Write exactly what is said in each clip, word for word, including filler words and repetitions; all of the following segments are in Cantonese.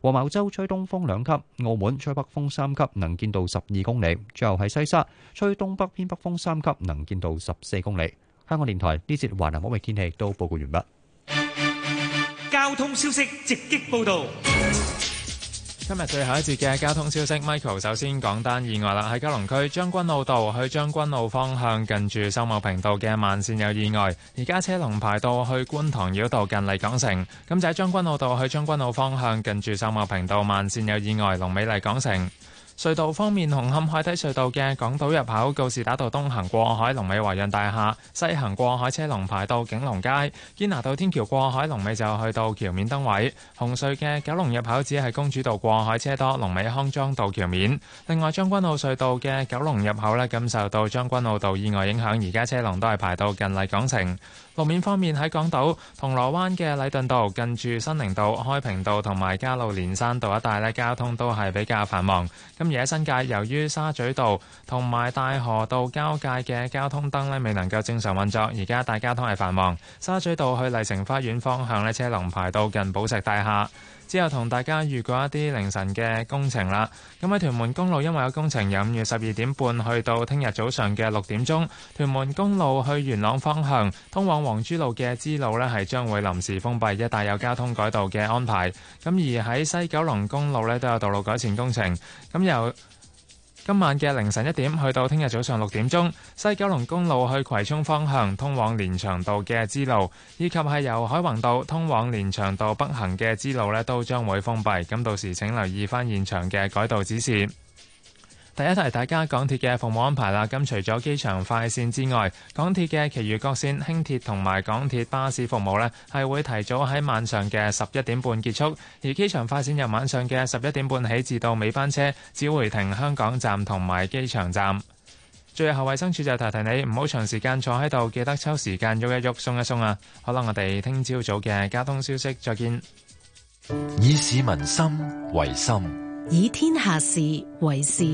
黃茅洲吹東風兩級，澳門吹北風三級，能見度十二公里。最後係西沙吹東北偏北風三級，能見度十四公里。香港電台呢節華南海域天氣都報告完畢。 交通消息直擊報道。 今日最後一節嘅交通消息 ，Michael 首先講單意外啦，喺九龍區將軍澳道去將軍澳方向近住秀茂坪道嘅慢線有意外，而家車龍排到去觀塘繞道近麗港城。咁就喺將軍澳道去將軍澳方向近住秀茂坪道慢線有意外，龍尾麗港城。隧道方面，紅磡海底隧道嘅港島入口告士打道東行過海，龍尾華潤大廈；西行過海車龍排到景隆街。堅拿道天橋過海龍尾就去到橋面燈位。紅隧嘅九龍入口只係公主道過海車多，龍尾康莊道橋面。另外將軍澳隧道嘅九龍入口呢，感受到將軍澳道意外影響，而家車龍都係排到近麗港城。路面方面，喺港島銅鑼灣嘅禮頓道近住新寧道、開平道同埋加路連山道一帶呢，交通都係比較繁忙。咁而喺新界，由於沙咀道同埋大河道交界嘅交通燈呢未能夠正常運作，而家大交通係繁忙。沙咀道去麗城花園方向呢，車龍排到近寶石大廈。之後同大家預告一啲凌晨嘅工程啦。咁喺屯門公路因為有工程，由五月十二點半去到聽日早上嘅六點鐘，屯門公路去元朗方向通往黃珠路嘅支路呢係將會臨時封閉，一帶有交通改道嘅安排。咁而喺西九龍公路呢都有道路改善工程。咁由今晚嘅凌晨一點去到聽日早上六點鐘，西九龍公路去葵涌方向通往連翔道嘅支路，以及係由海泓道通往連翔道北行嘅支路呢都將會封閉。咁到時請留意翻現場嘅改道指示。第一提大家港鐵嘅服務安排啦，咁除咗機場快線之外，港鐵嘅其餘各線輕鐵同埋港鐵巴士服務呢係會提早喺晚上嘅十一點半結束，而機場快線由晚上嘅十一點半起至到尾班車只會停香港站同埋機場站。最後衛生署就提提你唔好長時間坐喺度，記得抽時間喐一喐鬆一鬆啊！好啦，我哋聽朝早嘅交通消息再見。 以市民心為心， 以天下事為事。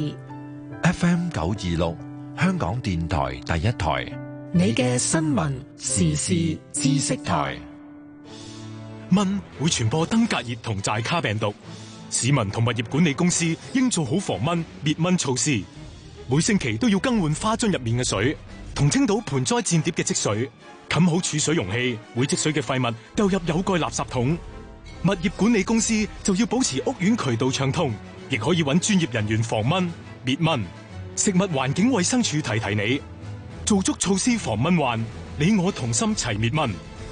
F M 九二六香港電台第一台， 你嘅新聞時事知識台。 蚊會傳播登革熱同寨卡病毒，市民同物業管理公司應做好防蚊滅蚊措施。每星期都要更換花樽入面嘅水，同清倒盆栽墊碟嘅積水，冚好儲水容器，會積水嘅廢物丟入有蓋垃圾桶。物業管理公司就要保持屋苑渠道暢通，亦可以揾專業人員防蚊滅蚊。食物環境衛生署提提你，做足措施防蚊患，你我同心齊滅蚊。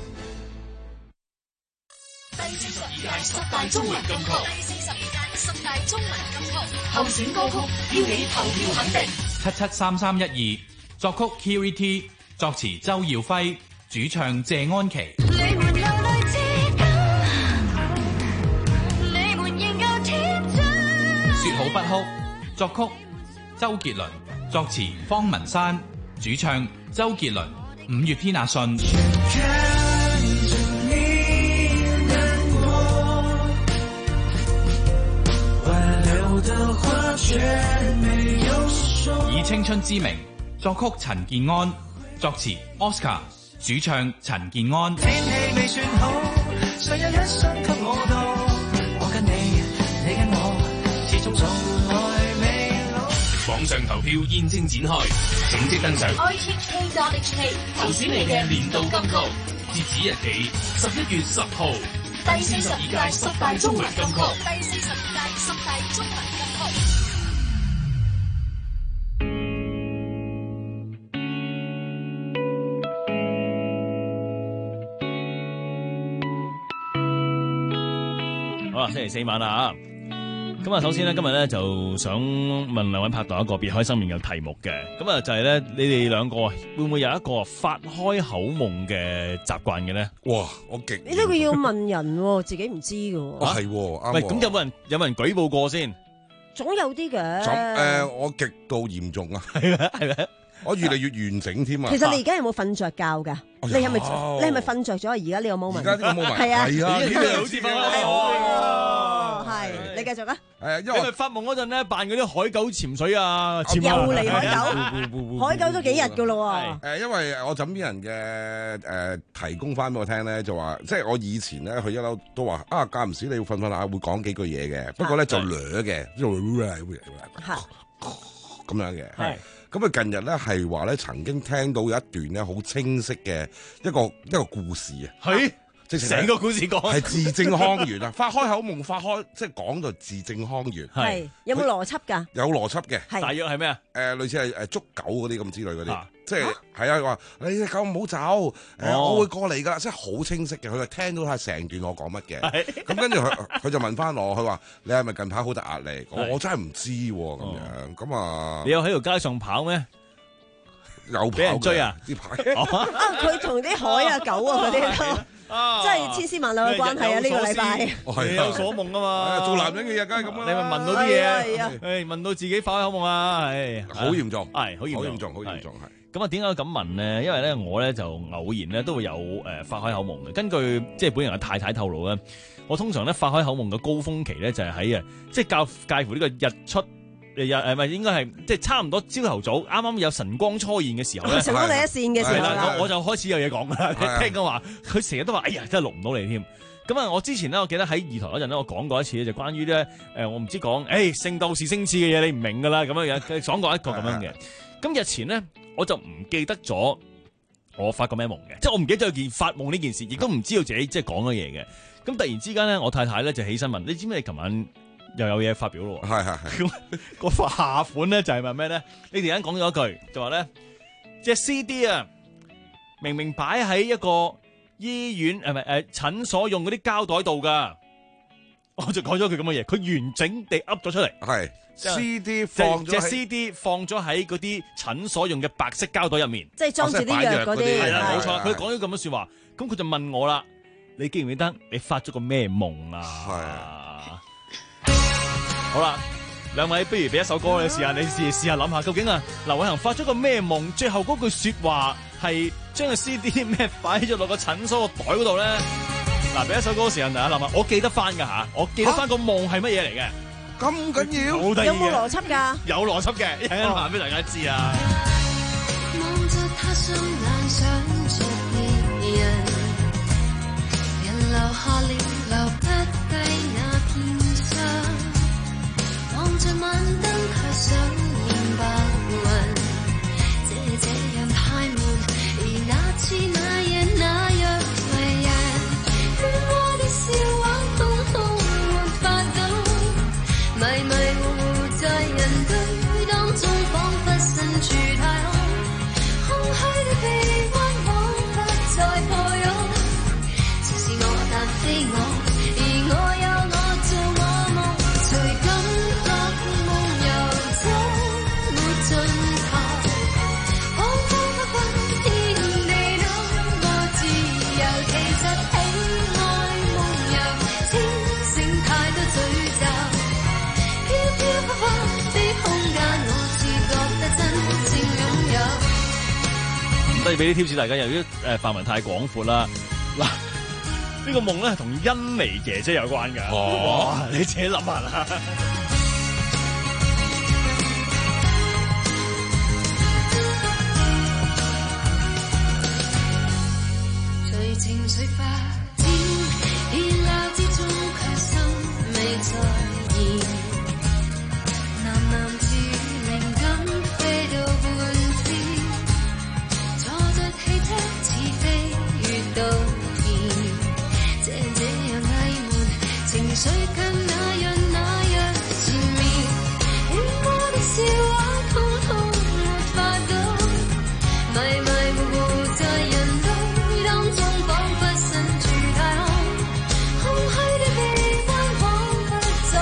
第四十二屆十大中文金曲，第四十二屆十大中文金曲候選歌曲，要你投票肯定。 七七三三一二，作曲 Kiri T， 作詞周耀輝，主唱謝安琪。 你們流淚之間，你們仍舊天真。 說好不哭，作曲周杰倫，作詞方文山，主唱周杰倫。五月天阿信。以青春之名，作曲陳健安，作詞 Oscar， 主唱陳健安。 天氣未算好，誰有一生給我到，我跟你，你跟我，始終從來未老。 網上投票現正展開，請即登上 I T K dot H K 投選你嘅年度金曲， 截止日期十一月十號。 第四十二屆十大中文金曲，第四十二屆十大中文金曲。 好啦，星期四晚啦嚇。咁啊，首先咧，今日咧就想問兩位拍檔一個別開生面嘅題目嘅。咁啊，就係咧，你哋兩個會唔會有一個發開口夢嘅習慣嘅咧？ 哇！我極你呢個要問人喎，自己唔知嘅喎。 啊，係喎， 喂，咁有冇人有冇人舉報過先？ 總有啲嘅。 誒，我極度嚴重啊！ 係咪？係咪？ 我越嚟越完整添啊！ 其實你而家有冇瞓着覺㗎？你係咪你係咪瞓着咗？而家呢個 moment？ 而家呢個 moment 係啊， 係啊， 呢個好似瞓開口。 係你繼續啊！ 誒，因為你咪發夢嗰陣咧，扮嗰啲海狗潛水啊，潛又啊嚟海狗，海狗都幾日噶咯喎。 誒，因為我枕邊人嘅誒提供翻俾我聽咧，就話即係我以前咧，佢一路都話啊，間唔時你要瞓瞓下會講幾句嘢嘅，不過咧就掠嘅，即係咁樣嘅。 係咁啊，近日咧係話咧曾經聽到有一段咧好清晰嘅一個一個故事啊。 係。 即係成個故事講係字正腔圓啊！發開口夢，發開即係講到字正腔圓。 係有冇邏輯㗎？ 有邏輯嘅。 係大約係咩啊？ 誒，類似係誒捉狗嗰啲咁之類嗰啲， 啊即係係啊話你隻狗唔好走，誒我會過嚟㗎啦，即係好清晰嘅。佢係聽到係成段我講乜嘅。咁跟住佢佢就問翻我，佢話你係咪近排好大壓力？我我真係唔知喎咁樣。咁啊， 你有喺條街上跑咩？ 有俾人追啊！ 呢排啊，佢同啲海啊、狗啊嗰啲。 啊！ 真係千絲萬縷嘅關係啊！呢個禮拜係有所夢啊嘛， 做男人嘅嘢梗係咁啦。 你咪問到啲嘢，誒問到自己發開口夢啊，係好嚴重， 係好嚴重， 好嚴重，好嚴重係。 咁啊，點解咁問咧？因為咧，我咧就偶然咧都會有誒發開口夢嘅。根據即係本人嘅太太透露咧，我通常咧發開口夢嘅高峰期咧就係喺啊，即係介介乎呢個日出。日誒咪應該係即係差唔多朝頭早，啱啱有晨光初現嘅時候咧， 晨光第一線嘅時候啦， 我我就開始有嘢講啦。聽講話佢成日都話：哎呀，真係錄唔到你添。咁啊，我之前咧，我記得喺二台嗰陣咧，我講過一次就關於咧誒，我唔知講誒聖鬥士星矢嘅嘢，你唔明㗎啦，咁樣樣講過一個咁樣嘅。咁日前咧，我就唔記得咗我發過咩夢嘅，即係我唔記得咗件發夢呢件事，亦都唔知道自己即係講咗嘢嘅。咁突然之間咧，我太太咧就起身問：你知唔知你琴晚又有嘢發表咯？ 係係係。 個下款咧就係問咩咧？你突然間講咗一句，就話咧隻 C D 啊，明明擺喺一個醫院係咪誒診所用嗰啲膠袋度㗎，我就講咗句咁嘅嘢，佢完整地噏咗出嚟。 係 C D 放咗隻 C D 放咗喺嗰啲診所用嘅白色膠袋入面， 即係裝住啲藥嗰啲。 係啦，冇錯。佢講咗咁樣説話，咁佢就問我啦：你記唔記得你發咗個咩夢啊？係。好啦，兩位不如俾一首歌你試下，你試試下諗下，究竟啊劉偉恒發咗個咩夢？最後嗰句說話係將個 C D 咩擺咗落個診所個袋嗰度咧？嗱，俾一首歌時間大家諗下，我記得翻噶吓，我記得翻個夢係乜嘢嚟嘅？ 咁緊要？ 有冇邏輯噶？ 有邏輯嘅，一陣話俾大家知啊！ 望着他雙眼，想着別人，人留下了留不低那片傷。望着晚燈，卻想念白雲。這這樣太悶，而那次那夜那樣迷人。喧嘩的笑話，通通沒法懂。迷迷糊糊在人堆當中，彷彿身處太空。空虛的臂彎，彷彿在破湧。是是我，但非我，而我有我做我夢，隨感。 都要俾啲 tips 大家，由於誒範圍太廣闊啦。嗱，呢個夢咧同甄妮姐姐有關㗎。哦，哇！你自己諗下啦。 隨情緒發展，熱鬧之中卻心未在焉。喃喃自靈感飛到半天，坐着汽車似飛越到邊。這這樣翳悶，情緒更那樣那樣纏綿。喧嘩的笑話，通通沒法懂。迷迷糊糊在人堆當中，彷彿身處太空。空虛的臂彎，彷彿在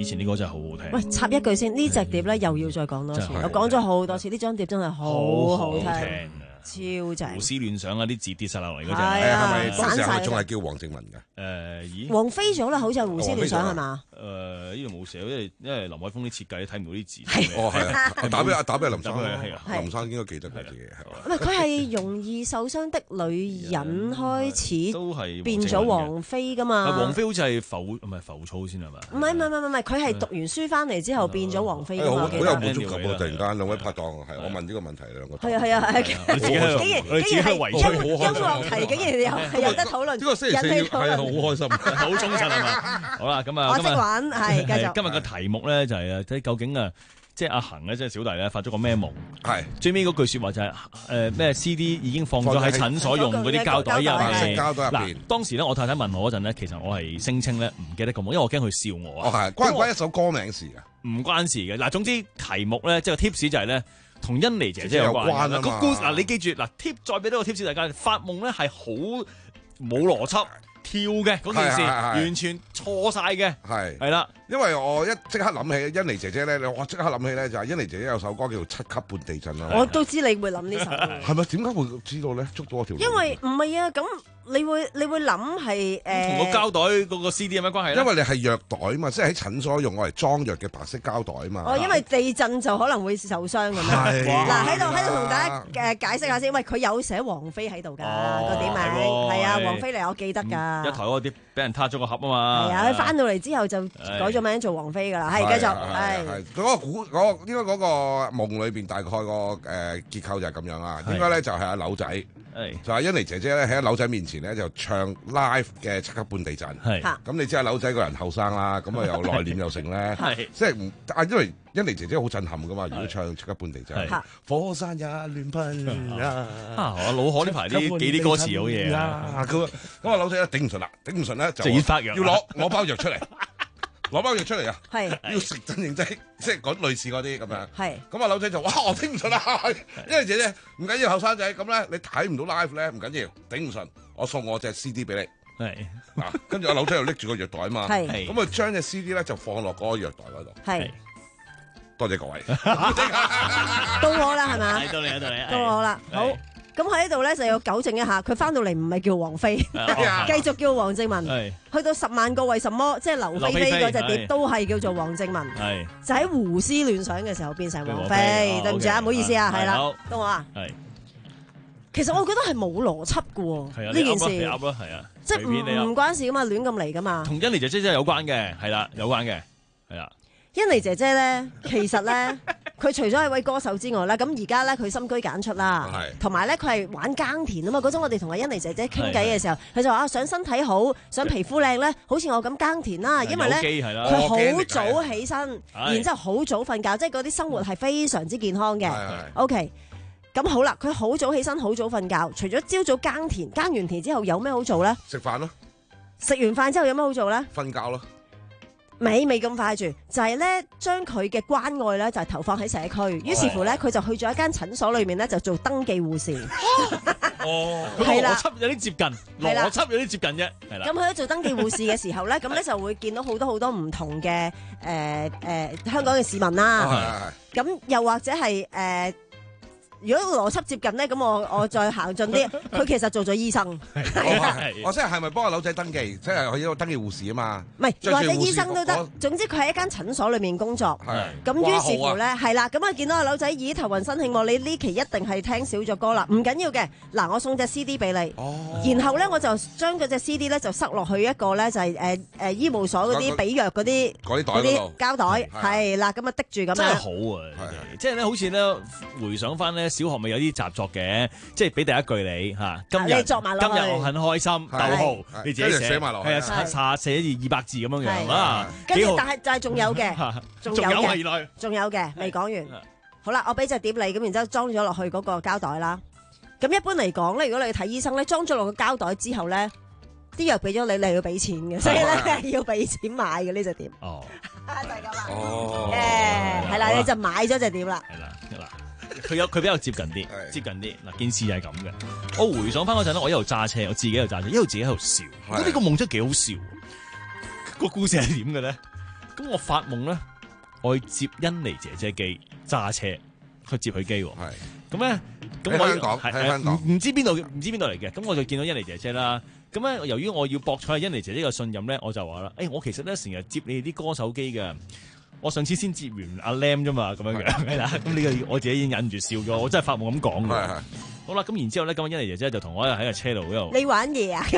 前呢個真係好好聽。 喂，插一句先，呢隻碟咧又要再講多次，我講咗好多次，呢張碟真係好好聽。超正， 胡思亂想啊！啲字跌晒落嚟嗰隻， 係啊， 係咪當時係仲係叫黃正文嘅？ 誒，咦？ 王菲咗啦，好似係胡思亂想係嘛？ 誒，呢度冇寫，因為因為林海峰啲設計睇唔到啲字。 哦，係啊，打俾打俾林生， 係啊， 林生應該記得佢自己係。 唔係，佢係容易受傷的女人開始都係變咗王菲噶嘛？ 王菲好似係浮唔係浮躁先係嘛？ 唔係唔係唔係唔係，佢係讀完書翻嚟之後變咗王菲㗎嘛？ 好有滿足感啊！突然間兩位拍檔係我問呢個問題兩個。 係啊係啊係，竟然竟然係音音樂題，竟然有係有得討論， 呢個星期四係好開心， 好忠實係嘛？好啦，咁啊， 我識玩係繼續。 今日個題目咧就係啊，睇究竟啊，即係阿恒咧，即係小弟咧發咗個咩夢？ 係最尾嗰句説話就係誒咩 C D 已經放咗喺診所用嗰啲膠袋入面。 膠袋入邊。 當時咧我太太問我嗰陣咧，其實我係聲稱咧唔記得個夢，因為我驚佢笑我啊。 哦係，關唔關一首歌名事㗎？ 唔關事嘅。嗱，總之題目咧即係個 tips 就係咧。同欣妮姐姐有關啦。個故嗱，你記住嗱 tip 再俾多個 tips 大家，發夢咧係好冇邏輯跳嘅嗰件事，完全錯晒嘅。係係啦， 因為我一即刻諗起欣妮姐姐咧，我即刻諗起咧就係欣妮姐姐有首歌叫做《七級半地震》啦。 我都知你會諗呢首歌。 係咪點解會知道咧？捉到我條。 因為唔係啊，咁你會你會諗係誒。 同個膠袋嗰個 C D 有咩關係咧？ 因為你係藥袋嘛，即係喺診所用我嚟裝藥嘅白色膠袋嘛。 哦，因為地震就可能會受傷咁樣。嗱喺度喺度同大家誒解釋下先，喂，佢有寫王菲喺度㗎個碟名，係啊，王菲嚟，我記得㗎。 一台嗰啲俾人撻咗個盒啊嘛。 係啊，佢翻到嚟之後就改咗名做王菲㗎啦。係繼續係。 嗰個古嗰個應該嗰個夢裏邊大概個誒結構就係咁樣啊。應該咧就係阿柳仔。就係欣妮姐姐咧喺阿柳仔面前咧就唱 live 嘅七級半地震，咁你知阿柳仔個人後生啦，咁啊又內斂又成咧，即係唔啊，因為欣妮姐姐好震撼噶嘛，如果唱七級半地震，火山也亂噴啊！ 啊，我老可呢排啲記啲歌詞好嘢啊！ 咁咁阿柳仔咧頂唔順啦，頂唔順咧就要發藥， 要攞攞包藥出嚟。攞包藥出嚟啊！ 係要食鎮靜劑，即係嗰類似嗰啲咁樣。 係咁啊，柳仔就哇，我頂唔順啦！因為姐姐唔緊要，後生仔咁咧，你睇唔到 live 咧，唔緊要，頂唔順，我送我隻 C D 俾你。係嗱，跟住阿柳仔又拎住個藥袋啊嘛。係咁啊，將隻 C D 咧就放落嗰個藥袋嗰度。係多謝各位。 到我啦，係嘛？ 到你，到你， 到我啦，好。咁喺呢度咧就要糾正一下，佢翻到嚟唔係叫王菲，繼續叫黃正文。去到十萬個為什麼，即係劉菲菲嗰隻碟都係叫做黃正文。就喺胡思亂想嘅時候變成王菲，對唔住啊，唔好意思啊，係啦，到我啊。其實我覺得係冇邏輯嘅喎，呢件事。 係啊， 即係唔唔關事噶嘛，亂咁嚟噶嘛。 同欣妮姐姐真係有關嘅，係啦，有關嘅，係啦。 欣妮姐姐咧，其實咧，佢除咗係位歌手之外咧，咁而家咧佢深居簡出啦，同埋咧佢係玩耕田啊嘛。嗰陣我哋同阿欣妮姐姐傾偈嘅時候，佢就話啊，想身體好，想皮膚靚咧，好似我咁耕田啦。因為咧，佢好早起身，然之後好早瞓覺，即係嗰啲生活係非常之健康嘅。OK，咁好啦，佢好早起身，好早瞓覺。除咗朝早耕田，耕完田之後有咩好做咧？ 食飯咯。 食完飯之後有咩好做咧？ 瞓覺咯。 未未咁快住，就係咧將佢嘅關愛咧就係投放喺社區，於是乎咧佢就去咗一間診所裏面咧就做登記護士。 哦，係啦，邏輯有啲接近，邏輯有啲接近啫，係啦。 咁去咗做登記護士嘅時候咧，咁咧就會見到好多好多唔同嘅誒誒香港嘅市民啦。咁又或者係誒。如果邏輯接近咧，咁我我再行進啲，佢其實做咗醫生。 我即係係咪幫阿柳仔登記？即係佢要登記護士啊嘛。 唔係，或者醫生都得。總之佢喺一間診所裏面工作。咁於是乎咧，係啦，咁啊見到阿柳仔咦頭暈身慶喎，你呢期一定係聽少咗歌啦。唔緊要嘅，嗱我送隻 C D 俾你。然後咧我就將嗰隻 C D 咧就塞落去一個咧就係誒誒醫務所嗰啲俾藥嗰啲嗰啲膠袋。係啦，咁啊滴住咁樣。 真係好啊！即係咧，好似咧回想翻咧。小學咪有啲習作嘅，即係俾第一句你嚇，今日今日我很開心，逗號你自己寫埋落去，係啊，查寫住二百字咁樣樣啊。 跟住但係就係仲有嘅，仲有嘅， 原來仲有嘅，未講完。好啦，我俾隻碟你，咁然之後裝咗落去嗰個膠袋啦。咁一般嚟講咧，如果你去睇醫生咧，裝咗落個膠袋之後咧，啲藥俾咗你，你要俾錢嘅，所以咧要俾錢買嘅呢隻碟。哦，就係咁啦。哦，誒，係啦，你就買咗隻碟啦。 係啦，係啦。佢有佢比較接近啲，接近啲嗱，件事係咁嘅。我回想翻嗰陣咧，我一路揸車，我自己喺度揸車，一路自己喺度笑。咁呢個夢真係幾好笑。個故事係點嘅咧？ 咁我發夢咧，我去接欣妮姐姐機揸車去接佢機喎。 係咁咧，咁我喺香港喺香港唔唔知邊度唔知邊度嚟嘅，咁我就見到欣妮姐姐啦。咁咧，由於我要博取欣妮姐姐嘅信任咧，我就話啦，誒、欸，我其實咧成日接你哋啲歌手機嘅。我上次先接完阿 Lam 啫嘛，咁樣樣係啦。咁呢個我自己已經忍唔住笑咗，我真係發夢咁講嘅。好啦，咁然之後咧，咁欣妮姐姐就同我喺個車度嗰度。 你玩嘢啊？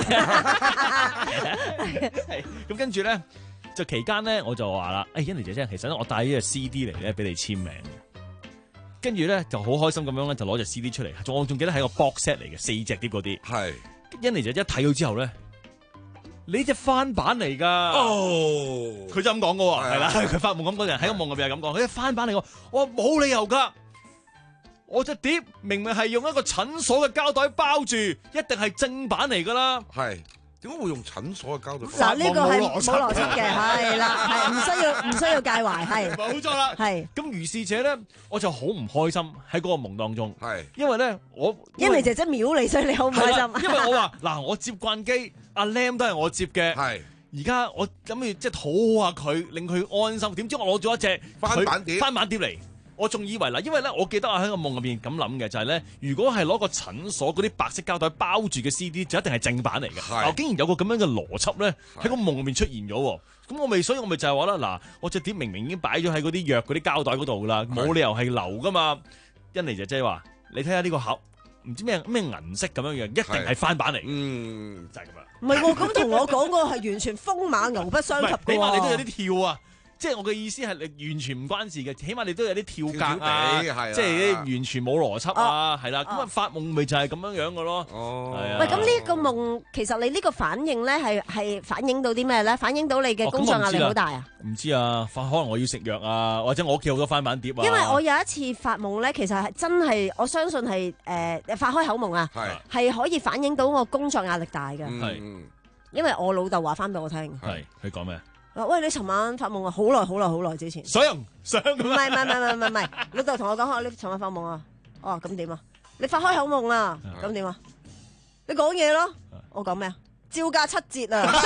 咁跟住咧，就期間咧，我就話啦，誒、欸，欣妮姐姐，其實咧我帶呢隻 C D 嚟咧俾你簽名。跟住咧就好開心咁樣咧，就攞隻 C D 出嚟。我仲記得係個 box set 嚟嘅，四隻碟嗰啲。係。欣妮姐姐一睇到之後咧。你隻翻版嚟噶，哦，佢就咁講噶喎，係啦，佢發夢咁嗰人喺個夢入邊係咁講，佢隻翻版嚟噶，我話冇理由噶，我隻碟明明係用一個診所嘅膠袋包住，一定係正版嚟噶啦， 係。點解會用診所嘅膠袋？ 嗱，呢個係冇邏輯嘅，係啦，係唔需要唔需要介懷，係冇錯啦，係。咁如是者咧，我就好唔開心喺嗰個夢當中，係，因為咧我欣妮姐姐秒你，所以你好唔開心。 因為我話嗱，我接慣機，阿 Lam 都係我接嘅，係。而家我諗住即係討下佢，令佢安心。點知我攞咗一隻翻版碟， 翻版碟嚟。我仲以為嗱，因為咧，我記得我喺個夢入邊咁諗嘅就係咧，如果係攞個診所嗰啲白色膠袋包住嘅 C D，就一定係正版嚟嘅。我竟然有個咁樣嘅邏輯咧，喺個夢入邊出現咗。咁我咪，所以我咪就係話啦，嗱，我隻碟明明已經擺咗喺嗰啲藥嗰啲膠袋嗰度啦，冇理由係流噶嘛。欣妮姐姐話：你睇下呢個盒，唔知咩咩銀色咁樣樣，一定係翻版嚟。嗯，就係咁樣。 唔係喎，咁同我講嗰個係完全風馬牛不相及嘅喎。 起碼你都有啲跳啊！即係我嘅意思係你完全唔關事嘅，起碼你都有啲跳格啊，即係完全冇邏輯啊，係啦，咁啊發夢咪就係咁樣樣嘅咯。哦，係啊。 喂，咁呢個夢其實你呢個反應咧係係反映到啲咩咧？反映到你嘅工作壓力好大啊？ 唔知啊，可能我要食藥啊，或者我屋企好多翻版碟啊。 因為我有一次發夢咧，其實係真係我相信係誒發開口夢啊，係可以反映到我工作壓力大嘅。係，因為我老豆話翻俾我聽。 係，佢講咩？ 喂，你尋晚發夢啊？好耐好耐好耐之前。 想想咁。唔係唔係唔係唔係唔係，老豆同我講下，你尋晚發夢啊？哦，咁點啊？你發開口夢啊？咁點啊？你講嘢咯。我講咩啊？照價七折啊！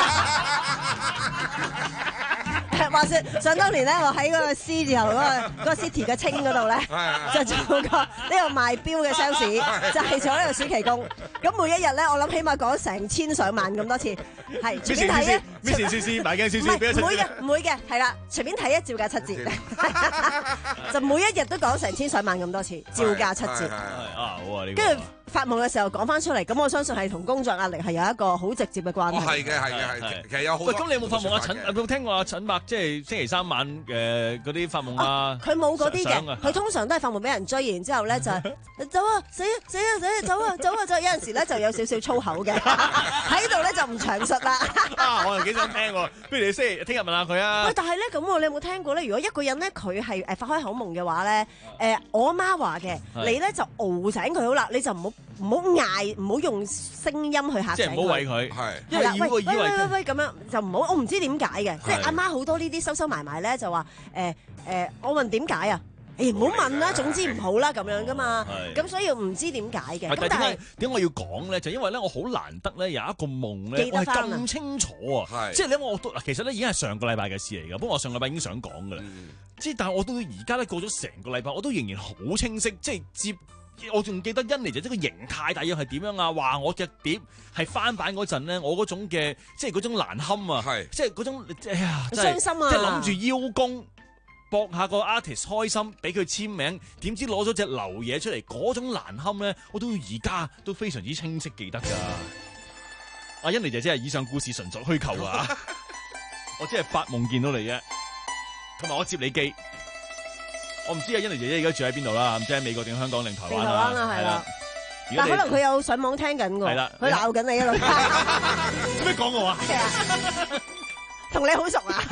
話說想當年咧，我喺嗰個 C 字頭嗰個嗰個 City 嘅清嗰度咧，就做個呢個賣錶嘅 sales， 就係做呢個暑期工。咁每一日咧，我諗起碼講成千上萬咁多次，係隨便睇一。 咩事？試試買鏡試試，俾一七折。 唔會嘅，唔會嘅，係啦，隨便睇一照價七折，就每一日都講成千上萬咁多次，照價七折。 啊，好啊，呢個。 跟住發夢嘅時候講翻出嚟，咁我相信係同工作壓力係有一個好直接嘅關係。 係嘅，係嘅，係嘅。其實有好。喂， 咁你有冇發夢啊？陳有冇聽過阿陳伯即係星期三晚嘅嗰啲發夢啊？ 佢冇嗰啲嘅，佢通常都係發夢俾人追，然之後咧就走啊死啊死啊死啊走啊走啊走！有陣時咧就有少少粗口嘅，喺度咧就唔詳述啦。 啊，我又幾想聽喎，不如你星期聽日問下佢啊。 喂，但係咧咁，你有冇聽過咧？如果一個人咧佢係誒發開口夢嘅話咧，誒我阿媽話嘅，你咧就熬醒佢好啦，你就唔好唔好嗌，唔好用聲音去嚇醒佢。即係唔好餵佢，係因為以為以為喂喂喂咁樣就唔好。我唔知點解嘅，即係阿媽好多呢啲收收埋埋咧，就話誒誒，我問點解啊？誒唔好問啦，總之唔好啦咁樣噶嘛。咁所以唔知點解嘅。咁但係點解我要講咧？就因為咧，我好難得咧有一個夢咧，我係咁清楚啊！即係咧，我都其實咧已經係上個禮拜嘅事嚟㗎。不過我上個禮拜已經想講㗎啦。即係但係我到而家咧過咗成個禮拜，我都仍然好清晰，即係接。我仲記得欣妮姐姐個形態大約係點樣啊？話我隻碟係翻版嗰陣咧，我嗰種嘅即係嗰種難堪啊，即係嗰種哎呀， 傷心啊！ 即係諗住邀功博下個 artist 開心，俾佢簽名，點知攞咗隻流嘢出嚟，嗰種難堪咧，我到而家都非常之清晰記得㗎。阿欣妮姐姐係以上故事純屬虛構啊！我只係發夢見到你啫，同埋我接你機。我唔知啊，欣妮姐姐而家住喺邊度啦？唔知喺美國定香港定台灣啦？ 台灣啦，係啦。但可能佢有上網聽緊㗎。係啦，佢鬧緊你啊！ 做咩講我啊？ 係啊，同你好熟啊！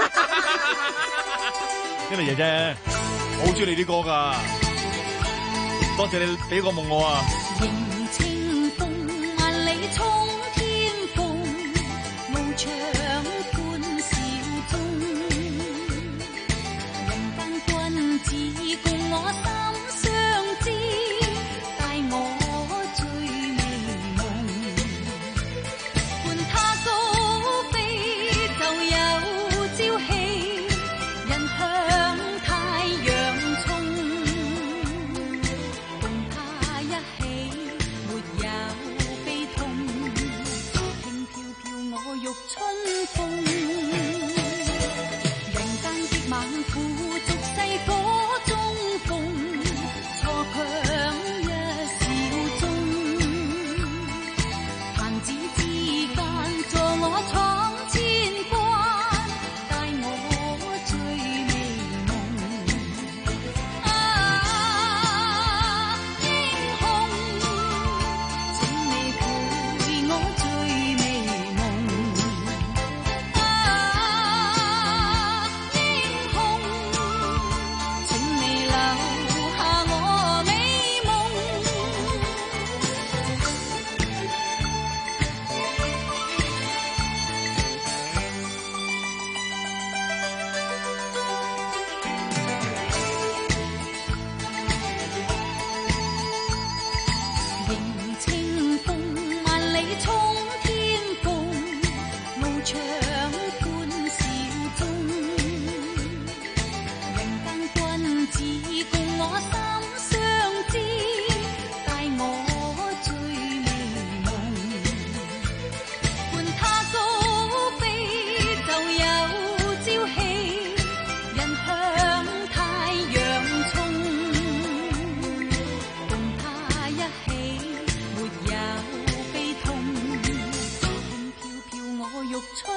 欣妮姐姐，我好中意你啲歌㗎，多謝你俾個夢我啊！ 迎清風，萬里衝天鳳，無長官笑中。只共我心相知，帶我醉美夢。伴他高飛，就有朝氣。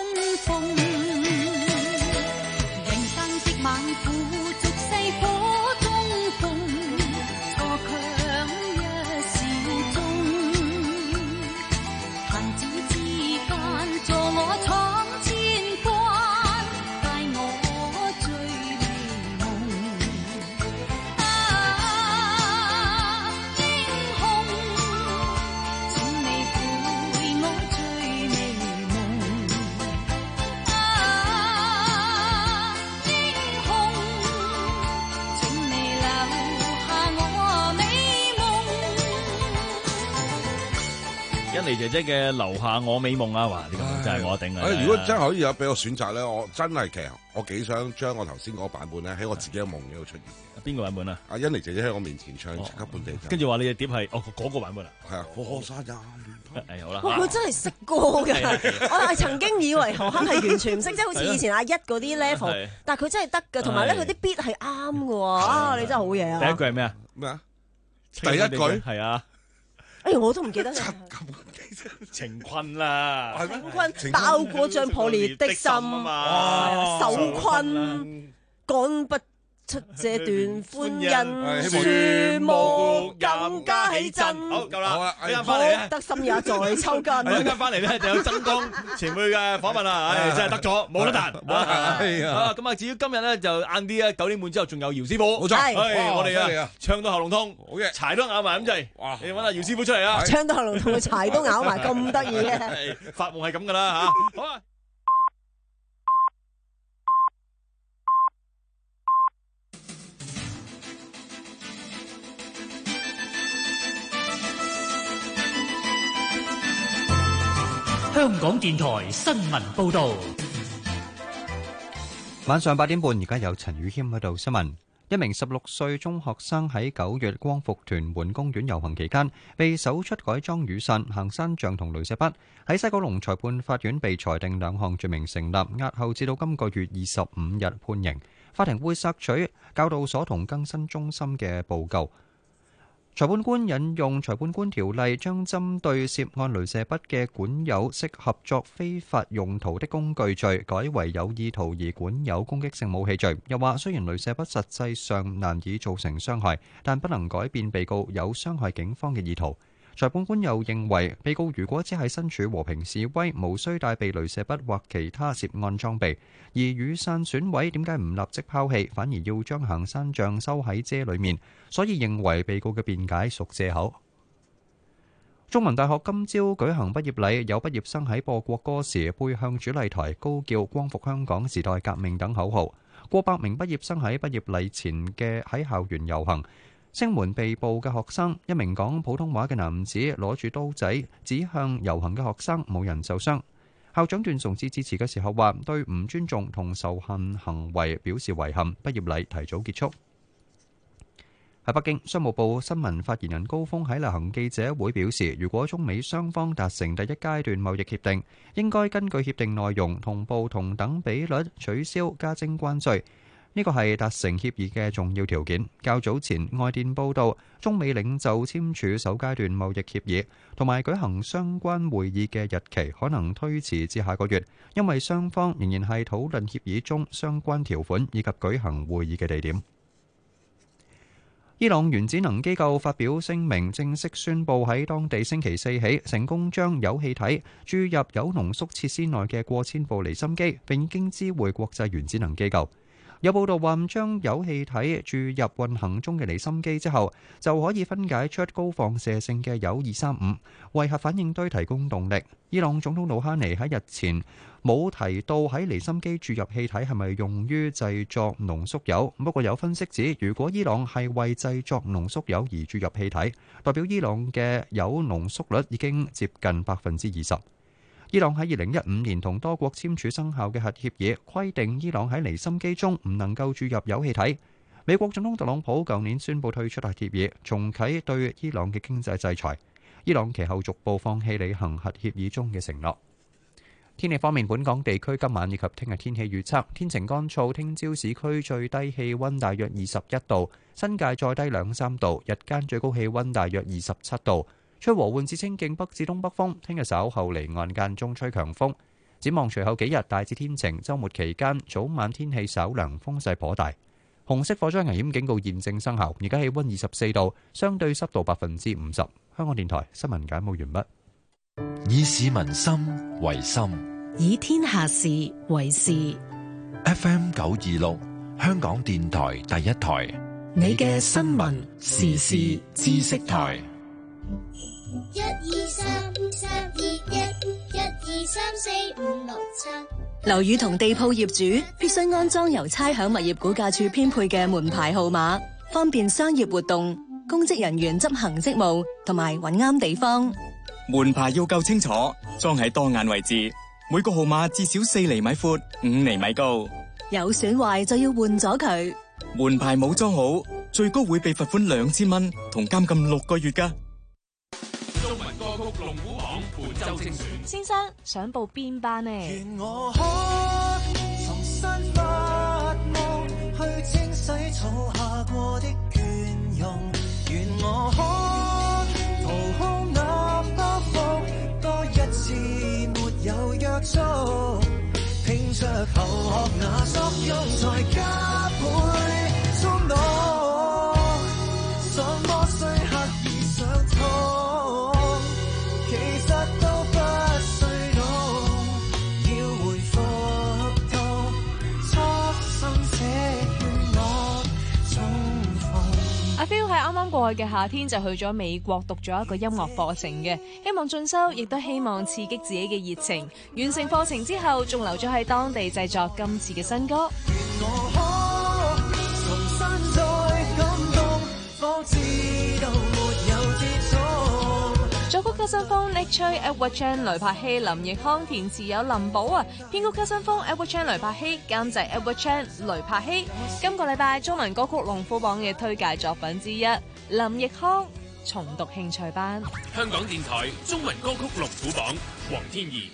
逢，人生的猛虎逐細火中逢，挫強一笑中，彈指之間助我闖千關，帶我醉美夢。啊，英雄，請你陪我醉美夢。啊，英雄，請你留下我美夢。 欣妮姐姐嘅《留下我美夢》啊，哇！呢個真係我一定啊！ 誒，如果真係可以有俾我選擇咧，我真係其實我幾想將我頭先嗰個版本咧喺我自己嘅夢嗰度出現。 邊個版本啊？ 阿欣妮姐姐喺我面前唱《即刻本地》， 跟住話你嘅碟係哦嗰個版本啊？ 係啊，火山呀！ 誒好啦， 哇！佢真係識歌㗎，我係曾經以為何鏗係完全唔識，即係好似以前阿一嗰啲 level，但係佢真係得㗎，同埋咧佢啲 beat 係啱㗎喎，啊！你真係好嘢啊！ 第一句係咩啊？ 咩啊？第一句係啊！ 哎呀，我都唔記得啦。 情困啦， 情困爆過像破裂的心啊嘛，受困趕不出這段歡欣，樹木更加起震。 好，夠啦，一陣翻嚟學咧， 得心也在抽筋。 一陣翻嚟咧就有曾江前輩嘅訪問啦，唉，真係得咗，冇得彈。啊，咁啊，至於今日咧就晏啲啊，九點半之後仲有姚師傅， 冇錯， 係我哋啊啊， 唱到喉嚨痛， 好嘅， 柴都咬埋咁滯。哇，你揾阿姚師傅出嚟啊！ 唱到喉嚨痛，個柴都咬埋，咁得意嘅。 係發夢係咁噶啦嚇，好啊！ 香港電台新聞報導， 晚上八點半，而家有陳宇謙喺度新聞。一名十六歲中學生喺九月光復屯門公園遊行期間，被搜出改裝雨傘、行山杖同鐳射筆，喺西九龍裁判法院被裁定兩項罪名成立，押後至到今個月二十五日判刑。法庭會索取教導所同更新中心嘅報告。裁判官引用裁判官條例，將針對涉案鐳射筆嘅管有適合作非法用途的工具罪，改為有意圖而管有攻擊性武器罪。又話雖然鐳射筆實際上難以造成傷害，但不能改變被告有傷害警方嘅意圖。裁判官又認為，被告如果只係身處和平示威，無需帶備鐳射筆或其他涉案裝備。而雨傘損毀，點解唔立即拋棄，反而要將行山杖收喺遮裡面？所以認為被告嘅辯解屬藉口。中文大學今朝舉行畢業禮，有畢業生喺播國歌時背向主禮台，高叫光復香港、時代革命等口號。過百名畢業生喺畢業禮前嘅喺校園遊行。聲援被捕嘅學生，一名講普通話嘅男子攞住刀仔指向遊行嘅學生，冇人受傷。校長段崇智致辭嘅時候話，對唔尊重同仇恨行為表示遺憾。畢業禮提早結束。喺北京，商務部新聞發言人高峰喺例行記者會表示，如果中美雙方達成第一階段貿易協定，應該根據協定內容同步同等比率取消加徵關稅。呢個係達成協議嘅重要條件。較早前，外電報道，中美領袖簽署首階段貿易協議，同埋舉行相關會議嘅日期可能推遲至下個月，因為雙方仍然係討論協議中相關條款以及舉行會議嘅地點。伊朗原子能機構發表聲明，正式宣布喺當地星期四起成功將鈾氣體注入鈾濃縮設施內嘅過千部離心機，並已經知會國際原子能機構。有報道話，將鈾氣體注入運行中嘅離心機之後，就可以分解出高放射性嘅鈾二三五，為核反應堆提供動力。伊朗總統魯哈尼喺日前冇提到喺離心機注入氣體係咪用於製作濃縮鈾，不過有分析指，如果伊朗係為製作濃縮鈾而注入氣體，代表伊朗嘅鈾濃縮率已經接近百分之二十。伊朗喺二零一五年同多國簽署生效嘅核協議，規定伊朗喺離心機中唔能夠注入鈾氣體。美國總統特朗普舊年宣布退出核協議，重啟對伊朗嘅經濟制裁。伊朗其後逐步放棄履行核協議中嘅承諾。天氣方面，本港地區今晚以及聽日天氣預測，天晴乾燥，聽朝市區最低氣溫大約二十一度，新界再低兩三度，日間最高氣溫大約二十七度。吹和緩至清勁北至東北風，聽日稍後離岸間中吹強風。 展望隨後幾日大致天晴，週末期間早晚天氣稍涼，風勢頗大。紅色火災危險警告現正生效，而家氣溫二十四度，相對濕度百分之五十。香港電台新聞簡報完畢。 以市民心為心， 以天下事為事。 F M 九二六，香港電台第一台， 你嘅新聞時事知識台。 一二三三二一，一二三四五六七。 樓宇同地鋪業主必須安裝由差餉物業估價署編配嘅門牌號碼，方便商業活動、公職人員執行職務同埋揾啱地方。 門牌要夠清楚，裝喺當眼位置，每個號碼至少四厘米闊、五厘米高。 有損壞就要換咗佢。 門牌冇裝好，最高會被罰款兩千蚊同監禁六個月㗎。 中文歌曲龍虎榜本周精選。 先生想報邊班呢？ 願我可重新發夢，去清洗儲下過的倦容。願我可掏空那包袱，多一次沒有約束，拼着求學那作用才加倍衝動。什麼需刻意想通，其實都不需懂，要回復到初心這勸我重逢。 阿 Phil 喺啱啱過去嘅夏天就去咗美國讀咗一個音樂課程嘅，希望進修，亦都希望刺激自己嘅熱情。完成課程之後，仲留咗喺當地製作今次嘅新歌。作曲加新風 Nick Choi、Edward Chan、雷柏希、林奕匡，填詞有林寶啊，編曲加新風 Edward Chan、雷柏希，監製 Edward Chan、雷柏希。今個禮拜中文歌曲龍虎榜嘅推介作品之一，林奕匡重讀興趣班。 香港電台中文歌曲龍虎榜，黃天怡。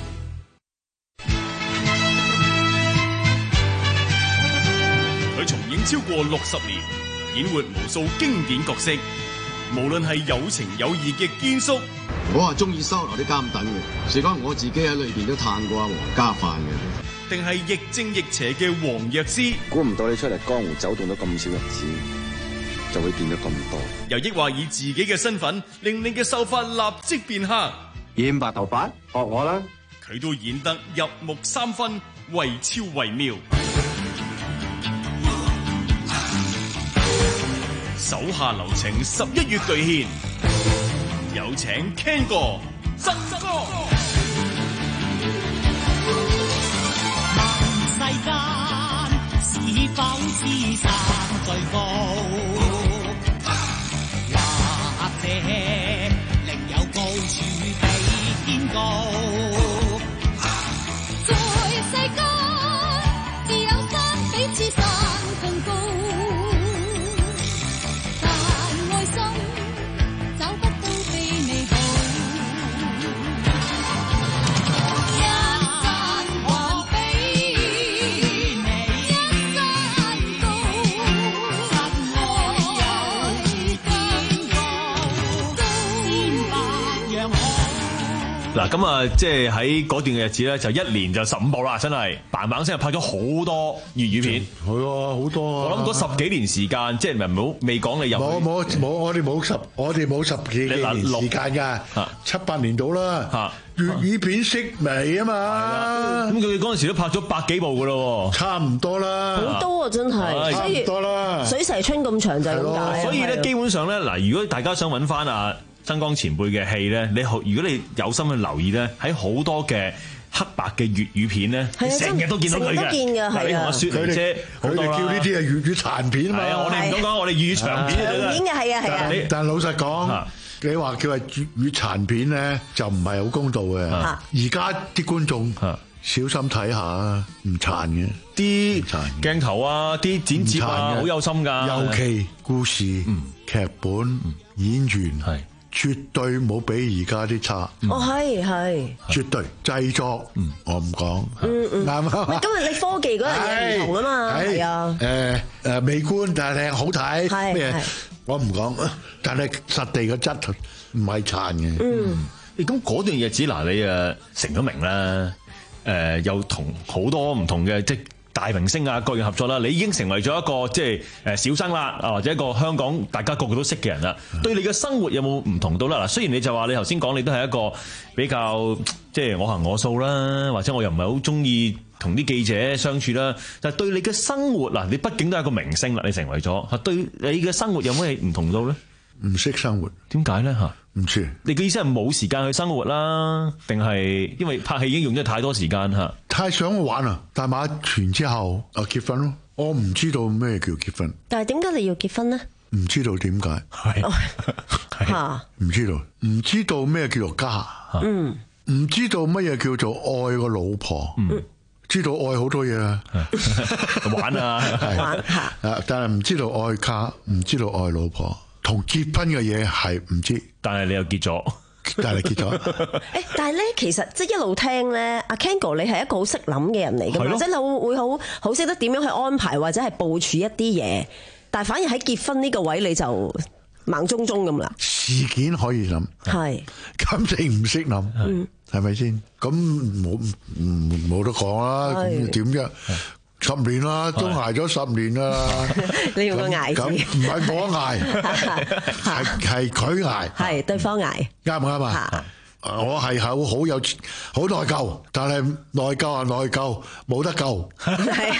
佢從影超過六十年，演活無數經典角色。無論係有情有義嘅堅叔， 我係中意收留啲監躉嘅，事關我自己喺裏邊都嘆過阿黃家飯嘅。 定係亦正亦邪嘅黃藥師， 估唔到你出嚟江湖走動咗咁少日子，就會變咗咁多。 又抑或以自己嘅身份，令你嘅秀髮立即變黑， 染白頭髮，學我啦！ 佢都演得入木三分，惟肖惟妙。手下留情十一月巨獻，有請 Ken 哥、曾哥。 問世間是否知山最高，或者另有高處比天高。在世間只有山比此山更高。 嗱，咁啊，即係喺嗰段嘅日子咧，就一年就十五部啦，真係嘭嘭聲拍咗好多粵語片， 係啊，好多啊！ 我諗嗰十幾年時間，即係唔好未講你有冇冇冇，我哋冇十，我哋冇十幾年時間㗎，七八年到啦。粵語片式微啊嘛， 咁佢嗰陣時都拍咗百幾部㗎咯， 差唔多啦， 好多啊真係， 差唔多啦。 水蛇春咁長就係咁解。 所以咧，基本上咧，嗱，如果大家想揾翻啊曾江前輩嘅戲咧，你如果你有心去留意咧，喺好多嘅黑白嘅粵語片咧，成日都見到佢嘅。 成日都見㗎，係啊！ 佢哋佢哋叫呢啲係粵語殘片啊嘛。 係啊，我哋唔敢講，我哋粵語長片嚟嘅。長片嘅係啊係啊。 但老實講，你話叫係粵語殘片咧，就唔係好公道嘅。而家啲觀眾小心睇下，唔殘嘅啲鏡頭啊，啲剪接啊，好有心㗎。 尤其故事、劇本、演員係。絕對冇比而家啲差。 哦，係係。 絕對製作，我唔講。 嗯嗯。 啱啊。 今日你科技嗰樣嘢唔同啊嘛。係啊。 誒誒，美觀但係靚好睇。咩？我唔講。但係實地嘅質唔係殘嘅。 嗯。咁嗰段日子嗱，你誒成咗名啦。 誒又同好多唔同嘅即係大明星啊各樣合作啦，你已經成為咗一個即係誒小生啦，啊或者一個香港大家個個都識嘅人啦。對你嘅生活有冇唔同到啦？嗱，雖然你就話你頭先講你都係一個比較即係我行我素啦，或者我又唔係好中意同啲記者相處啦，但係對你嘅生活嗱，你畢竟都係一個明星啦，你成為咗，對你嘅生活有咩唔同到咧？ 唔識生活， 點解咧嚇？ 唔知你嘅意思係冇時間去生活啦，定係因為拍戲已經用咗太多時間嚇？ 太想玩啊！大馬完之後啊結婚咯，我唔知道咩叫結婚。 但係點解你要結婚呢？ 唔知道點解， 係嚇， 唔知道，唔知道咩叫做家， 嗯， 唔知道乜嘢叫做愛個老婆，嗯。知道愛好多嘢啊， 玩啊， 玩啊，但係唔知道愛家，唔知道愛老婆，同結婚嘅嘢係唔知， 但係你又結咗， 但係結咗。 誒，但係咧，其實即係一路聽咧，阿 Ken 哥你係一個好識諗嘅人嚟㗎嘛，即係你會好好識得點樣去安排或者係部署一啲嘢，但係反而喺結婚呢個位你就盲中中咁啦。 事件可以諗， 係， 咁你唔識諗。 嗯。 係咪先？咁冇冇得講啦。咁點啫？十年啦，都捱咗十年啦。 你用個捱字， 咁唔係我捱，係係佢捱， 係對方捱， 啱唔啱啊？我係好好有好內疚，但係內疚係內疚，冇得救。 係。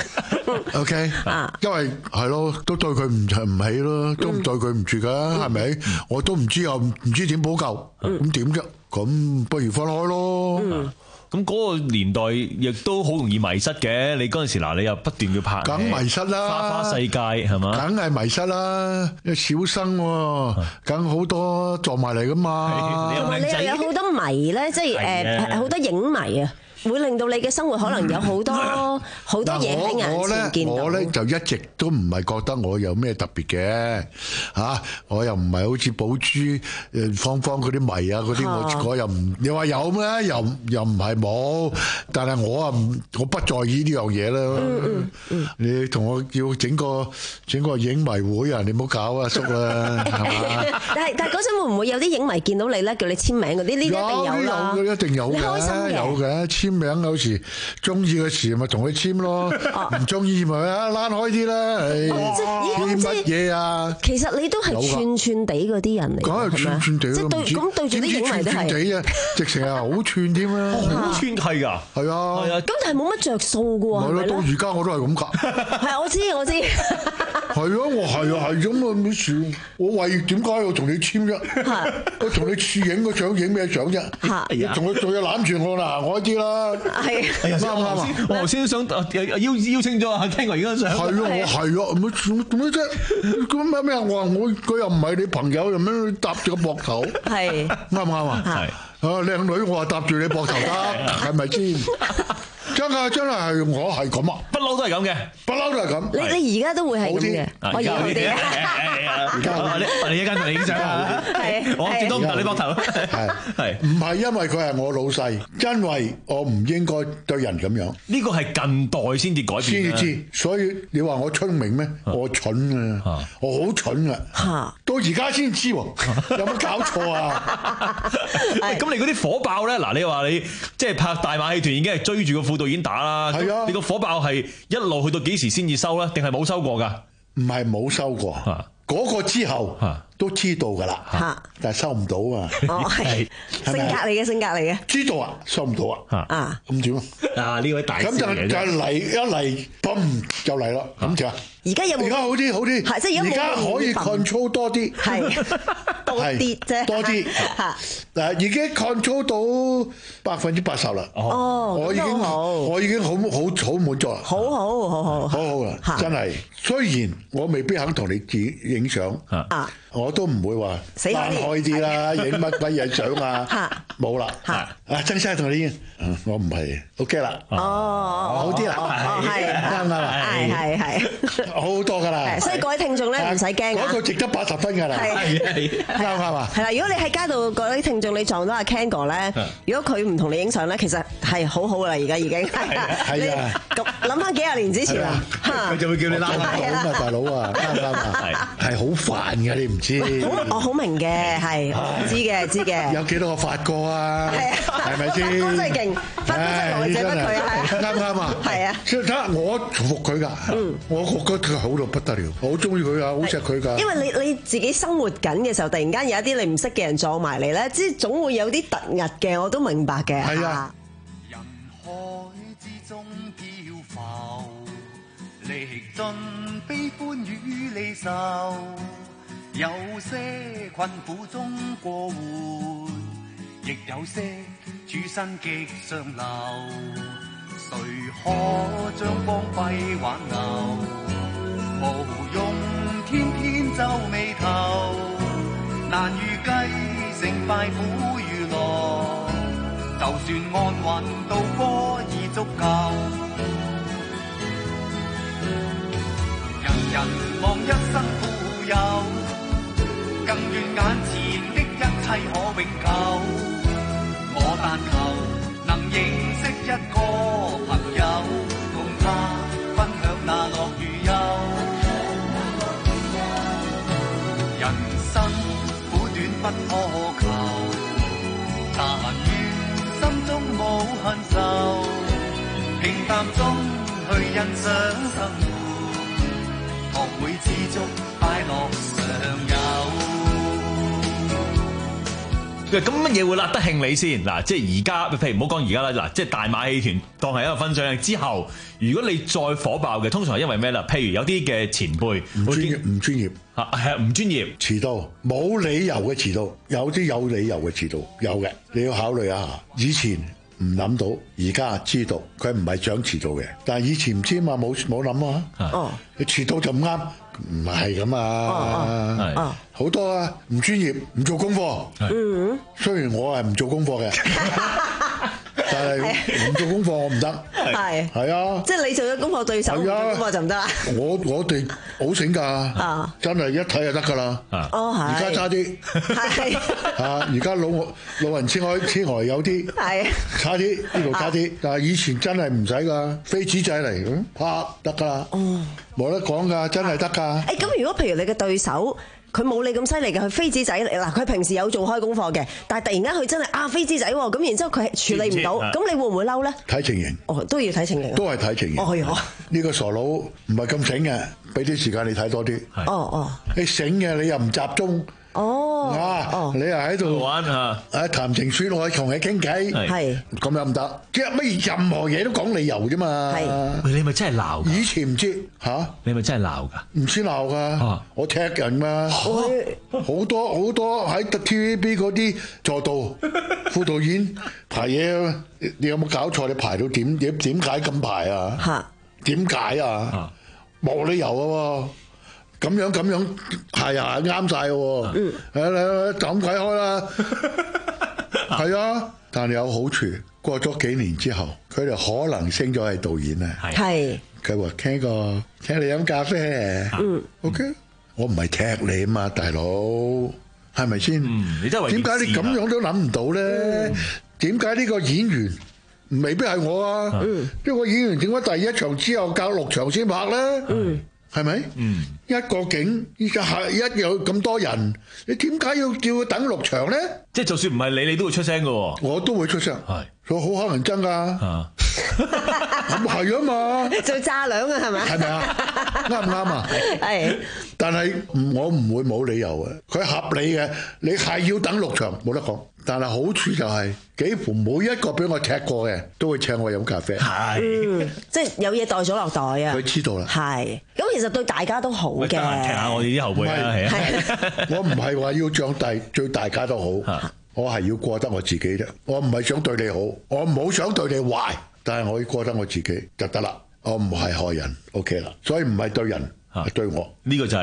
O K，因為係咯，都對佢唔唔起咯，都對佢唔住噶，係咪？我都唔知又唔知點補救，咁點啫？咁不如分開咯。 咁嗰個年代亦都好容易迷失嘅。你嗰陣時嗱，你又不斷要拍， 梗迷失啦， 花花世界係嘛？ 梗係迷失啦，小生梗好多撞埋嚟噶嘛。 同埋你又有好多迷咧，即係誒好多影迷啊。會令到你嘅生活可能有好多好多嘢喺眼前見到。 我咧就一直都唔係覺得我有咩特別嘅嚇，我又唔係好似寶珠誒芳芳嗰啲迷啊嗰啲，我我又唔，你話有咩？又又唔係冇，但係我啊我不在意呢樣嘢啦。嗯嗯，你同我叫整個整個影迷會啊，你唔好搞啊叔啦，係嘛？ 但係但係嗰陣會唔會有啲影迷見到你咧，叫你簽名嗰啲？呢啲一定有啦， 有一定有嘅， 開心嘅， 有嘅簽名有時中意嘅時咪同佢簽咯，唔中意咪啊躝開啲啦。簽乜嘢啊？ 其實你都係串串地嗰啲人嚟， 梗係串串地咯。 即係咁對住啲影迷都係， 直情係好串添啦。 好串係㗎， 係啊。 咁但係冇乜着數㗎喎。 係咯，到而家我都係咁㗎。 係我知我知。 係啊，我係啊，係咁啊，咩事？我為點解我同你簽啫？我同你攝影個相，影咩相啫？同佢仲要攬住我啦，我知啦。 係啱啱啊！ 我頭先都想邀邀請咗阿 Ken 哥影張相。 係啊，我係啊，乜做咩啫？咁咩咩？我話我佢又唔係你朋友，又咩搭住個膊頭？ 係啱唔啱啊？係啊，靚女，我話搭住你膊頭得，係咪先？真係真係係我係咁啊！ 不嬲都係咁嘅， 不嬲都係咁。 你你而家都會係咁嘅，我以為啲。 而家你你一間同你影相啊！我最多唔搭你膊頭。 係係唔係因為佢係我老細？因為我唔應該對人咁樣。 呢個係近代先至改變。 先至知，所以你話我聰明咩？我蠢啊！我好蠢啊！到而家先知喎，有冇搞錯啊？ 咁你嗰啲火爆咧？嗱，你話你即係拍大馬戲團已經係追住個副導演打啦。係啊！你個火爆係一路去到幾時先至收咧？定係冇收過㗎？ 唔係冇收過。嗰個之後都知道㗎啦，但係收唔到啊！ 哦，係性格嚟嘅，性格嚟嘅。 知道啊，收唔到啊！啊，咁點啊？ 啊，呢位大師咁就就嚟一嚟，嘣就嚟咯，咁就。 而家有冇？ 而家好啲，好啲。 係即係而家可以 control 多啲， 係多啲啫， 多啲嚇。嗱，已經 control 到百分之八十啦。 哦， 我已經我已經好好好滿足啦。 好好好好好好啦，真係。雖然我未必肯同你影影相啊，我都唔會話攤開啲啦，影乜鬼嘢相啊？冇啦。啊，曾生同你影，我唔係 OK 啦。 哦， 好啲啦， 係啱啱啦，係係係。 好多噶啦， 所以各位聽眾咧，唔唔使驚啊！ 嗰個值得八十分㗎啦， 係啱唔啱啊？ 係啦，如果你喺街度嗰啲聽眾，你撞到阿 Ken 哥咧，如果佢唔同你影相咧，其實係好好㗎啦，而家已經係啊！ 係啊， 咁諗翻幾廿年之前啊， 佢就會叫你拉拉佬嘛，大佬啊，啱唔啱啊？係好煩㗎，你唔知。 我好明嘅，係知嘅，知嘅。 有幾多個發哥啊？係咪先？ 發哥真係勁，發哥真係來者不拒啊！ 啱唔啱啊？係啊，所以睇下我服佢㗎，我覺得佢好到不得了，我好中意佢㗎，好錫佢㗎。 因為你你自己生活緊嘅時候，突然間有一啲你唔識嘅人撞埋嚟咧，即係總會有啲突兀嘅，我都明白嘅。係啊。 人海之中漂浮，歷盡悲歡與離愁，有些困苦中過活，亦有些處身極上流。誰可將光輝挽留？無用天天皺眉頭，難預計成敗苦與樂。就算安穩渡過已足夠。人人望一生富有，更願眼前的一切可永久。我但求能認識一個朋友，同他分享那樂與憂。人生苦短不可求，但願心中無恨愁，平淡中去欣賞生活，學會知足快樂常有。 咁乜嘢會辣得興你先？嗱，即係而家，譬如唔好講而家啦，嗱，即係大馬戲團當係一個分享之後，如果你再火爆嘅，通常係因為咩啦？譬如有啲嘅前輩唔專業，唔專業嚇係唔專業， 遲到冇理由嘅遲到，有啲有理由嘅遲到，有嘅，你要考慮一下。以前唔諗到，而家知道佢唔係想遲到嘅，但係以前唔知嘛，冇冇諗啊。哦，你遲到就唔啱。唔係咁啊，好多啊，唔專業，唔做功課。嗯，雖然我係唔做功課嘅，但係唔做功課我唔得。係係啊， 即係你做咗功課對手，唔做功課就唔得啦。 我我哋好醒㗎，真係一睇就得㗎啦。 哦，係。 而家差啲，係啊，而家老老人痴呆痴呆有啲，係差啲呢度差啲，但係以前真係唔使㗎，飛紙仔嚟咁啪得㗎啦。哦。冇得講㗎，真係得㗎。誒咁，如果譬如你嘅對手，佢冇你咁犀利嘅，佢飛紙仔嚟嗱，佢平時有做開功課嘅，但係突然間佢真係啊飛紙仔喎，咁然之後佢處理唔到，咁你會唔會嬲咧？ 睇情形。哦， 都要睇情形。 都係睇情形。哦喲，呢個傻佬唔係咁醒嘅，俾啲時間你睇多啲。哦哦。你醒嘅，你又唔集中。哦，啊，你又喺度玩啊？誒，談情説愛，同你傾偈，係咁樣唔得，即係乜任何嘢都講理由啫嘛。係， 你咪真係鬧？以前唔知嚇， 你咪真係鬧㗎？唔知鬧㗎，我踢人嘛，好多好多喺 T V B 嗰啲助導副導演排嘢，你有冇搞錯？你排到點點點解咁排啊？嚇，點解啊？冇理由啊喎！咁樣咁樣係啊啱晒喎，誒誒咁鬼開啦，係啊，但係有好處。過咗幾年之後，佢哋可能升咗係導演啊。係，佢話聽個請你飲咖啡，嗯 ，OK，我唔係踢你啊嘛，大佬，係咪先？你真係點解你咁樣都諗唔到咧？點解呢個演員未必係我啊？呢個演員點解第一場之後隔六場先拍咧？嗯。係咪？嗯，一個景，依家係一有咁多人，你點解要叫佢等六場咧？ 即係就算唔係你，你都會出聲㗎喎。 我都會出聲，係，所以好可能真㗎。咁係啊嘛， 做炸兩啊，係咪？ 係咪啊？啱唔啱啊？係。但係我唔會冇理由嘅，佢合理嘅，你係要等六場冇得講。但係好處就係，幾乎每一個俾我踢過嘅，都會請我飲咖啡。係， 嗯，即係有嘢袋咗落袋啊。 佢知道啦。 係，咁其實對大家都好嘅。踢下我哋啲後輩啦，係啊。 我唔係話要將大對大家都好，我係要過得我自己啫。我唔係想對你好，我唔好想對你壞，但係我要過得我自己就得啦。我唔係害人 ，OK 啦。所以唔係對人，係對我。 呢個就係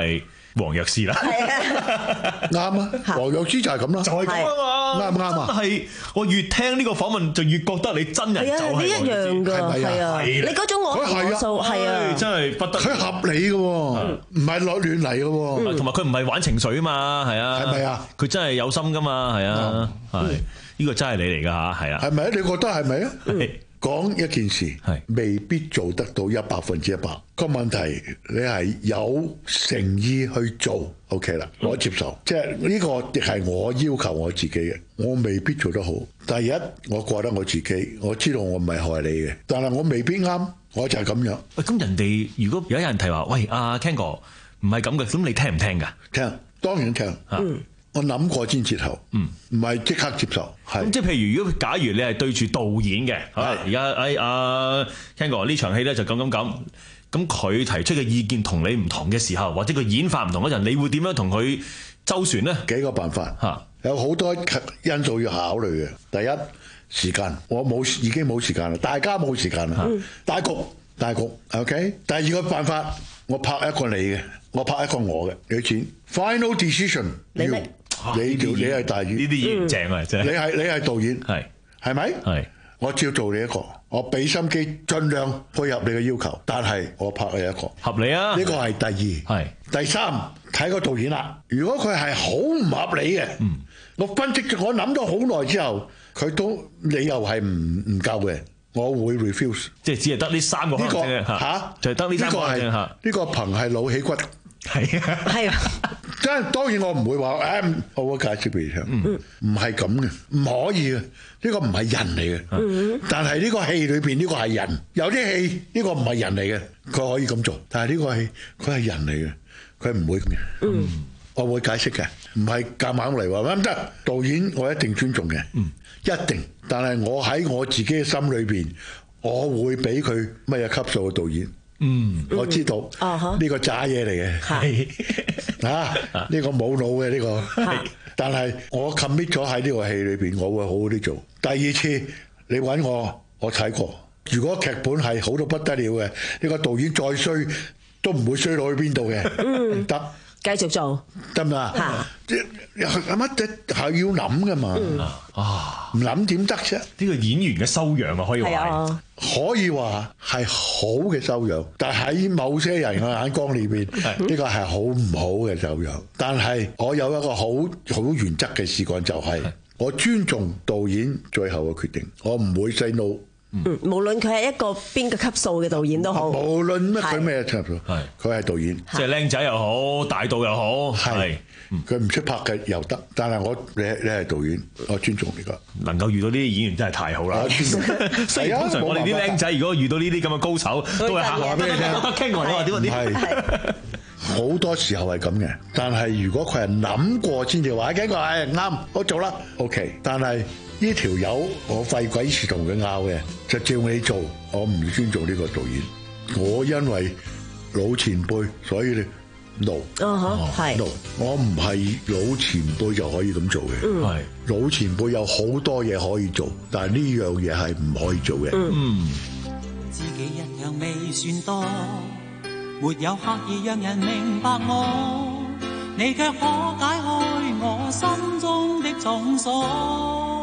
黃藥師啦。 啱啊，黃藥師就係咁啦， 就係咁啊嘛， 啱唔啱啊？ 真係我越聽呢個訪問就越覺得你真人就係黃藥師， 係啊，你一樣㗎， 係咪啊係啊， 係啦你嗰種我同我數係啊， 真係不得了。 佢合理嘅喎，唔係攞亂嚟嘅喎， 同埋佢唔係玩情緒啊嘛，係啊， 係咪啊？ 佢真係有心㗎嘛，係啊，係呢個真係你嚟㗎嚇，係啊， 係咪啊？你覺得係咪啊？講一件事係未必做得到一百分之一百，個問題你係有誠意去做 ，OK 啦，我接受。即係呢個亦係我要求我自己嘅，我未必做得好。第一，我覺得我自己，我知道我唔係害你嘅，但係我未必啱，我就係咁樣。 喂，咁人哋如果有人提話，喂，阿 Ken 哥唔係咁嘅，咁你聽唔聽㗎？ 聽，當然聽。嗯。我諗過先接受，嗯，唔係即刻接受。 咁即係譬如，如果假如你係對住導演嘅，係而家誒阿 Ken 哥呢場戲咧就咁咁咁，咁佢提出嘅意見同你唔同嘅時候，或者佢演法唔同嗰陣，你會點樣同佢周旋呢？ 幾個辦法嚇，有好多因素要考慮嘅。第一，時間，我冇已經冇時間啦，大家冇時間啦。嗯、大局，大局 ，OK。第二個辦法，我拍一個你嘅，我拍一個我嘅，幾錢 ？Final decision， 你明？ 你條你係大演呢啲演正啊，真係。 你係你係導演，係係咪？係。我照做你一個，我俾心機，盡量配合你嘅要求，但係我拍你一個， 合理啊。 呢個係第二，係第三睇個導演啦。如果佢係好唔合理嘅，嗯，我分析我諗咗好耐之後，佢都理由係唔唔夠嘅，我會 refuse。 即係只係得呢三個可能啫嚇， 就係得呢三個啫嚇。 呢個憑係腦起骨。 係啊， 係啊， 真係當然我唔會話誒，我會解釋俾你聽，唔係咁嘅，唔可以嘅，呢個唔係人嚟嘅。嗯、但係呢個戲裏邊呢個係人，有啲戲呢個唔係人嚟嘅，佢可以咁做，但係呢個戲佢係人嚟嘅，佢唔會咁嘅。嗯，我會解釋嘅，唔係夾硬嚟話唔得。導演我一定尊重嘅，嗯、一定。但係我喺我自己嘅心裏邊，我會俾佢乜嘢級數嘅導演。嗯，我知道呢個渣嘢嚟嘅，係啊，呢個冇腦嘅呢個，但係我 commit 咗喺呢個戲裏邊，我會好好啲做。第二次你揾我，我睇過。如果劇本係好到不得了嘅，呢個導演再衰都唔會衰落去邊度嘅，唔得。 繼續做得唔得啊？乜嘢係要諗噶嘛？啊，唔諗點得啫？ 呢個演員嘅修養啊，可以話可以話係好嘅修養，但喺某些人嘅眼光裏邊，呢個係好唔好嘅修養。但係我有一個好好原則嘅事幹，就係我尊重導演最後嘅決定，我唔會 say no。 嗯，無論佢係一個邊個級數嘅導演都好， 無論乜佢咩級數，係佢係導演， 即係靚仔又好，大導又好，係佢唔識拍嘅又得。但係我你你係導演，我尊重你個。 能夠遇到呢啲演員真係太好啦。雖然通常我哋啲靚仔如果遇到呢啲咁嘅高手，都係客話俾你聽。傾我你話點啊點？係好多時候係咁嘅，但係如果佢係諗過先至話，經過係啱，我做啦 ，OK。但係呢條友我費鬼事同佢拗嘅，就照你做，我唔尊重呢個導演。我因為老前輩，所以你 no， 係 no，我唔係老前輩就可以咁做嘅。係、嗯、老前輩有好多嘢可以做，但係呢樣嘢係唔可以做嘅。嗯， 自己一樣未算多，沒有刻意讓人明白我，你卻可解開我心中的重鎖。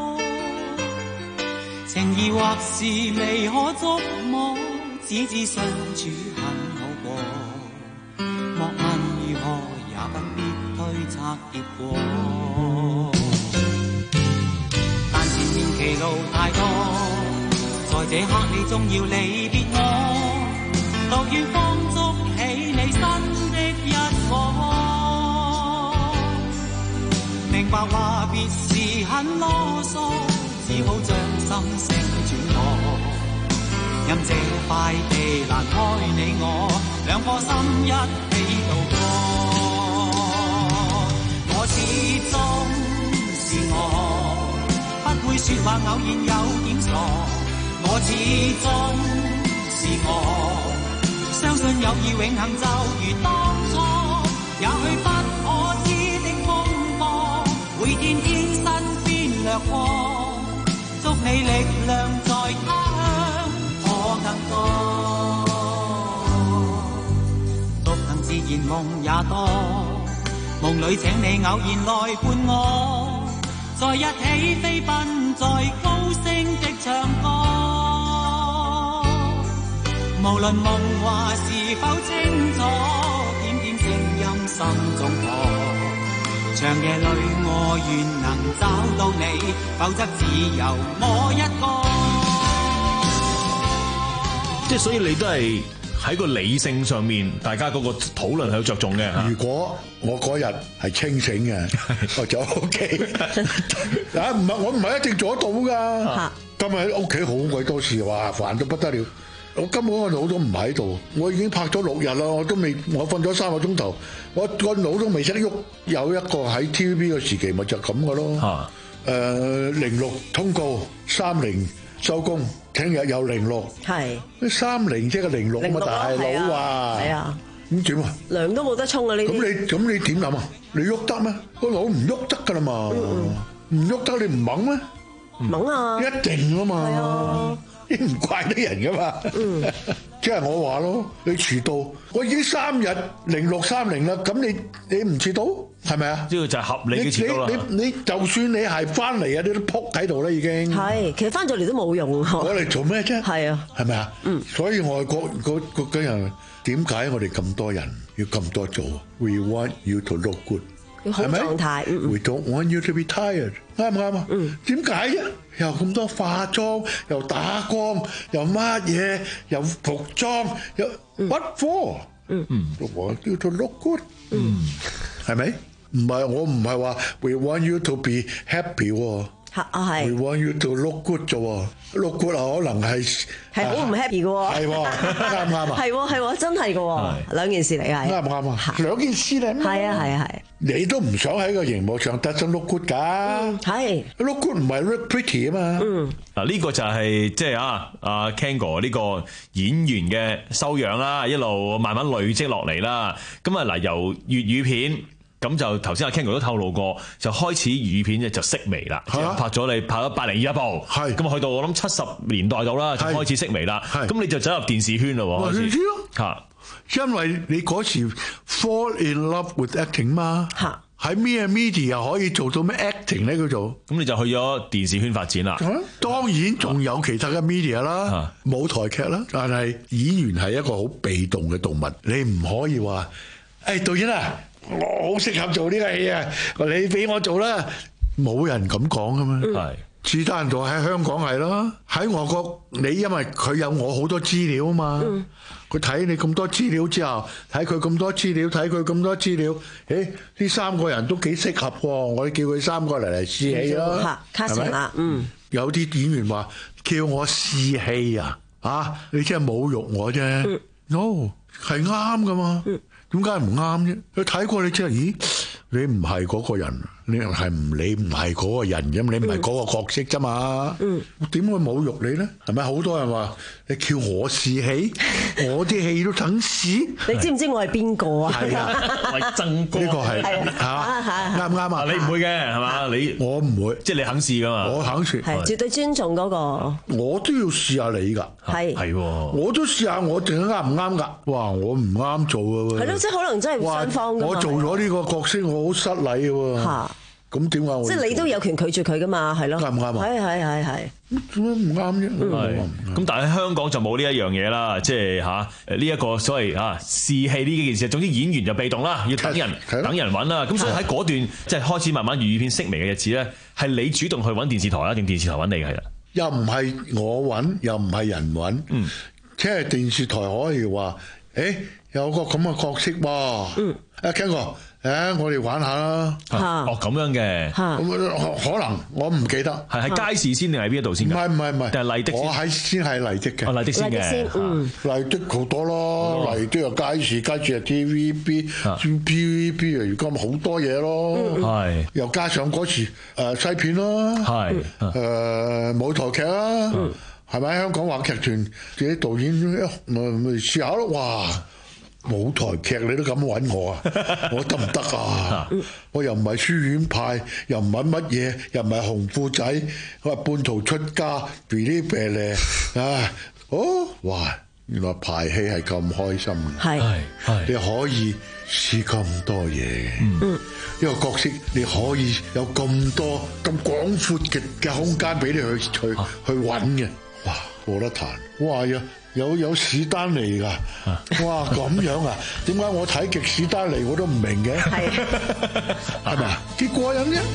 情義或是未可捉摸，只知相處很好過。莫問如何，也不必推測結果。但前面歧路太多，在這刻你終要離別我，獨願放逐起你新的一個。明白話別時很囉嗦，只好將心聲轉播，因這塊地難開你我兩顆心一起度過。我始終是我，不會說話偶然有點傻。我始終是我，相信友誼永恆就如當初。也許不可知的風波，會天天身邊掠過。祝你力量在他鄉可更多，獨行自然夢也多。 夢裏請你偶然來伴我，在一起飛奔在高聲的唱歌。無論夢話是否清楚，點點聲音心中破。長夜裏我願能找到你，否則只有我一個。 即係所以你都係喺個理性上面，大家嗰個討論係有着重嘅。 如果我嗰日係清醒嘅，我就 O K。啊，唔係我唔係一定做得到㗎。今日喺屋企好鬼多事，哇煩到不得了。我根本個腦都唔喺度，我已經拍咗六日啦，我都未，我瞓咗三個鐘頭，我個腦都未識喐。有一個喺 T V B 嘅時期，咪就咁嘅咯。誒零六通告，三零收工，聽日有零六。係。三零即係零六啊嘛，大佬啊。係啊。咁點啊？ 涼都冇得沖啊！呢啲。咁你咁你點諗啊？你喐得咩？個腦唔喐得㗎啦嘛。唔喐得你唔猛咩？ 猛啊！ 一定啊嘛。唔怪得人噶嘛，即係我話咯，你遲到，我已經三日零六三零啦，咁你你唔遲到係咪啊？ 呢個就係合理嘅遲到啦。 你你你就算你係翻嚟啊，你都撲喺度啦已經。係， 其實翻咗嚟都冇用。我嚟做咩啫？係啊，係咪啊？嗯。所以外國嗰嗰啲人點解我哋咁多人要咁多做 ？We want you to look good。 好狀態。 We don't want you to be tired。啱唔啱啊？嗯。點解啫？又咁多化妝，又打光，又乜嘢，又服裝，又 what for？嗯嗯，我要 to look good。嗯，係咪？唔係我唔係話 we want you to be happy 喎。啊係。We want you to look good 啫喎。look good 可能係係好唔 happy 嘅喎。 係喎，啱唔啱啊？ 係喎係喎，真係嘅喎，兩件事嚟係。 啱唔啱啊？兩件事嚟。 係啊係啊係。 你都唔想喺個熒幕上得真 look good 㗎？係 look good 唔係 look pretty 啊嘛。嗯， 嗱呢個就係即係啊阿 Ken 哥呢個演員嘅修養啦，一路慢慢累積落嚟啦。咁啊嗱，由粵語片。咁就頭先阿 Ken 哥都透露過，就開始粵語片咧就式微啦，拍咗你拍咗八零二一部，咁去到我諗七十年代度啦，就開始式微啦。咁你就走入電視圈咯，開始嚇，因為你嗰時 fall in love with acting 嘛，喺咩 media 又可以做到咩 acting 咧？叫做咁你就去咗電視圈發展啦。 當然仲有其他嘅 media 啦，舞台劇啦，但係演員係一個好被動嘅動物，你唔可以話誒導演啊。我好適合做呢個戲啊！你俾我做啦，冇人咁講噶嘛。係，是但人喺香港係咯，喺外國你因為佢有我好多資料啊嘛，佢睇你咁多資料之後，睇佢咁多資料，睇佢咁多資料，誒呢三個人都幾適合喎，我哋叫佢三個嚟嚟試戲咯， 係咪？嗯， 有啲演員話叫我試戲啊，啊你真係侮辱我啫。No 係啱噶嘛。點解唔啱啫？佢睇過你之後，咦？你唔係嗰個人，你係唔你唔係嗰個人啫嘛？你唔係嗰個角色啫嘛？嗯，點會侮辱你咧？係咪好多人話你叫我試戲，我啲戲都等試。 你知唔知我係邊個啊？ 係啊，我係曾哥。 呢個係嚇啱唔啱啊？ 你唔會嘅係嘛？你我唔會， 即係你肯試噶嘛？ 我肯試， 係絕對尊重嗰個。 我都要試下你㗎， 係係喎， 我都試下我淨係啱唔啱㗎？哇！我唔啱做㗎喎。 係咯，即係可能真係雙方㗎嘛。 我做咗呢個角色，我好失禮嘅喎。嚇！咁點解我？ 即係你都有權拒絕佢㗎嘛？係咯。 啱唔啱啊？ 係係係係。 點解唔啱啫？ 係。咁但係喺香港就冇呢一樣嘢啦，即係嚇誒呢一個所謂嚇試戲呢件事。總之演員就被動啦，要等人等人揾啦。咁所以喺嗰段即係開始慢慢粵語片式微嘅日子咧，係你主動去揾電視台啊，定電視台揾你係啦？ 又唔係我揾，又唔係人揾。嗯。即係電視台可以話，誒有個咁嘅角色喎。嗯。啊 Ken 哥。誒，我哋玩下啦。 哦，咁樣嘅。 可能我唔記得。 係喺街市先定係邊一度先？ 唔係唔係唔係。 定係麗的先？ 我喺先係麗的嘅。 哦，麗的先嘅。 嗯，麗的好多咯，麗的又街市，街市又 T V B，T V B 啊，而家咪好多嘢咯。係。又加上嗰時誒西片啦。係。誒舞台劇啦。係咪香港話劇團啲導演咪咪試下咯？哇！舞台劇你都咁揾我啊？我得唔得啊？我又唔係書院派，又唔係乜嘢，又唔係紅褲仔，我話半途出家，嗶哩嗶哩啊！哦，哇！ 原來排戲係咁開心嘅， 係係你可以試咁多嘢，嗯，一個角色你可以有咁多咁廣闊嘅嘅空間俾你去去、啊、去揾嘅，哇，冇得彈，哇有有有史丹利㗎，哇咁樣啊？點解我睇極史丹利我都唔明嘅？係係咪啊？幾過癮啫！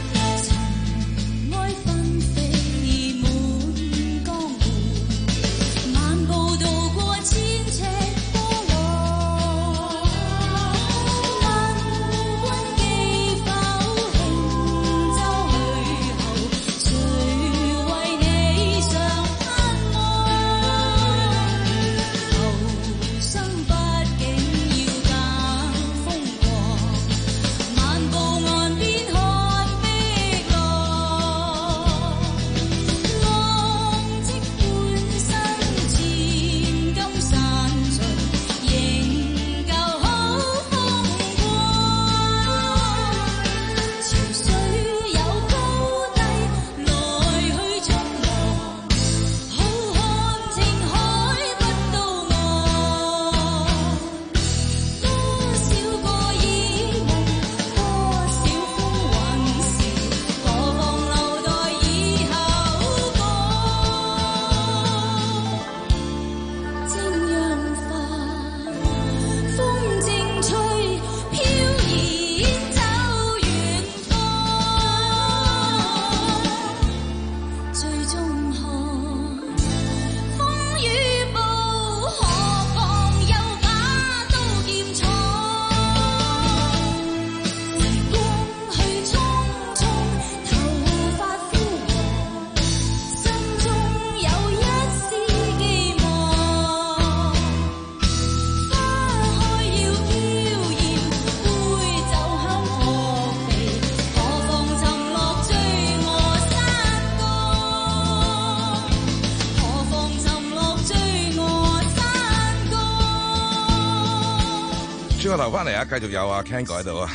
轉個頭翻嚟啊，繼續有阿 Ken 哥喺度啊。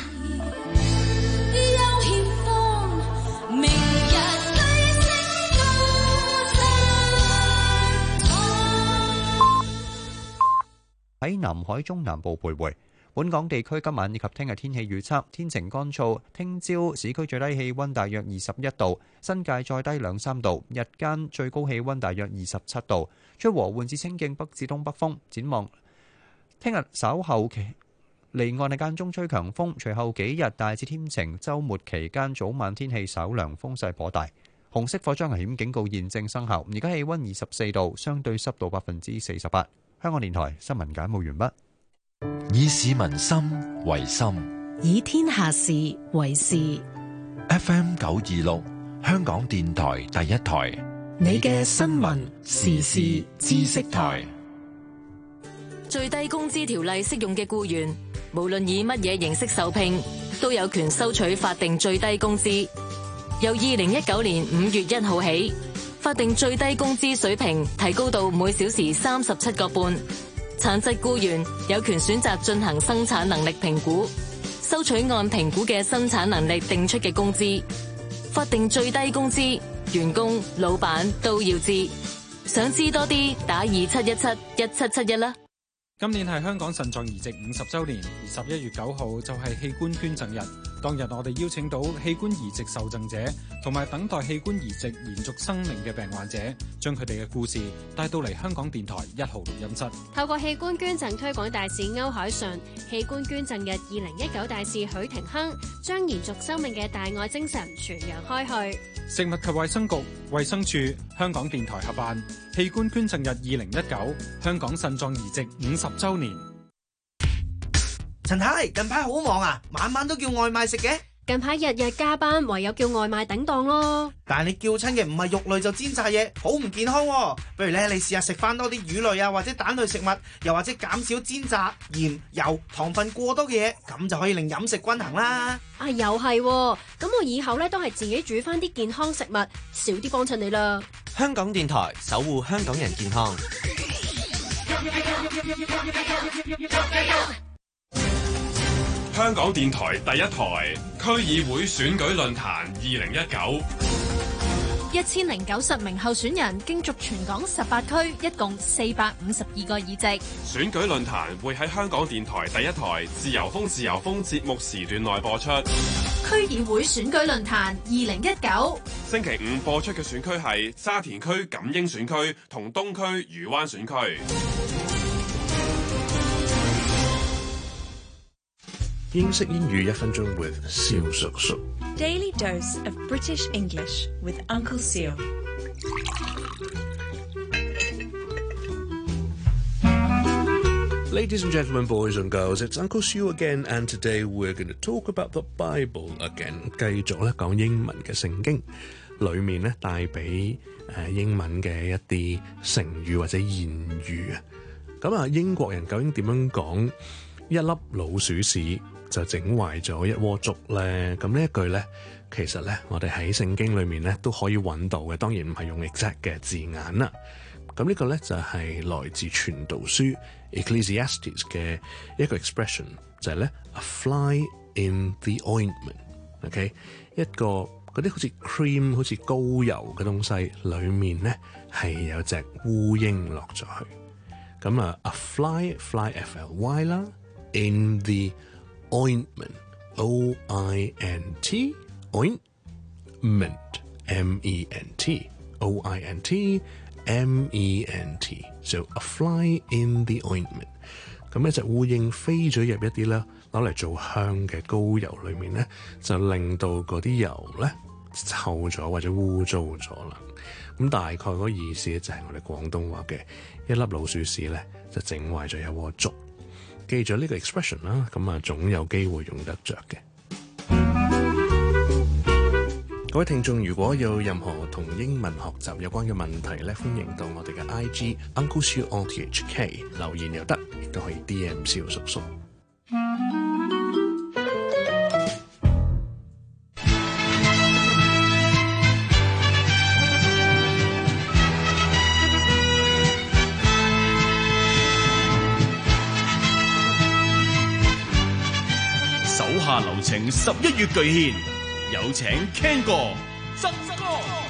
喺南海中南部徘徊。本港地區今晚以及聽日天氣預測，天晴乾燥，聽朝市區最低氣溫大約二十一度，新界再低兩三度，日間最高氣溫大約二十七度，吹和緩至清勁北至東北風。展望聽日稍後期離岸係間中吹強風，隨後幾日大致天晴，週末期間早晚天氣稍涼，風勢頗大。紅色火災危險警告現正生效。而家氣溫二十四度，相對濕度百分之四十八。香港電台新聞簡報完畢。 以市民心為心， 以天下事為事。 F M 九二六，香港電台第一台， 你嘅新聞時事知識台。 最低工資條例適用嘅僱員，無論以乜嘢形式受聘，都有權收取法定最低工資。由二零一九年五月一號起，法定最低工資水平提高到每小時三十七個半。殘疾僱員有權選擇進行生產能力評估，收取按評估嘅生產能力定出嘅工資。法定最低工資，員工、老闆都要知。想知多啲，打二七一七一七七一啦。 今年係香港腎臟移植五十週年，而十一月九號就係器官捐贈日。當日我哋邀請到器官移植受贈者同埋等待器官移植延續生命嘅病患者，將佢哋嘅故事帶到嚟香港電台一號錄音室。 透過器官捐贈推廣大使歐鎧淳、器官捐贈日二零一九大使許廷鏗，將延續生命嘅大愛精神傳揚開去。 食物及衛生局、衛生署、香港電台合辦器官捐贈日二零一九香港腎臟移植五十週年。 陳太，近排好忙啊，晚晚都叫外賣食嘅。 近排日日加班，唯有叫外賣頂檔咯。 但係你叫親嘅唔係肉類就煎炸嘢，好唔健康喎。不如咧，你試下食翻多啲魚類啊，或者蛋類食物，又或者減少煎炸、鹽、油、糖分過多嘅嘢，咁就可以令飲食均衡啦。 啊，又係喎，咁我以後咧都係自己煮翻啲健康食物，少啲幫襯你啦。 香港電台守護香港人健康。 香港電台第一台區議會選舉論壇二零一九， 一千零九十名候選人競逐全港十八區，一共四百五十二個議席。 選舉論壇會喺香港電台第一台自由風自由風節目時段內播出。 區議會選舉論壇二零一九， 星期五播出嘅選區係沙田區錦英選區同東區漁灣選區。 英式英語一分鐘 with 蕭叔叔。 Daily dose of British English with Uncle Seal. Ladies and gentlemen, boys and girls, it's Uncle Seal again, and today we're going to talk about the Bible again. 繼續咧講英文嘅聖經，裡面咧帶俾誒英文嘅一啲成語或者諺語啊。咁啊，英國人究竟點樣講一粒老鼠屎就整壞咗一鍋粥咧？咁呢一句咧，其實咧我哋喺聖經裏面咧都可以揾到嘅，當然唔係用 exact 嘅字眼啦。咁呢個咧就係來自傳道書 Ecclesiastes 嘅一個 expression， 就係咧 a fly in the ointment。OK， 一個嗰啲好似 cream 好似膏油嘅東西，裡面咧係有隻烏蠅落咗去。咁啊 a fly fly F L Y 啦 ，in the ointment O I N T ointment M E N T O I N T M E N T so a fly in the ointment。 咁一隻烏蠅飛咗入一啲咧攞嚟做香嘅膏油裏面咧，就令到嗰啲油咧臭咗或者污糟咗啦。咁大概嗰個意思就係我哋廣東話嘅一粒老鼠屎咧就整壞咗一鍋粥。記住呢個 expression 啦，咁啊總有機會用得着嘅。各位聽眾，如果有任何同英文學習有關嘅問題咧，歡迎到我哋嘅 I G Uncle Siu O T H K 留言又得，亦都可以 D M 蕭叔叔。 手下留情，十一月巨獻，有請 Ken 哥、曾哥。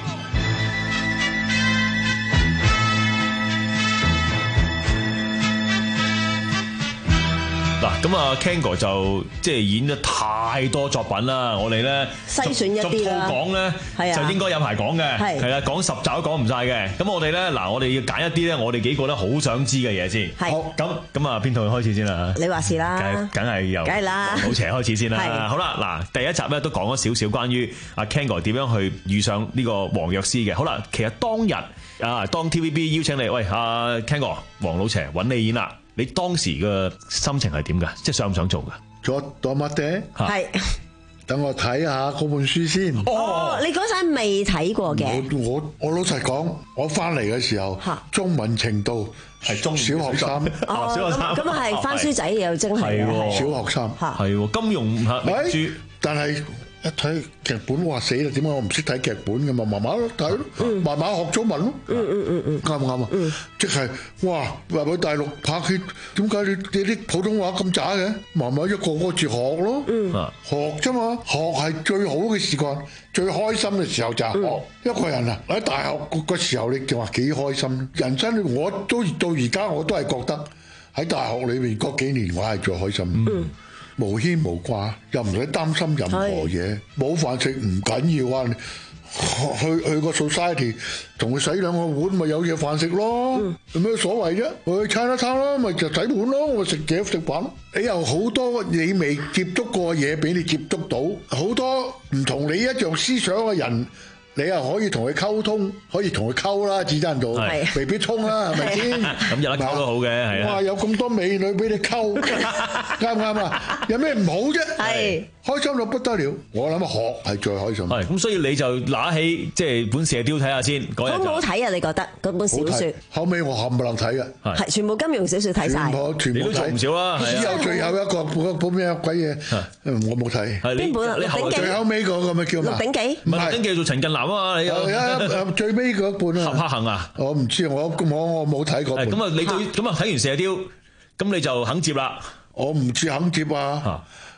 嗱，咁啊 Ken 哥就即係演咗太多作品啦，我哋咧篩選一啲啦， 講咧就應該有排講嘅，係啦，講十集都講唔晒嘅。咁我哋咧嗱，我哋要揀一啲咧，我哋幾個咧好想知嘅嘢先。係，咁咁啊，邊套開始先啦？你話事啦，梗梗係由黃老邪開始先啦。好啦，嗱，第一集咧都講咗少少關於阿 Ken 哥點樣去遇上呢個黃藥師嘅。好啦，其實當日啊，當 T V B 邀請你，喂阿 Ken 哥，黃老邪揾你演啦。你當時嘅心情係點㗎？即係想唔想做㗎？ 做多乜嘅？ 係， 等我睇下嗰本書先。 哦，你嗰陣未睇過嘅。 我我我老實講，我翻嚟嘅時候，中文程度係中小學生。 哦，小學生咁啊係翻書仔又真係小學生。 係喎，金庸嚇名著， 但係。一睇劇本，哇死啦！點解我唔識睇劇本嘅嘛？慢慢睇咯，慢慢學中文咯。嗯嗯嗯嗯，啱唔啱啊？即係哇，話去大陸拍戲，點解你你啲普通話咁渣嘅？慢慢一個個字學咯，學啫嘛，學係最好嘅時間，最開心嘅時候就係學。一個人啊喺大學個時候，你就話幾開心。人生我都到而家我都係覺得喺大學裏面嗰幾年我係最開心。嗯。無牽無掛，又唔使擔心任何嘢，冇飯食唔緊要啊！去去個 society 同佢洗兩個碗，咪有嘢飯食咯，有咩所謂啫？我去餐一餐啦，咪就洗碗咯，我食嘢食飯。你有好多你未接觸過嘅嘢俾你接觸到，好多唔同你一樣思想嘅人。你又可以同佢溝通，可以同佢溝啦，至真到未必通啦，係咪先？ 咁有得溝都好嘅，係啊！ 哇，有咁多美女俾你溝，啱唔啱啊？有咩唔好啫？係開心到不得了。我諗學係最開心。 係咁，所以你就拿起即係本射雕睇下先。 好唔好睇啊？你覺得嗰本小説？ 後尾我冚唪唥睇嘅， 係全部金庸小説睇晒。 全部你都做唔少啦。 只有最後一個嗰本咩鬼嘢，我冇睇。 邊本啊？《鹿鼎記》 最後尾嗰個咪叫咩？ 《鹿鼎記》 唔係《鹿鼎記》做陳近南啊嘛，你有最尾嗰本啊？ 俠客行啊？ 我唔知，我我我冇睇過。 咁啊，你對咁啊睇完射雕，咁你就肯接啦？ 我唔知肯接啊！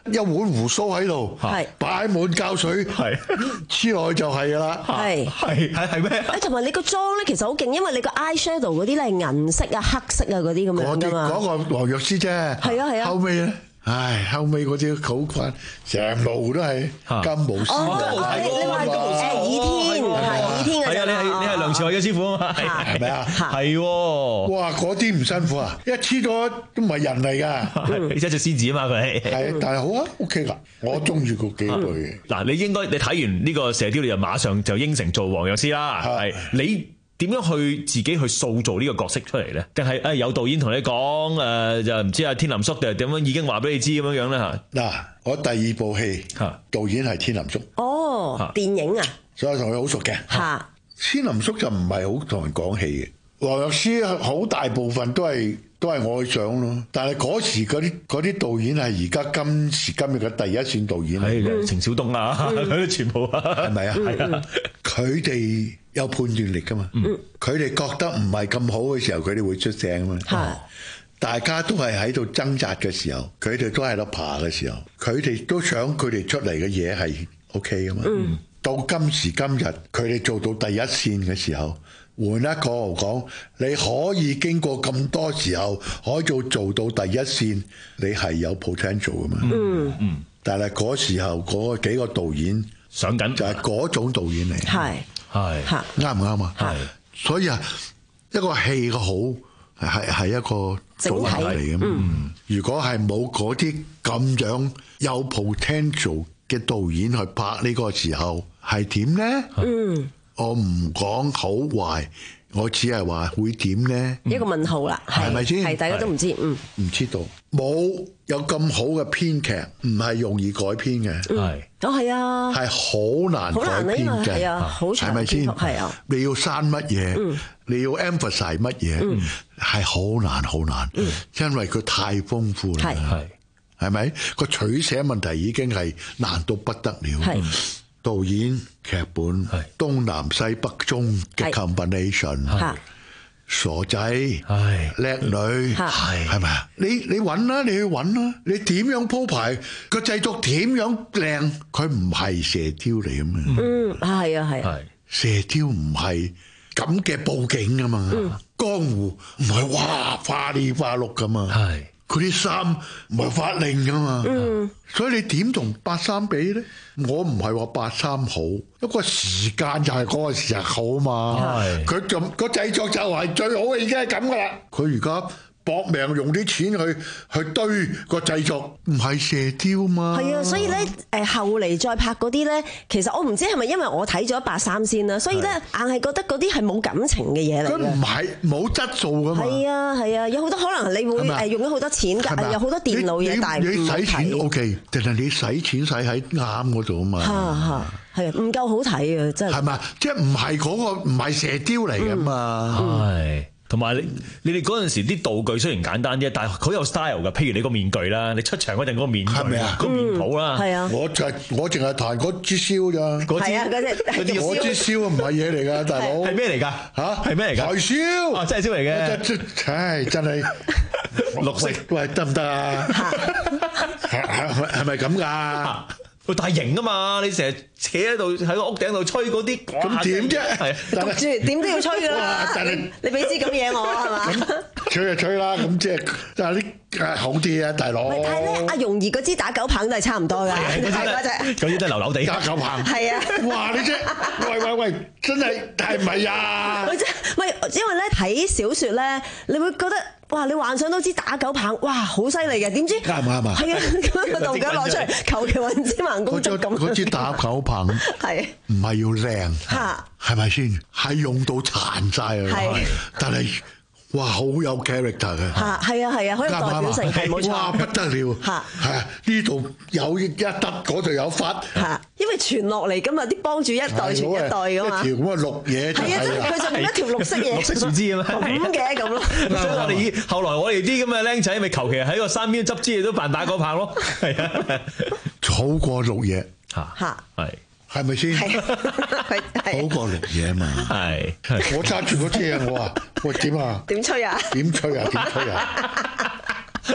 一碗胡鬚喺度， 係擺滿膠水， 係黐落去就係㗎啦。 係係係係咩？ 誒，同埋你個妝咧，其實好勁，因為你個 eye shadow 嗰啲咧係銀色啊、黑色啊嗰啲咁樣㗎嘛。 嗰個黃藥師啫。 係啊係啊。 後尾咧，唉，後尾嗰啲好快，成路都係金毛師。 哦，你話誒倚天係倚天嘅。 係啊，你係你係梁朝偉嘅師傅啊嘛， 係咪啊？ 係喎。 哇！嗰啲唔辛苦啊，一黐咗都唔係人嚟㗎， 一隻獅子啊嘛佢。 係，但係好啊 ，OK 㗎，我中意嗰幾句嘅。 嗱，你應該你睇完呢個射雕，你就馬上就應承做黃藥師啦。係你點樣去自己去塑造呢個角色出嚟咧？定係誒有導演同你講誒就唔知阿天林叔定係點樣已經話俾你知咁樣樣咧嚇？ 嗱，我第二部戲導演係天林叔。 哦，電影啊， 所以同佢好熟嘅。 嚇， 天林叔就唔係好同人講戲嘅。黃藥師好大部分都係都係我去上咯，但係嗰時嗰啲嗰啲導演係而家今時今日嘅第一線導演， 係程小東啊，佢哋全部啊， 係咪啊？係啊，佢哋有判斷力噶嘛，佢哋覺得唔係咁好嘅時候，佢哋會出聲啊嘛。大家都係喺度掙扎嘅時候，佢哋都喺度爬嘅時候，佢哋都想佢哋出嚟嘅嘢係 OK 噶嘛。到今時今日，佢哋做到第一線嘅時候。換一個講，你可以經過咁多時候，可以做做到第一線，你係有 potential 噶嘛？嗯嗯。但係嗰時候嗰幾個導演上緊， 就係嗰種導演嚟。 係係啱唔啱啊？係。所以啊，一個戲嘅好係係一個組合嚟嘅嘛。嗯。如果係冇嗰啲咁樣有 potential 嘅導演去拍呢個時候，係點咧？嗯。我唔講好壞，我只係話會點咧？ 一個問號啦， 係咪先？ 係大家都唔知，嗯， 唔知道。冇有咁好嘅編劇，唔係容易改編嘅， 係， 哦係啊， 係好難改編嘅， 係啊，好長， 係咪先？ 係啊， 你要刪乜嘢？你要 emphasize 乜嘢？係好難，好難，因為佢太豐富啦，係，係咪？個取捨問題已經係難到不得了。導演、劇本、東南西北中嘅 combination，傻仔、叻女，係咪啊？你你揾啦，你去揾啦，你點樣鋪排個製作點樣靚？佢唔係射雕嚟㗎嘛？ 嗯，係啊，係啊， 射雕唔係咁嘅佈景㗎嘛？江湖唔係哇花里花碌㗎嘛？係。佢啲衫唔係法令噶嘛，嗯、所以你點同八三比咧？我唔係話八三好，一個時間就係嗰個時日好嘛。佢就個製作就係最好嘅，已經係咁噶啦。佢而家搏命用啲錢去去堆個製作，唔係射雕嘛。 係啊，所以咧誒後嚟再拍嗰啲咧，其實我唔知係咪因為我睇咗八三先啦，所以咧硬係覺得嗰啲係冇感情嘅嘢嚟嘅。 佢唔係冇質素噶嘛。係啊係啊，有好多可能你會誒用咗好多錢㗎，有好多電腦嘢，但係你使錢 OK，但係你使錢使喺啱嗰度啊嘛。 嚇嚇係啊，唔夠好睇啊，真係。 係咪？即係唔係嗰個唔係射雕嚟㗎嘛？ 係。同埋你你哋嗰陣時啲道具雖然簡單啲，但係好有 style 㗎。譬如你個面具啦，你出場嗰陣嗰個面具，係咪啊？個面譜啦，係啊。 我就係我淨係彈嗰支簫咋，嗰支嗰支嗰支簫唔係嘢嚟㗎，大佬。 係咩嚟㗎？嚇係咩嚟㗎？ 台簫啊，真係簫嚟嘅。 唉，真係綠色，喂得唔得啊？係係係咪咁㗎？ 佢大型啊嘛！你成日企喺度喺個屋頂度吹嗰啲， 咁點啫？ 係焗住點都要吹㗎啦！你俾支咁嘢我係嘛？ 吹就吹啦，咁即係但係啲好啲啊，大佬。 但係咧，阿容兒嗰支打狗棒都係差唔多㗎，嗰隻嗰啲都係流流地打狗棒。 係啊！ 哇！你真喂喂喂，真係係唔係啊？ 我真唔係，因為咧睇小説咧，你會覺得。哇！你幻想到支打狗棒，哇，好犀利嘅，點知啱唔啱啊？ 係啊，咁個道具攞出嚟，求其揾支盲公竹咁。 嗰支打狗棒係唔係要靚？嚇，係咪先？係用到殘晒啊！但係哇，好有 character 嘅。嚇，係啊係啊，好有代表性，係冇錯。哇，不得了！嚇，係啊，呢度有一得，嗰度有忽。嚇，因為傳落嚟㗎嘛，啲幫主一代傳一代㗎嘛。一條咁嘅綠嘢。係啊，佢就變一條綠色嘢。 綠色樹枝咁樣。 咁嘅咁咯。 所以我哋後來我哋啲咁嘅僆仔咪求其喺個山邊執支嘢都扮打狗棒咯。係啊， 好過綠嘢。 嚇嚇係。 係咪先？好過綠嘢嘛？係。我揸住嗰支嘢，我話：喂點啊？ 點吹啊？ 點吹啊？點吹啊？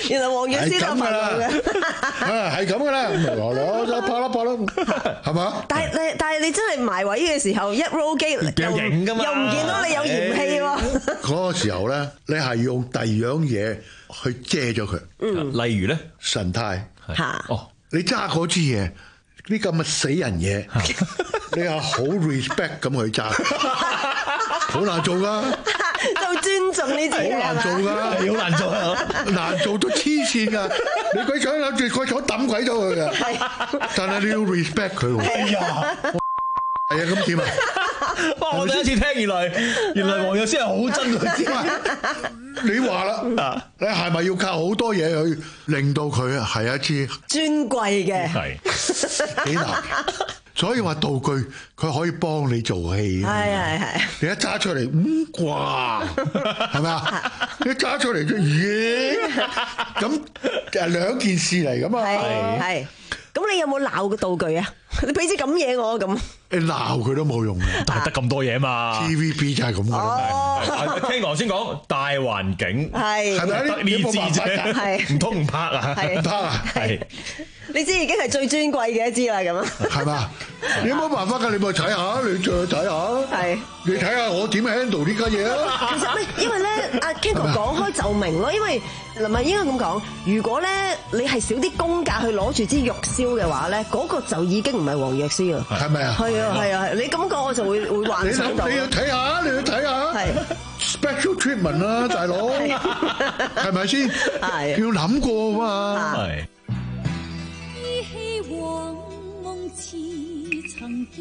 原來黃藥師都拍到嘅， 啊係咁噶啦，攞攞拍啦拍啦，係嘛？ 但係你但係你真係埋位嘅時候，一 roll 機又型㗎嘛又唔見到你有嫌棄喎。 嗰個時候咧，你係用第二樣嘢去遮咗佢。 嗯， 例如咧神態嚇， 哦， 你揸嗰支嘢，呢咁嘅死人嘢，你係好 respect 咁去揸，好難做噶。 都尊重呢啲嘢， 好難做㗎， 好難做啊！ 難做到黐線㗎！你鬼想諗住鬼想抌鬼咗佢嘅，但係你要 respect 佢喎。 哎呀， 係啊，咁點啊？ 哇！我第一次聽，原來原來黃藥師係好憎佢知嘛？ 你話啦，你係咪要靠好多嘢去令到佢係一支尊貴嘅？ 係幾難。所以話道具佢可以幫你做戲， 係係係。 你一揸出嚟，嗯啩，係咪啊？一揸出嚟就咦，咁就係兩件事嚟㗎嘛。 係係。咁你有冇鬧個道具啊？你俾支咁嘢我咁。 你鬧佢都冇用嘅， 但係得咁多嘢嘛。 T V B 就係咁㗎啦。 聽頭先講大環境係係咪得呢支啫？ 係唔通唔拍啊？ 係唔拍啊？ 係。 你知已經係最尊貴嘅一支啦，咁啊， 係嘛？你冇辦法㗎，你咪睇下，你再睇下。 係。 你睇下我點 handle 呢家嘢啊？ 其實咩？因為咧，阿 Kingo 講開就明咯。因為唔係應該咁講，如果咧你係少啲公價去攞住支玉簫嘅話咧，嗰個就已經唔係黃藥師啦。 係咪啊？ 係啊係啊，你咁講我就會會幻想到。 你要睇下，你要睇下。 係 special treatment 啊，大佬，係咪先？ 係要諗過嘛。 係。 依稀往夢似曾見，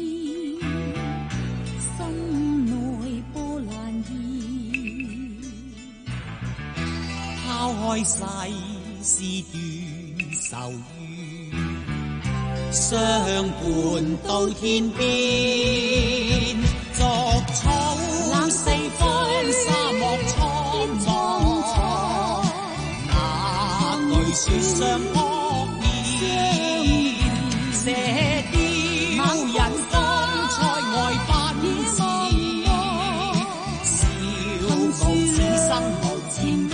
心內波瀾現。拋開世事斷愁怨，相伴到天邊。逐草攬四方，沙漠蒼茫，那句説相撲面，射雕人方塞外奔馳，笑傲此生無前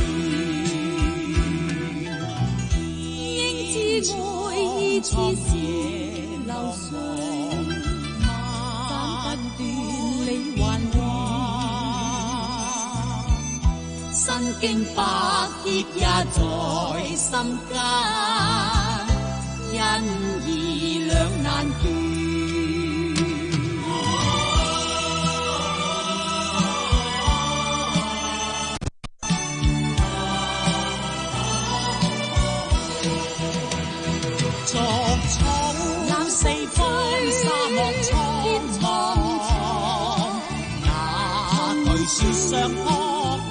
緣，應知愛意似蛇流水。身經百劫也在心間，因義兩難斷。逐草攬四方，沙漠蒼茫，那句説相撲。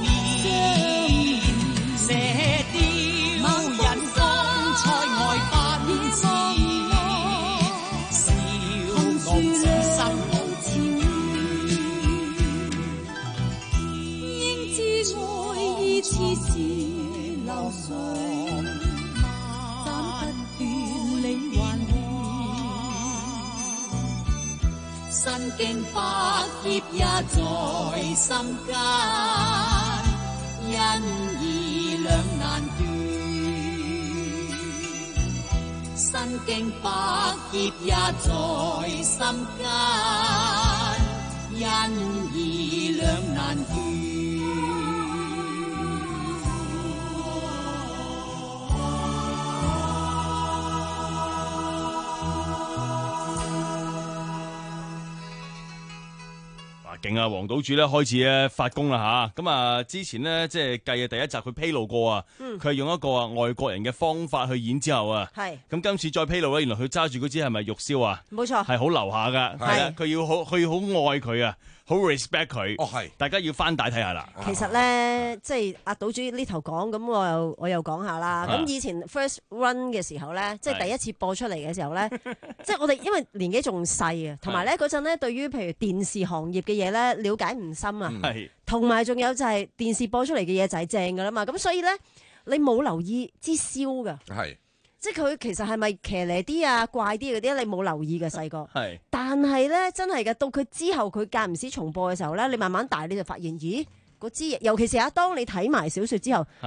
身經百劫也在心間，因義兩難斷。身經百劫也在心間，因義兩難斷。 勁啊！黃島主咧開始咧發功啦吓，咁啊之前咧即係計嘅第一集佢披露過啊，佢係、嗯、用一個啊外國人嘅方法去演之後啊，係咁今次再披露咧，原來佢揸住嗰支係咪玉簫啊？冇錯，係好流下噶，係啊，佢要好佢要好愛佢啊，好 respect 佢。哦係，大家要翻帶睇下啦。 其實咧，即係阿島主呢頭講，咁我又我又講下啦。咁以前 first run 嘅時候咧，即係第一次播出嚟嘅時候咧，即係我哋因為年紀仲細啊，同埋咧嗰陣咧對於譬如電視行業嘅嘢咧了解唔深啊，同埋仲有就係電視播出嚟嘅嘢就係正噶啦嘛，咁所以咧你冇留意支簫噶，係即係佢其實係咪騎呢啲啊怪啲嗰啲，你冇留意嘅細個，係但係咧真係嘅，到佢之後佢間唔時重播嘅時候咧，你慢慢大你就發現，咦嗰支嘢，尤其是啊當你睇埋小說之後。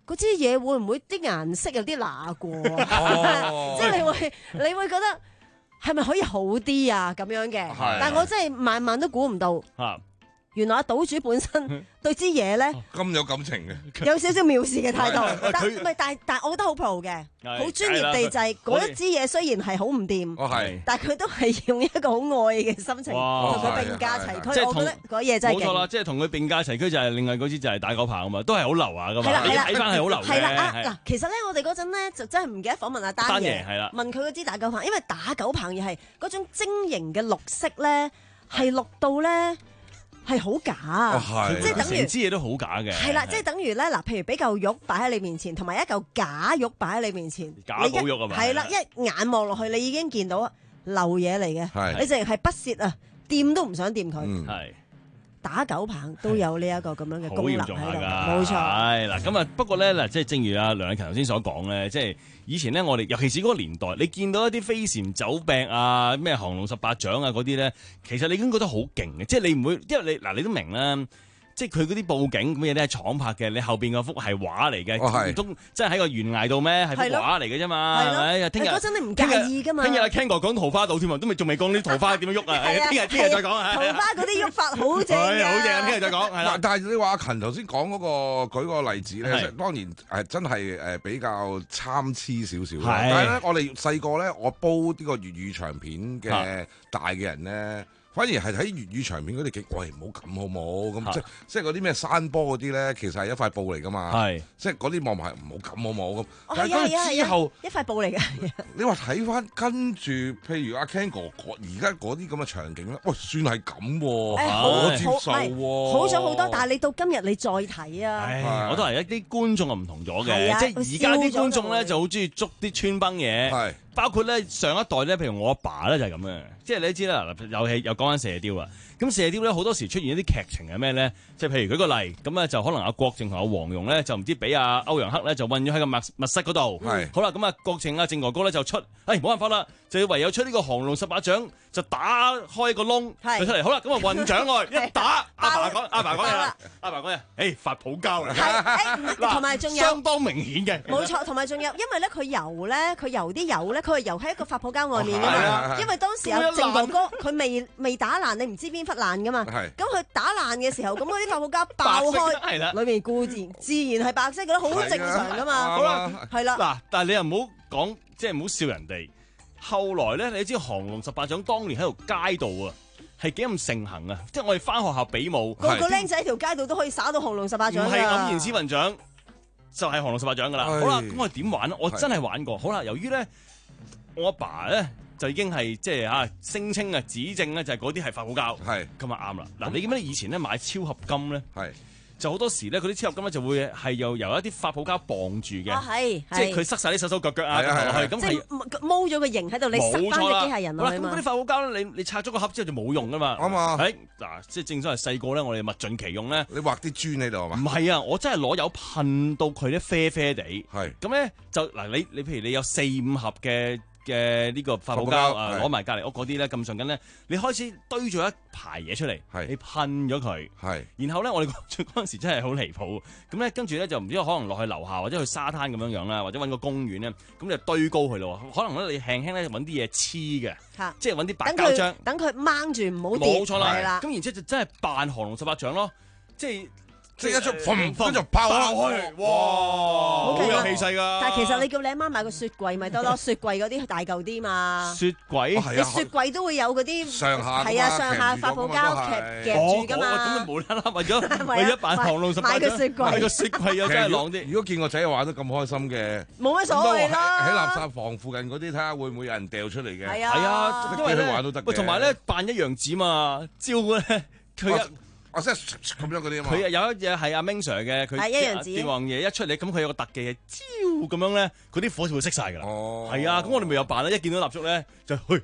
嗰支嘢會唔會啲顏色有啲乸過啊？ 哦即係你會你會覺得係咪可以好啲啊？咁樣嘅，但係我真係萬萬都估唔到。原來阿島主本身對支嘢咧咁有感情嘅， 有少少藐視嘅態度，但唔係，但係但係我覺得好 pro 嘅，好專業地就係嗰一支嘢雖然係好唔掂，但係佢都係用一個好愛嘅心情同佢並駕齊驅。我覺得嗰嘢真係冇錯啦，即係同佢並駕齊驅就係另外嗰支就係大狗棒啊嘛，都係好流啊噶嘛， 你睇翻係好流嘅。 係啦，嗱，其實咧我哋嗰陣咧就真係唔記得訪問阿丹爺，問佢嗰支打狗棒，因為打狗棒又係嗰種晶瑩嘅綠色咧，係綠到咧。係好假啊！即係等於成支嘢都好假嘅。 係啦，即係等於咧嗱，譬如俾嚿肉擺喺你面前，同埋一嚿假肉擺喺你面前， 假狗肉啊嘛。 係啦，一眼望落去，你已經見到漏嘢嚟嘅。你淨係不屑啊，掂都唔想掂佢。 係打狗棒都有呢一個咁樣嘅功能喺度， 冇錯。係嗱，咁啊，不過咧嗱，即係正如阿梁禮勤頭先所講咧，即係以前咧，我哋尤其是嗰個年代，你見到一啲飛檐走壁啊、咩降龍十八掌啊嗰啲咧，其實你已經覺得好勁嘅，即係你唔會，因為你嗱，你都明啦。即係佢嗰啲佈景咁嘢咧係廠拍嘅，你後邊嗰幅係畫嚟嘅，唔通即係喺個懸崖度咩？係幅畫嚟嘅啫嘛，係咪？聽日嗰陣你唔介意㗎嘛？ 聽日阿 Ken 哥講桃花島添啊，都未仲未講啲桃花點樣喐啊？聽日聽日再講啊！ 桃花嗰啲喐法好正㗎， 好正，聽日再講。係啦， 但係你話阿勤頭先講嗰個舉個例子咧，當然係真係誒比較參差少少。但係咧，我哋細個咧，我煲呢個粵語長片嘅大嘅人咧。反而係睇粵語長片嗰啲景，喂，唔好咁好冇咁，即即係嗰啲咩山坡嗰啲咧，其實係一塊布嚟噶嘛，係即係嗰啲望埋唔好咁好冇咁。但係跟住之後一塊布嚟嘅。 你話睇翻跟住，譬如阿 Ken 哥而家嗰啲咁嘅場景咧，喂，算係咁喎，我接受喎， 好咗好多。但係你到今日你再睇啊， 我都係一啲觀眾啊唔同咗嘅，即係而家啲觀眾咧就好中意捉啲穿崩嘢。包括咧上一代咧，譬如我阿爸咧就係咁嘅，即係你都知啦。嗱，又係又講緊射雕啦。咁射雕咧好多時出現一啲劇情係咩咧？即係譬如舉個例，咁咧就可能阿郭靖同阿黃蓉咧就唔知俾阿歐陽克咧就韞咗喺個密密室嗰度。係好啦，咁啊郭靖啊靖哥哥咧就出，唉冇辦法啦，就要唯有出呢個降龍十八掌，就打開個窿就出嚟。好啦，咁啊運掌外一打，阿爸講阿爸講嘢啦，阿爸講嘢，誒發泡膠嚟， 同埋仲有相當明顯嘅。 冇錯，同埋仲有，因為咧佢游咧，佢游啲油咧，佢係游喺一個發泡膠外面㗎嘛。因為當時阿靖哥哥佢未未打爛，你唔知邊忽爛㗎嘛。咁佢打爛嘅時候，咁嗰啲發泡膠爆開，裏面固然自然係白色嘅，好正常㗎嘛。好啦，係啦。 嗱，但係你又唔好講，即係唔好笑人哋。後來咧，你知降龍十八掌當年喺條街度啊，係幾咁盛行啊！即係我哋翻學校比武， 個個僆仔喺條街度都可以耍到降龍十八掌。 唔係咁，然之文掌就係降龍十八掌噶啦。好啦，咁我哋點玩咧？我真係玩過。好啦，由於咧我阿爸咧就已經係即係嚇聲稱啊指證咧就係嗰啲係發泡膠。係咁啊啱啦。嗱，你記唔記得以前咧買超合金咧？係。就好多時咧，嗰啲超合金咧就會係又由一啲發泡膠綁住嘅， 係即係佢塞晒啲手手腳腳啊落去，咁係踎咗個形喺度，你塞翻隻機械人落去嘛。 咁嗰啲發泡膠咧，你你拆咗個盒之後就冇用噶嘛。啱啊！喺嗱，即係正所謂細個咧，我哋物盡其用咧。 你畫啲磚喺度係嘛？ 唔係啊，我真係攞油噴到佢咧啡啡地。係咁咧就嗱，你你譬如你有四五盒嘅。嘅呢個發泡膠啊，攞埋隔離屋嗰啲咧咁上緊咧，你開始堆咗一排嘢出嚟，你噴咗佢，然後咧我哋嗰陣時真係好離譜，咁咧跟住咧就唔知可能落去樓下或者去沙灘咁樣樣啦，或者揾個公園咧，咁就堆高佢咯，可能咧你輕輕咧揾啲嘢黐嘅，即係揾啲白膠漿， 等佢掹住唔好跌， 冇錯啦，咁然之後就真係扮降龍十八掌咯，即係。 即係一出嘭嘭就爆開，哇！ 好有氣勢㗎。 但係其實你叫你阿媽買個雪櫃咪得咯，雪櫃嗰啲大嚿啲嘛。 雪櫃， 你雪櫃都會有嗰啲上下係啊上下發泡膠夾夾住㗎嘛。 咁你無啦啦為咗為咗扮降龍十八掌，買個雪櫃，買個雪櫃又真係浪啲。 如果見個仔玩得咁開心嘅， 冇乜所謂啦。 喺垃圾房附近嗰啲睇下會唔會有人掉出嚟嘅？ 係啊， 係啊， 因為佢玩都得嘅。 喂，同埋咧扮一樣子嘛，招咧佢一。 哦，即係咁樣嗰啲啊嘛。 佢有一嘢係阿 Ming Sir 嘅，佢電王爺一出嚟，咁佢有個特技係招咁樣咧，嗰啲火就會熄晒㗎啦。哦，係啊，咁我哋咪有扮啦，一見到蠟燭咧就去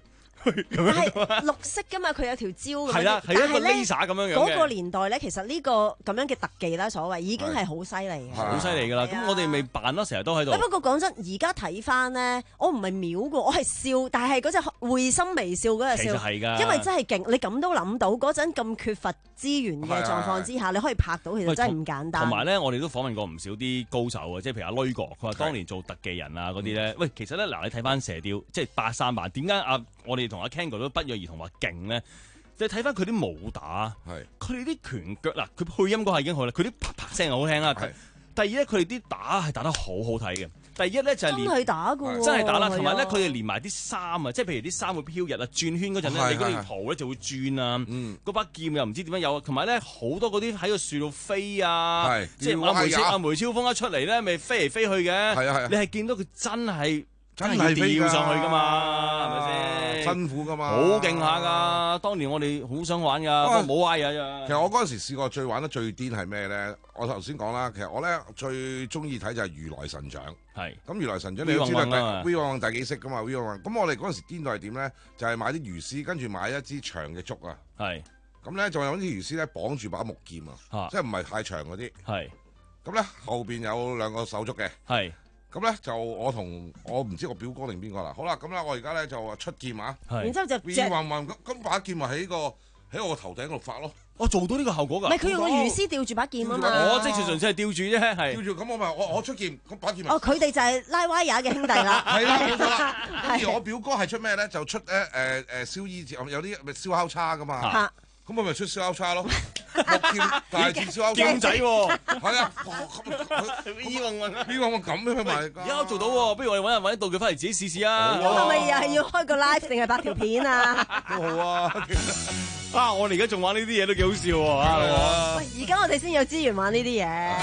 咁樣。 係綠色㗎嘛，佢有條蕉咁樣。 係啦，係一個但係咧 laser 咁樣樣嘅。 嗰個年代咧，其實呢個咁樣嘅特技啦，所謂已經係好犀利嘅， 好犀利㗎啦。咁我哋未扮咯，成日都喺度。 不過講真，而家睇翻咧，我唔係秒過，我係笑，但係嗰隻會心微笑嗰隻笑， 其實係㗎， 因為真係勁，你咁都諗到嗰陣咁缺乏資源嘅狀況之下，你可以拍到，其實真係唔簡單。 同埋咧，我哋都訪問過唔少啲高手啊，即係譬如阿雷哥，佢話當年做特技人啊嗰啲咧，喂，其實咧嗱，你睇翻射雕，即係八三版，點解啊？我哋同阿 Ken 哥都不約而同話勁咧？你睇翻佢啲武打，佢哋啲拳腳嗱，佢配音嗰下已經好啦，佢啲啪啪聲好聽啦。第二咧，佢哋啲打係打得好好睇嘅。第一咧就係連真係打㗎喎， 真係打啦。同埋咧，佢哋連埋啲衫啊，即係譬如啲衫會飄逸啊，轉圈嗰陣咧，你嗰條圖咧就會轉啊。嗰把劍又唔知點樣有，同埋咧好多嗰啲喺個樹度飛啊，即係阿梅超阿梅超風一出嚟咧，咪飛嚟飛去嘅。你係見到佢真係。真係要吊上去㗎嘛，係咪先？ 辛苦㗎嘛， 好勁下㗎。當年我哋好想玩㗎，不過冇歪嘢咋。 其實我嗰陣時試過最玩得最癲係咩咧？我頭先講啦，其實我咧最中意睇就係如來神掌。 係。咁如來神掌你都知道係 V 旺第幾式㗎嘛 ？V 旺。咁我哋嗰陣時癲到係點咧？就係買啲魚絲，跟住買一支長嘅竹啊。 係。 咁咧仲有啲魚絲咧綁住把木劍啊，即係唔係太長嗰啲。 係。 咁咧後邊有兩個手足嘅。 係。 咁咧就我同我唔知我表哥定邊個啦。好啦，咁咧我而家咧就出劍啊， 然之後就隻橫橫咁咁把劍咪喺個喺我個頭頂度發咯。 我做到呢個效果㗎。 唔係佢用個魚絲吊住把劍啊嘛。 我即係純粹係吊住啫，係。 吊住咁我咪我我出劍，咁把劍。 哦，佢哋就係拉威亞嘅兄弟啦。 係啦，冇錯啦。跟住我表哥係出咩咧？就出咧誒誒燒衣節，有啲咪燒烤叉㗎嘛。咁我咪出燒烤叉咯，木劍大劍燒烤劍仔喎， 係啊， 呢個我呢個我咁樣去賣， 而家做到喎，不如我哋揾人揾啲道具翻嚟自己試試啊！ 咁係咪又係要開個 live 定係拍條片啊？ 都好啊！ 啊，我哋而家仲玩呢啲嘢都幾好笑喎！啊， 喂，而家我哋先有資源玩呢啲嘢。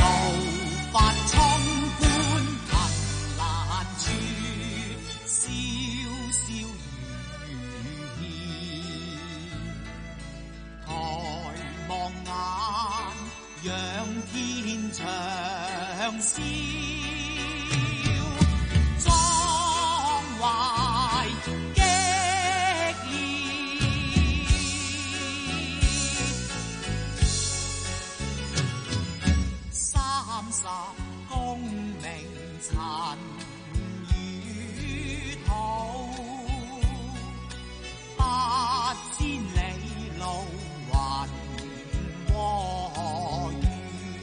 仰天長嘯，壯懷激烈，三十功名塵與土，八千里路雲和雨。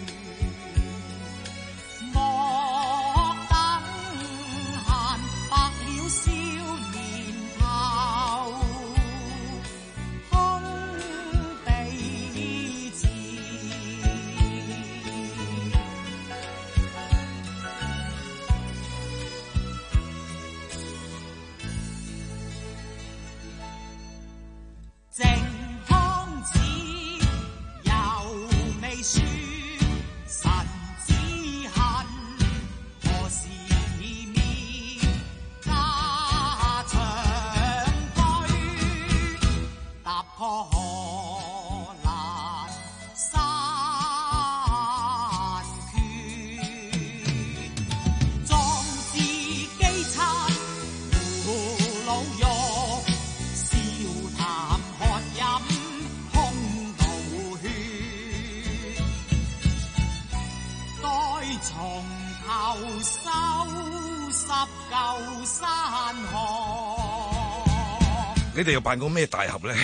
你哋又辦過咩大俠咧？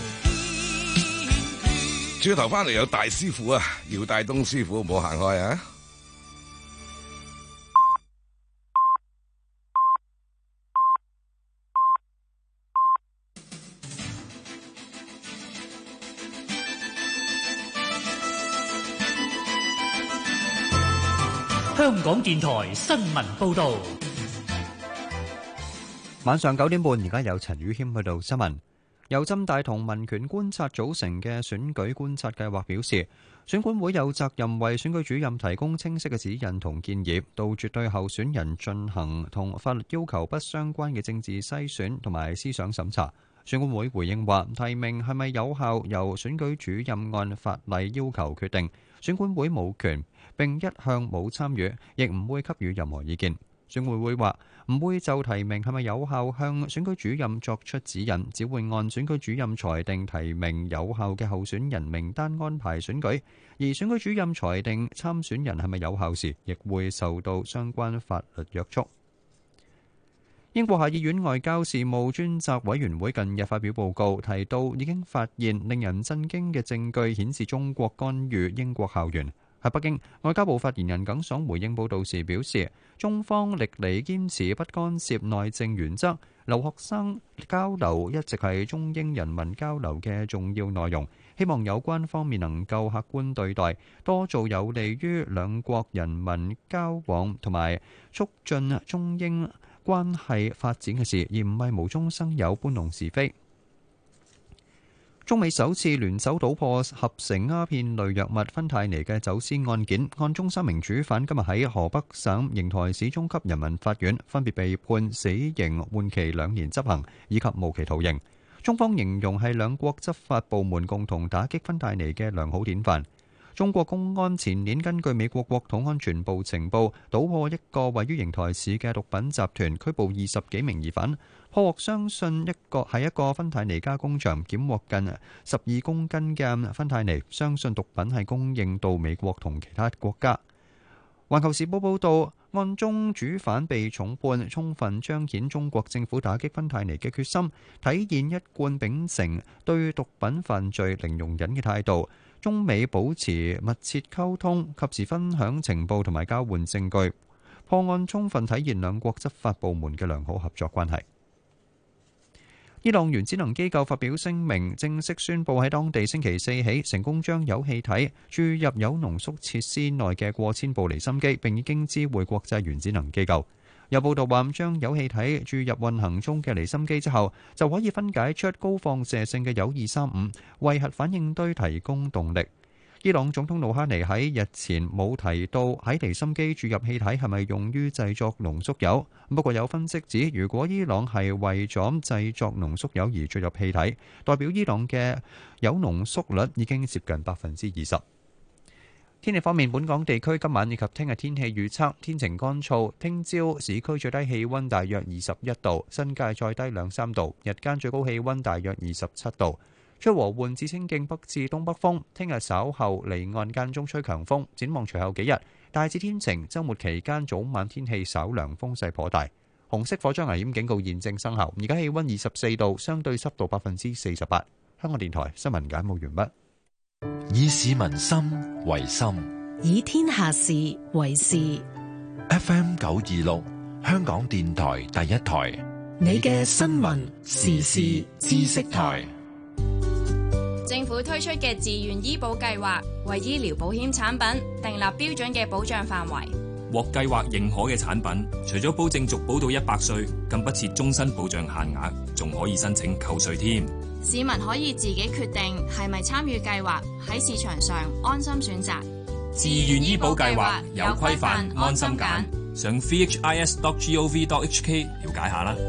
轉頭翻嚟有大師傅啊，姚大東師傅，唔好行開啊！ 香港電台新聞報導。 晚上九點半，而家有陳宇謙去到新聞。由浸大同民權觀察組成嘅選舉觀察計劃表示，選管會有責任為選舉主任提供清晰嘅指引同建議，杜絕對候選人進行同法律要求不相關嘅政治篩選同埋思想審查。選管會回應話，提名係咪有效由選舉主任按法例要求決定，選管會冇權並一向冇參與，亦唔會給予任何意見。 選委會話唔會就提名係咪有效向選舉主任作出指引，只會按選舉主任裁定提名有效嘅候選人名單安排選舉，而選舉主任裁定參選人係咪有效時，亦會受到相關法律約束。英國下議院外交事務專責委員會近日發表報告，提到已經發現令人震驚嘅證據，顯示中國干預英國校園。喺北京，外交部發言人耿爽回應報導時表示，中方歷嚟堅持不干涉內政原則，留學生交流一直係中英人民交流嘅重要內容，希望有關方面能夠客觀對待，多做有利於兩國人民交往同埋促進中英關係發展嘅事，而唔係無中生有搬弄是非。中美首次聯手搗破合成鴉片類藥物芬太尼嘅走私案件，案中三名主犯今日喺河北省邢台市中級人民法院分別被判死刑緩期兩年執行，以及無期徒刑。中方形容係兩國執法部門共同打擊芬太尼嘅良好典範。中國公安前年根據美國國土安全部情報，搗破一個位於邢台市嘅毒品集團，拘捕二十幾名疑犯，破獲相信一個係一個芬太尼加工場，檢獲近十二公斤嘅芬太尼，相信毒品係供應到美國同其他國家。環球時報報導，案中主犯被重判，充分彰顯中國政府打擊芬太尼嘅決心，體現一貫秉承對毒品犯罪零容忍嘅態度。中美保持密切溝通，及時分享情報同埋交換證據，破案充分體現兩國執法部門嘅良好合作關係。伊朗原子能機構發表聲明，正式宣布喺當地星期四起成功將有氣體注入鈾濃縮設施內嘅過千部離心機，並已經知會國際原子能機構。有報道話，將有氣體注入運行中嘅離心機之後，就可以分解出高放射性嘅鈾二三五，為核反應堆提供動力。伊朗總統魯哈尼喺日前冇提到喺離心機注入氣體係咪用於製作濃縮鈾，不過有分析指，如果伊朗係為咗製作濃縮鈾而注入氣體，代表伊朗嘅鈾濃縮率已經接近百分之二十。天氣方面，本港地區今晚以及聽日天氣預測天晴乾燥，聽朝市區最低氣溫大約二十一度，新界再低兩三度，日間最高氣溫大約二十七度。吹和緩至清勁北至東北風，聽日稍後離岸間中吹強風。展望隨後幾日，大致天晴，週末期間早晚天氣稍涼，風勢頗大。紅色火災危險警告現正生效。而家氣溫二十四度，相對濕度百分之四十八。香港電台新聞簡報完畢。 以市民心為心， 以天下事為事。 F M 九二六，香港電台第一台， 你嘅新聞時事知識台。 政府推出嘅自願醫保計劃，為醫療保險產品訂立標準嘅保障範圍。 獲計劃認可嘅產品，除咗保證續保到一百歲，更不設終身保障限額，仲可以申請扣稅添。 市民可以自己決定係咪參與計劃，喺市場上安心選擇。 自願醫保計劃有規範，安心揀。上 v h i s dot gov dot h k 了解下啦。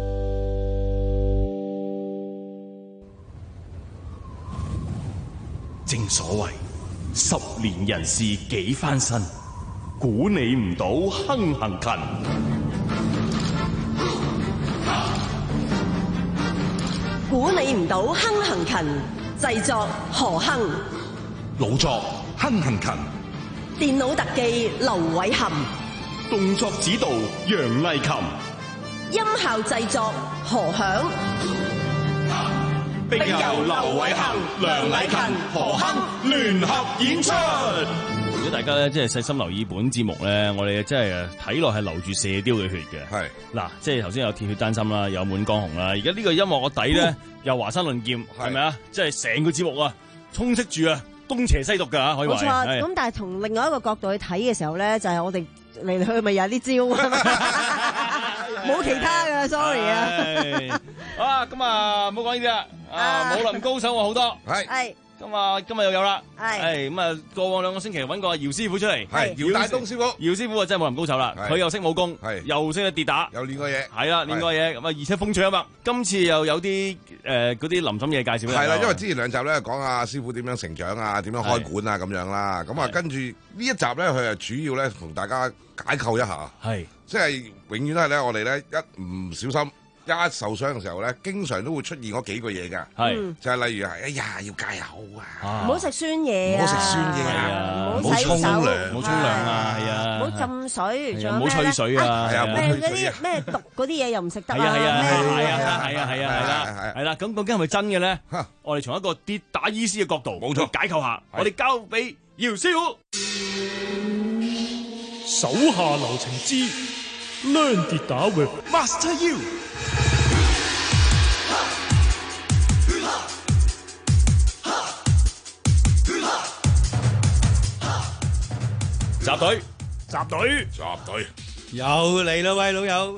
正所謂十年人事幾番新，估你唔到亨行勤。 估你唔到亨行勤，製作何亨， 老作亨行勤， 電腦特技劉偉含， 動作指導楊麗琴， 音效製作何響。 並由劉偉恒、梁禮勤、何亨聯合演出。 如果大家咧即係細心留意本節目咧，我哋真係睇落係流住射雕嘅血嘅。係嗱，即係頭先有鐵血丹心啦，有滿江紅啦，而家呢個音樂個底咧又華山論劍，係咪啊？即係成個節目啊，充斥住啊東邪西毒㗎嚇，可以話。冇錯。 咁但係從另外一個角度去睇嘅時候咧，就係、是、我哋嚟嚟去咪有啲招啊，冇其他㗎 ，sorry 啊。 啊，咁啊，唔好講呢啲啦。啊，武林高手我好多，係係咁啊，今日又有啦， 係係咁啊，過往兩個星期揾個姚師傅出嚟， 係姚大東師傅， 姚師傅啊真係武林高手啦，佢又識武功， 係又識得跌打， 又練過嘢， 係啦，練過嘢，咁啊，而且風趣幽默。今次又有啲誒嗰啲林沈嘢介紹。 係啦，因為之前兩集咧講阿師傅點樣成長啊，點樣開館啊咁樣啦，咁啊跟住呢一集咧，佢係主要咧同大家解構一下， 係即係永遠都係咧，我哋咧一唔小心。一受傷嘅時候咧，經常都會出現嗰幾個嘢㗎， 係就係例如係哎呀要戒口啊， 唔好食酸嘢啊， 唔好食酸嘢啊， 唔好沖涼，唔好沖涼啊，係啊， 唔好浸水，仲有唔好吹水啊， 係啊， 咩嗰啲咩毒嗰啲嘢又唔食得啊， 係啊係啊咩係啊係啊係啊係啦係啦，咁究竟係咪真嘅咧？我哋從一個跌打醫師嘅角度， 冇錯， 解構下，我哋交俾姚師傅。 手下留情之 Learn 跌打 with Master You。 集隊， 集隊， 集隊， 又嚟啦，喂老友！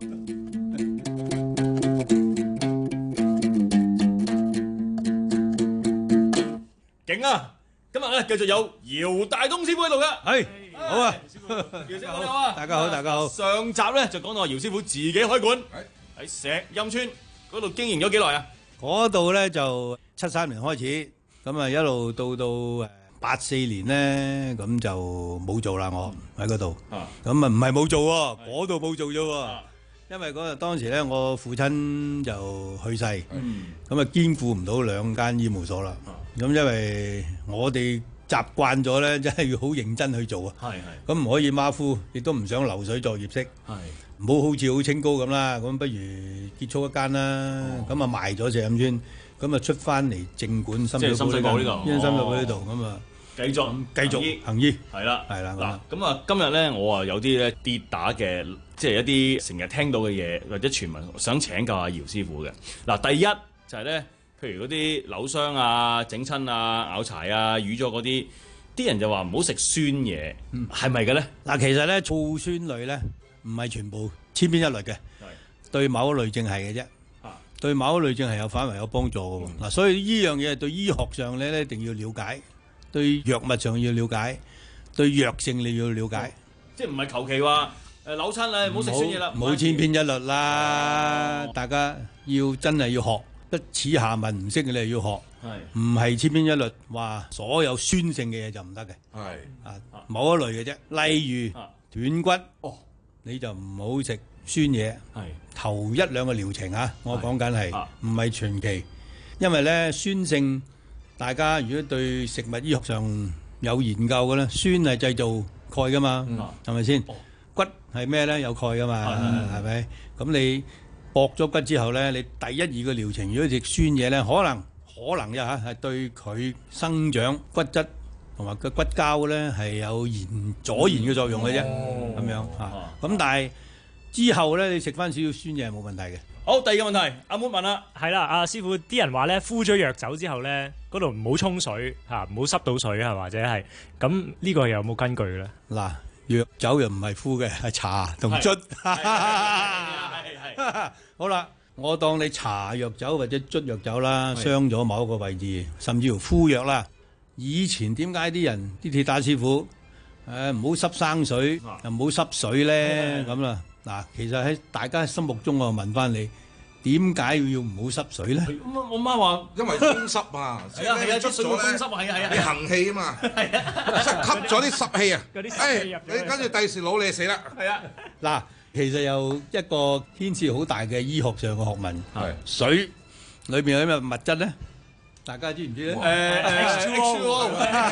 勁啊！今日咧繼續有姚大東師傅喺度嘅， 係好啊， 姚師傅好啊！ 大家好，大家好。 上集咧就講到姚師傅自己開館喺石蔭村嗰度經營咗幾耐啊？ 嗰度咧就七三年開始，咁啊一路到到誒。八四年咧，咁就冇做啦，我喺嗰度。咁啊唔係冇做喎，嗰度冇做啫喎。因為嗰日當時咧，我父親就去世，咁啊兼顧唔到兩間醫務所啦。咁因為我哋習慣咗咧，真係要好認真去做啊。 係係。咁唔可以馬虎，亦都唔想流水作業式。係。唔好好似好清高咁啦，咁不如結束一間啦。咁啊賣咗石蔭村，咁啊出翻嚟正館深水埗呢度，因為深水埗呢度咁啊。 繼續繼續行醫， 係啦， 係啦。 嗱，咁啊，今日咧，我啊有啲咧跌打嘅，即係一啲成日聽到嘅嘢或者傳聞，想請教下姚師傅嘅。嗱，第一就係咧，譬如嗰啲扭傷啊、整親啊、咬柴啊、瘀咗嗰啲，啲人就話唔好食酸嘢，係咪嘅咧？ 嗱，其實咧醋酸類咧唔係全部千篇一律嘅，對某一類症係嘅啫。對某一類症係有反為有幫助嘅喎。嗱，所以呢樣嘢對醫學上咧一定要了解。對藥物上要了解，對藥性你要了解， 即係唔係求其話誒扭親啦，唔好食酸嘢啦， 冇千篇一律啦，大家要真係要學，不恥下問唔識嘅你係要學，唔係千篇一律話所有酸性嘅嘢就唔得嘅， 係啊某一類嘅啫，例如斷骨，你就唔好食酸嘢，頭一兩個療程啊，我講緊係唔係全期，因為咧酸性。大家如果對食物醫學上有研究嘅咧，酸係製造鈣噶嘛，係咪先？骨係咩咧？有鈣噶嘛，係咪？咁你駁咗骨之後咧，你第一二個療程如果食酸嘢咧，可能可能呀嚇係對佢生長骨質同埋個骨膠咧係有延阻延嘅作用嘅啫，咁樣嚇。咁但係之後咧，你食翻少少酸嘢係冇問題嘅。 好，第二個問題，阿妹問啦， 係啦，阿師傅，啲人話咧敷咗藥酒之後咧，嗰度唔好沖水嚇，唔好濕到水係或者係咁呢個有冇根據咧？ 嗱，藥酒又唔係敷嘅，係茶同捽。好啦，我當你搽藥酒或者捽藥酒啦，傷咗某一個位置，甚至乎敷藥啦。以前點解啲人啲鐵打師傅誒唔好濕生水，又唔好濕水咧咁啦？嗱，其實喺大家心目中，我問翻你，點解要唔好濕水咧？ 我媽話因為風濕啊， 係啊係啊，捽水會風濕啊，係啊係啊， 你行氣啊嘛，係啊，吸咗啲濕氣啊，誒，你跟住第時老你死啦， 係啊， 嗱，其實有一個牽涉好大嘅醫學上嘅學問，係水裏邊有咩物質咧？大家知唔知咧？誒 H two O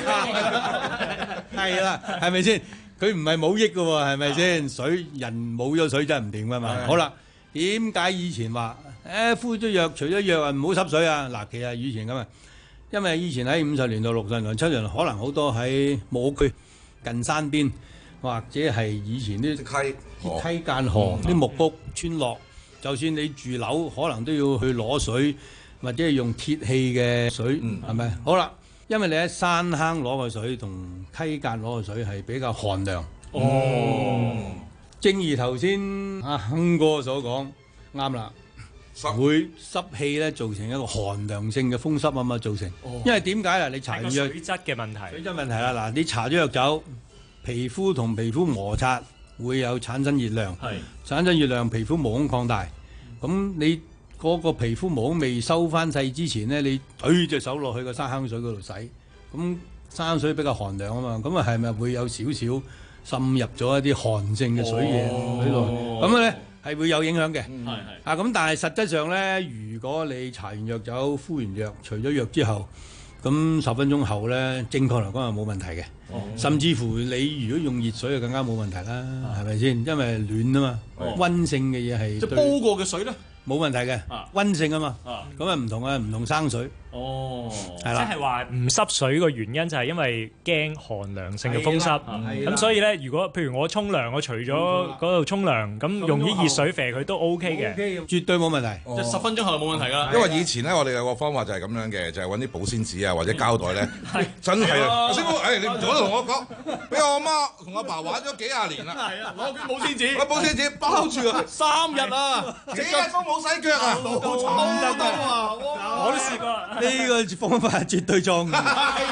係啦，係咪先？佢唔係冇益嘅喎，係咪先？水人冇咗水真係唔掂㗎嘛。好啦，點解以前話誒敷咗藥，除咗藥啊唔好濕水啊？嗱，其實以前咁啊，因為以前喺五十年代、六十年代、七十年代，可能好多喺木屋區近山邊，或者係以前啲溪溪澗河啲木屋村落，就算你住樓，可能都要去攞水，或者係用鐵器嘅水，係咪？好啦。因為你喺山坑攞嘅水同溪澗攞嘅水係比較寒涼。哦，正如頭先阿亨哥所講，啱啦。 會濕氣咧造成一個寒涼性嘅風濕啊嘛，造成。 哦因為點解啊？你搽係個完藥水質嘅問題。 水質問題啦，嗱，你搽咗藥走，皮膚同皮膚摩擦會有產生熱量， 係產生熱量，皮膚毛孔擴大。咁你嗰個皮膚毛孔未收翻細之前咧，你懟隻手落去個沙坑水嗰度洗，咁沙坑水比較寒涼啊嘛，咁啊係咪會有少少滲入咗一啲寒性嘅水嘢喺度？咁咧係會有影響嘅。 係係啊，咁但係實質上咧，如果你搽完藥走、敷完藥、除咗藥之後，咁十分鐘後咧，正確嚟講係冇問題嘅。 哦甚至乎你如果用熱水就更加冇問題啦，係咪先？因為暖啊嘛， 哦温性嘅嘢係對即係煲過嘅水咧， 冇問題嘅，温性啊嘛，咁啊唔同啊，唔同生水。 哦， 係啦即係話唔濕水個原因就係因為驚寒涼性嘅風濕， 係啦咁所以咧，如果譬如我沖涼，我除咗嗰度沖涼，咁用啲熱水肥佢都 O K 嘅， 絕對冇問題。 即係十分鐘後就冇問題㗎啦。 因為以前咧，我哋有個方法就係咁樣嘅，就係揾啲保鮮紙啊或者膠袋咧，真係啊！師傅，誒你唔早同我講，俾我阿媽同阿爸玩咗幾廿年啦， 係啊，攞卷保鮮紙， 攞保鮮紙包住啊， 三日啊， 幾日都冇洗腳啊， 冇得啊！ 我都試過。 呢個方法係絕對錯誤。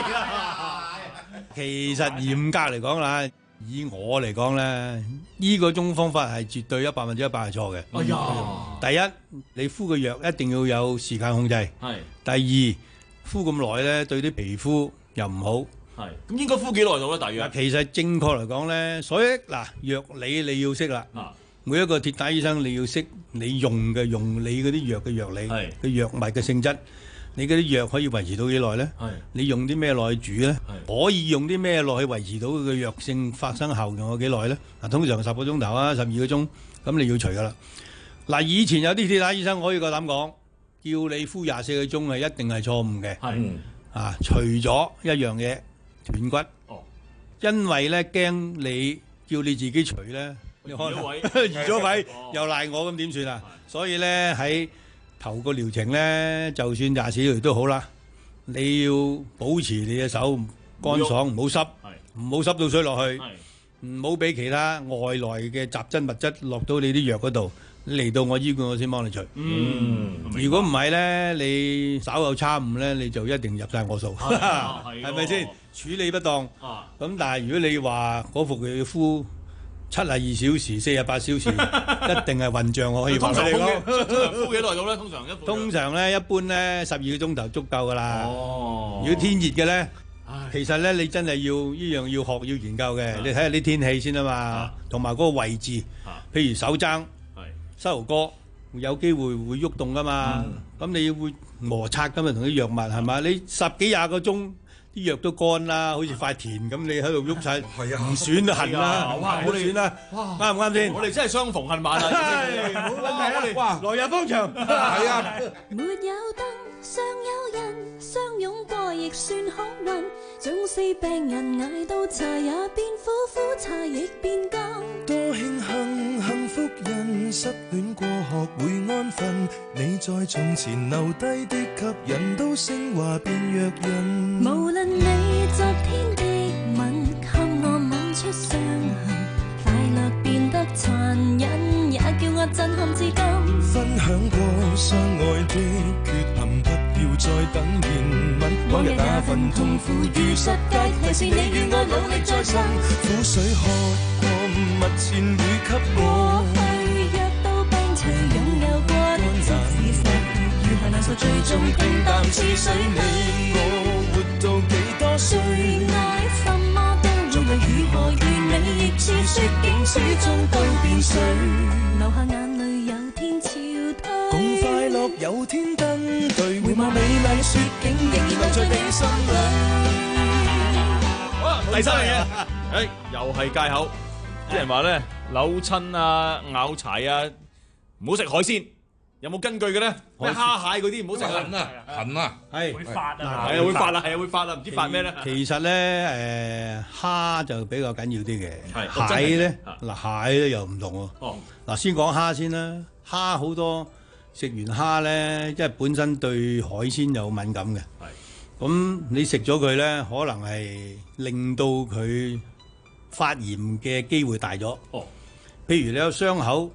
其實嚴格嚟講啦，以我嚟講咧，呢個種方法係絕對一百分之一百係錯嘅。 哎呀， 第一，你敷個藥一定要有時間控制。 係。 第二，敷咁耐咧，對啲皮膚又唔好。 係。咁應該敷幾耐到咧？大約？ 其實正確嚟講咧，所以嗱藥理你要識啦。每一個鐵打醫生你要識你用嘅用你嗰啲藥嘅藥理嘅藥物嘅性質。你嗰啲藥可以維持到幾耐咧？你用啲咩落去煮咧？可以用啲咩落去維持到佢嘅藥性發生效用有幾耐咧？嗱，通常十個鐘頭啊，十二個鐘，咁你要除噶啦。嗱，以前有啲鐵打醫生可以夠膽講，叫你敷廿四個鐘係一定係錯誤嘅。係啊，除咗一樣嘢斷骨。哦，因為咧驚你叫你自己除咧，你可能移咗位又賴我咁點算啊？所以咧喺頭個療程咧，就算廿四個月都好啦，你要保持你嘅手乾爽，唔好濕，唔好濕到水落去，唔好俾其他外來嘅雜質物質落到你啲藥嗰度。你嚟到我醫館，我先幫你除。嗯，如果唔係咧，你稍有差誤咧，你就一定入晒我數，係咪先？處理不當。咁但係如果你話嗰服藥要敷七十二小時、四十八小時，一定係混帳，我可以話你講。 通常敷幾耐到咧？通常一通常咧，一般咧十二個鐘頭足夠噶啦。 哦， 如果天熱嘅咧，其實咧你真係要呢樣要學要研究嘅。你睇下啲天氣先啊嘛，同埋嗰個位置，譬如手踭、膝頭哥有機會會喐動噶嘛。咁你會摩擦噶嘛，同啲藥物係嘛？你十幾廿個鐘。啲藥都乾啦，好似塊田咁，你喺度喐晒，唔損都痕啦，唔好損啦，啱唔啱先？ 我哋真係相逢恨晚啊！ 冇問題啊！來日方長，係啊！ 沒有燈，尚有人相擁過，亦算好運。縱使病人捱到茶也變苦，苦茶亦變甘。 多慶幸幸福人失戀過學會安分，你在從前留低的吸引都升華變弱人。 無論你昨天的吻，給我吻出傷痕，快樂變得殘忍，也叫我震撼至今。 分享過相愛的缺陷，不要再等憐憫。往日那份痛苦與失戒，提示你與我努力再生。苦水喝過，蜜餞會給我。 過去藥到病除，擁有過的即使失去，如何難受最終平淡似水。 你我活到幾多歲？ 愛什麼都會為如何完美，亦似雪景始終都變水。流下眼淚有天潮退， 共快樂有天登對，回望美麗雪景仍然留在你心裏。 好啦，第三樣嘢，誒又係戒口。啲人話咧扭親啊、咬柴啊，唔好食海鮮。有冇根據嘅咧？咩蝦蟹嗰啲唔好食痕啊，痕啊， 係會發啊， 係啊會發啊，係啊會發啊，唔知發咩咧？ 其實咧誒蝦就比較緊要啲嘅， 係蟹咧嗱蟹咧又唔同喎。 哦， 嗱先講蝦先啦，蝦好多食完蝦咧，因為本身對海鮮有敏感嘅。係，咁你食咗佢咧，可能係令到佢發炎嘅機會大咗。哦，譬如你有傷口。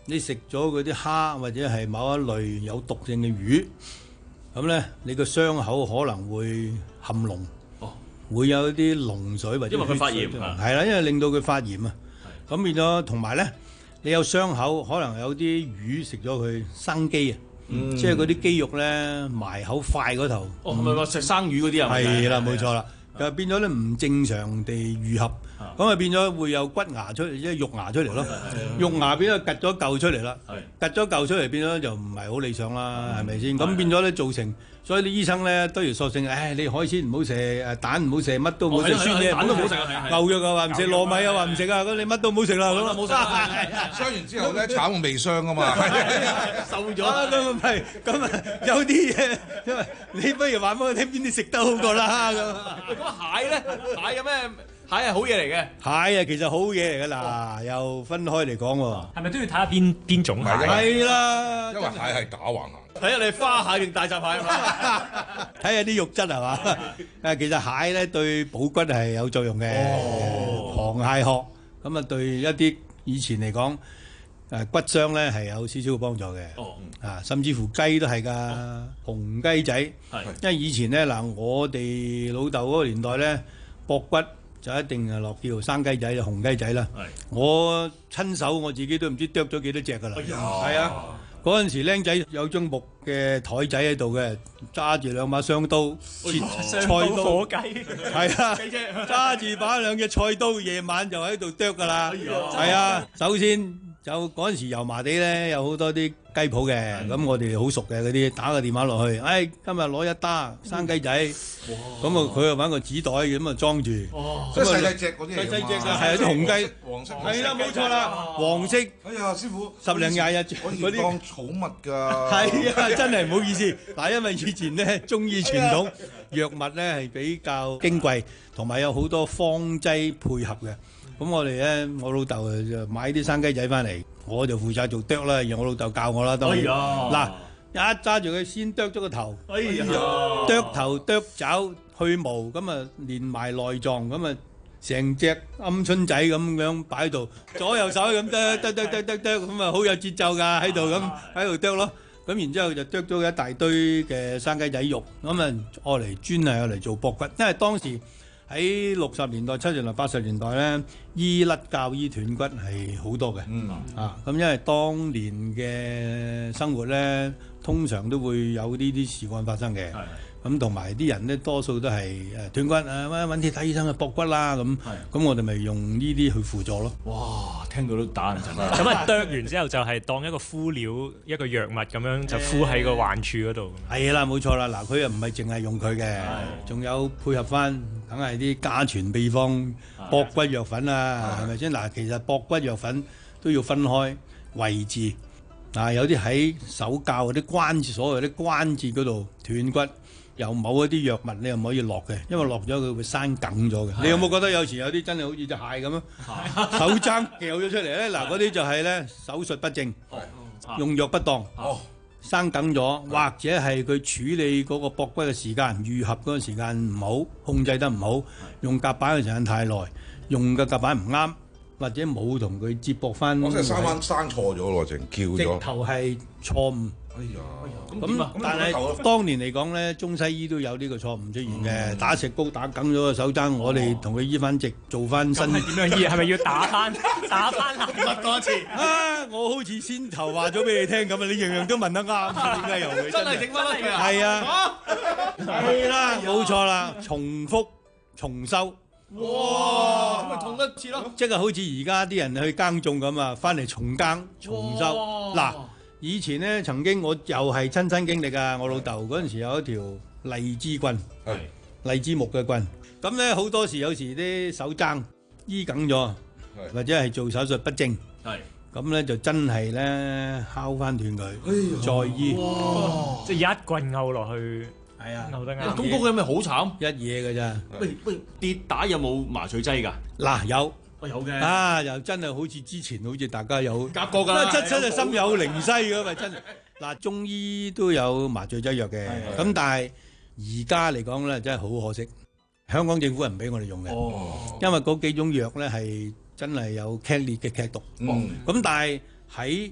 你食咗嗰啲蝦或者係某一類有毒性嘅魚，咁咧你個傷口可能會含膿，哦、會有啲膿水或者因為佢發炎， 係啦，因為令到佢發炎啊。咁變咗同埋咧，你有傷口，可能有啲魚食咗佢生肌啊。嗯、即係嗰啲肌肉咧埋口快嗰頭， 哦，係咪話食生魚嗰啲啊？ 係啦，冇錯啦，就變咗咧唔正常地愈合，咁啊變咗會有骨牙出嚟，即係肉牙出嚟咯，肉牙變咗趌咗嚿出嚟啦，趌咗嚿出嚟變咗就唔係好理想啦，係咪先？咁變咗咧造成，所以啲醫生咧都要索性，唉，你海鮮唔好食，誒蛋唔好食，乜都唔好食，酸嘢蛋都唔好食啊， 牛肉啊話唔食，糯米啊話唔食啊，咁你乜都唔好食啦，咁啊冇食，傷完之後咧慘過未傷啊嘛， 瘦咗咁唔係，咁啊有啲嘢，因為你不如話俾我聽邊啲食得好過啦咁。 咁蟹咧，蟹有咩？蟹係好嘢嚟嘅。 蟹啊，其實好嘢嚟㗎嗱，又分開嚟講喎。 係咪都要睇下邊邊種蟹？ 係啦， 因為蟹係打橫行。 睇下你花蟹定大閘蟹睇下啲肉質係嘛？誒，其實蟹咧對補骨係有作用嘅。螃蟹殼咁啊，對一啲以前嚟講誒骨傷咧係有少少嘅幫助嘅。哦，啊，甚至乎雞都係㗎，紅雞仔。係，因為以前咧嗱，我哋老豆嗰個年代咧，駁骨就一定係落叫生雞仔就紅雞仔啦。係，我親手我自己都唔知剁咗幾多隻㗎啦。係啊。嗰陣時，僆仔有張木嘅台仔喺度嘅，揸住兩把雙刀切菜刀， 火雞係啊，揸住把兩隻菜刀，夜晚就喺度剁㗎啦。係啊，首先就嗰陣時油麻地咧有好多啲雞鋪嘅，咁我哋好熟嘅嗰啲，打個電話落去，誒今日攞一打生雞仔，咁啊佢又揾個紙袋咁啊裝住， 即係細細隻嗰啲嚟㗎嘛， 細細隻啊，係啊啲紅雞， 黃色， 係啦冇錯啦，黃色。 哎呀，師傅， 十零廿日嗰啲當寵物㗎。 係啊，真係唔好意思。嗱，因為以前咧中醫傳統藥物咧係比較矜貴，同埋有好多方劑配合嘅。咁我哋咧，我老豆就買啲生雞仔翻嚟，我就負責做剁啦，然後我老豆教我啦。當然，嗱一揸住佢先剁咗個頭， 哎呀， 剁頭剁爪去毛，咁啊連埋內臟，咁啊成隻鵪鶉仔咁樣擺喺度，左右手咁剁剁剁剁剁剁，咁啊好有節奏㗎喺度咁喺度剁咯。咁然之後就剁咗一大堆嘅生雞仔肉，咁啊愛嚟專係愛嚟做駁骨，因為當時喺六十年代、七十年代、八十年代咧，醫甩骹、醫斷骨係好多嘅。嗯啊，咁因為當年嘅生活咧，通常都會有呢啲事案發生嘅。係。咁同埋啲人咧，多數都係誒斷骨啊，揾鐵體醫生去駁骨啦。咁咁我哋咪用呢啲去輔助咯。 哇！聽到都打人陣。 咁啊，剁完之後就係當一個敷料、一個藥物咁樣就敷喺個患處嗰度。 係啦，冇錯啦。嗱，佢又唔係淨係用佢嘅，仲有配合翻，梗係啲家傳秘方駁骨藥粉啊，係咪先？嗱，其實駁骨藥粉都要分開位置。嗱，有啲喺手教嗰啲關節，所謂啲關節嗰度斷骨。有某一啲藥物你又唔可以落嘅，因為落咗佢會生梗咗嘅。你有冇覺得有時有啲真係好似隻蟹咁啊？手踭掉咗出嚟咧，嗱嗰啲就係咧手術不正，用藥不當，生梗咗，或者係佢處理嗰個駁骨嘅時間、愈合嗰個時間唔好，控制得唔好，用夾板嘅時間太耐，用嘅夾板唔啱，或者冇同佢接駁翻。 我真係生翻生錯咗咯，淨叫咗。 直頭係錯誤。哎呀，咁但係當年嚟講咧，中西醫都有呢個錯誤出現嘅，打石膏打梗咗個手踭，我哋同佢醫翻直，做翻新。 係點樣醫？係咪要打翻打翻問多一次？啊，我好似先頭話咗俾你聽咁啊，你樣樣都問得啱，點解又會真係整翻甩佢啊？ 係啊，係啦，冇錯啦，重複重修。 哇！咁咪痛一次咯？ 即係好似而家啲人去耕種咁啊，翻嚟重耕重修嗱。以前咧，曾經我又係親身經歷啊！我老豆嗰陣時有一條荔枝棍，荔枝木嘅棍。咁咧好多時有時啲手踭醫梗咗，或者係做手術不正，咁咧就真係咧敲翻斷佢，再醫。 即係一棍拗落去， 係啊， 拗得啱。 咁嗰個係咪好慘？ 一嘢㗎咋？ 喂喂，跌打有冇麻醉劑㗎？ 嗱有。 有嘅啊，又真係好似之前好似大家有夾過㗎， 真真係心有靈犀㗎嘛，真係嗱，中醫都有麻醉劑藥嘅，咁但係而家嚟講咧，真係好可惜，香港政府係唔俾我哋用嘅，哦、因為嗰幾種藥咧係真係有劇烈嘅劇毒，咁、嗯、但係喺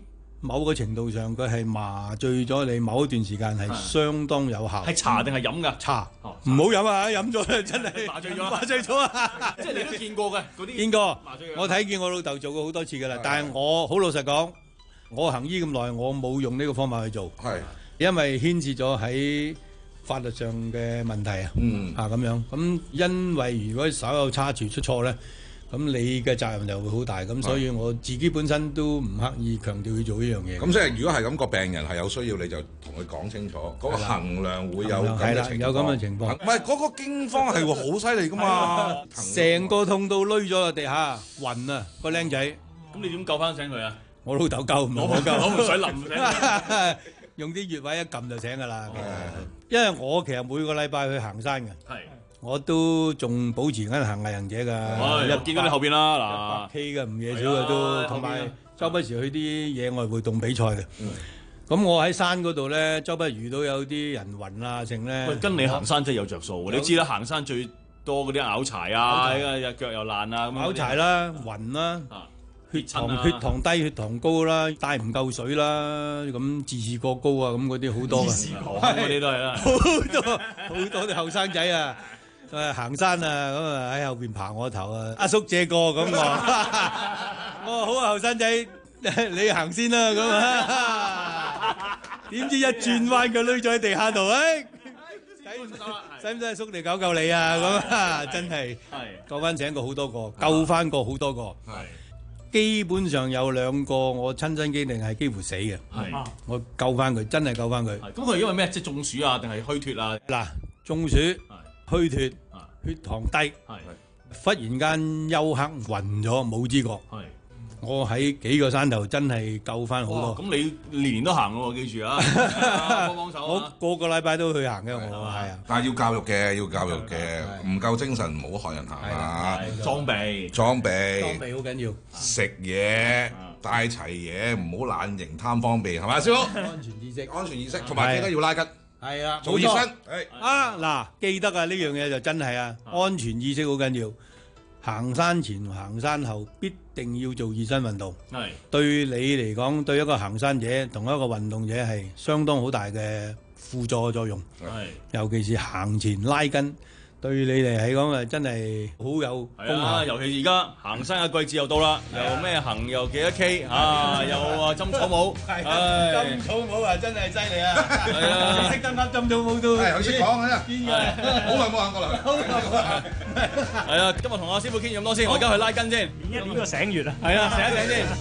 某個程度上佢係麻醉咗你某一段時間係相當有效。 係茶定係飲㗎？ 茶，唔好飲啊！飲咗真係麻醉咗， 麻醉咗啊！ 即係你都見過嘅嗰啲。 見過麻醉藥， 我睇見我老豆做過好多次㗎啦。但係我好老實講，我行醫咁耐，我冇用呢個方法去做， 係因為牽涉咗喺法律上嘅問題啊。嗯，啊咁樣咁，因為如果稍有差池出錯咧。咁你嘅責任就會好大，咁所以我自己本身都唔刻意強調去做呢樣嘢。 咁即係如果係咁，個病人係有需要，你就同佢講清楚，嗰個衡量會有咁嘅情況。 有咁嘅情況。 唔係嗰個驚慌係會好犀利噶嘛， 成個痛到攣咗落地下，暈啊個僆仔。 咁你點救翻醒佢啊？ 我老豆救唔到我救， 我唔使淋醒。 用啲穴位一撳就醒㗎啦。因為我其實每個禮拜去行山嘅。係。我都仲保持緊行毅行者㗎， 一見到你後邊啦， 嗱 K 嘅唔嘢少嘅都，同埋周不時去啲野外活動比賽嘅。咁我喺山嗰度咧，周不時遇到有啲人暈啊，剩咧。 喂，跟你行山真係有着數，你知啦，行山最多嗰啲拗柴啊，腳又爛啊， 拗柴啦，暈啦，血糖血糖低、血糖高啦，帶唔夠水啦，咁自視過高啊，咁嗰啲好多嘅。 自視過高嗰啲都係啦， 好多好多啲後生仔啊！誒行山啊，咁啊喺後邊爬我頭啊，阿叔借過咁我，我話好啊後生仔，你行先啦咁啊，點知一轉彎佢攣咗喺地下度，誒，使唔使阿叔嚟救救你啊？咁啊，真係救翻醒過好多個，救翻過好多個，基本上有兩個我親身經歷係幾乎死嘅，我救翻佢，真係救翻佢。 咁佢因為咩？即係中暑啊，定係虛脫啊？ 嗱，中暑、虛脫。血糖低，忽然間休克暈咗，冇知覺。我喺幾個山頭真係救翻好多。 咁你年年都行喎，記住啊！幫幫手啊！我個個禮拜都去行嘅，我係啊。 但係要教育嘅，要教育嘅，唔夠精神唔好害人行啊！ 裝備， 裝備， 裝備好緊要。 食嘢帶齊嘢，唔好懶型貪方便，係咪啊，師傅？ 安全意識， 安全意識，同埋記得要拉筋。 係啊， 做熱身。 啊嗱，記得啊呢樣嘢就真係啊，安全意識好緊要。行山前、行山後必定要做熱身運動。係對你嚟講，對一個行山者同一個運動者係相當好大嘅輔助作用。係，尤其是行前拉筋。對你哋嚟講啊，真係好有功效。 尤其而家行山嘅季節又到啦，又咩行又幾多 K 啊，又啊針草帽， 針草帽啊真係犀利啊！ 係啊， 識得啱針草帽都係佢識講嘅啫， 堅嘅， 好耐冇行過啦。 好耐冇行。 係啊，今日同阿師傅傾咁多先，我而家去拉筋先， 點一點個醒穴啊！ 係啊，醒一醒先。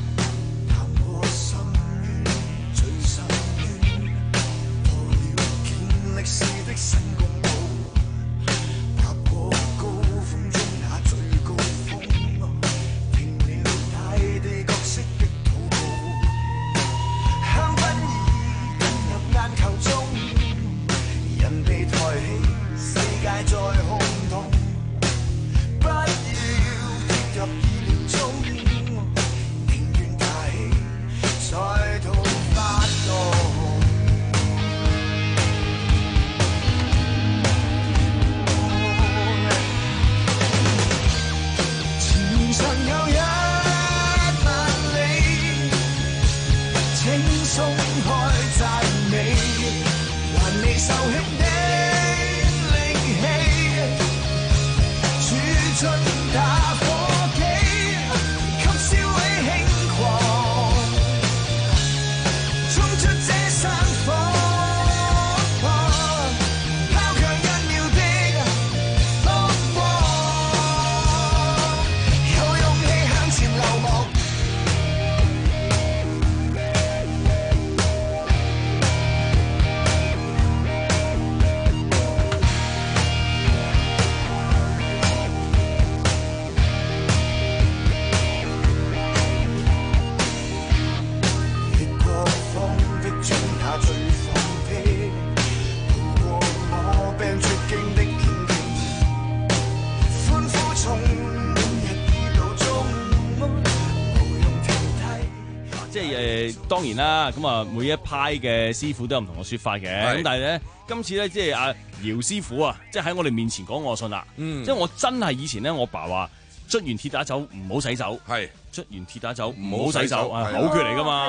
當然啦，咁啊每一派嘅師傅都有唔同嘅説法嘅，咁但係咧今次咧即係阿姚師傅啊，即係喺我哋面前講我信啦，嗯、即係我真係以前咧我爸話捽完鐵打走唔好洗手，係捽完鐵打走唔好洗手啊，口訣嚟㗎嘛，係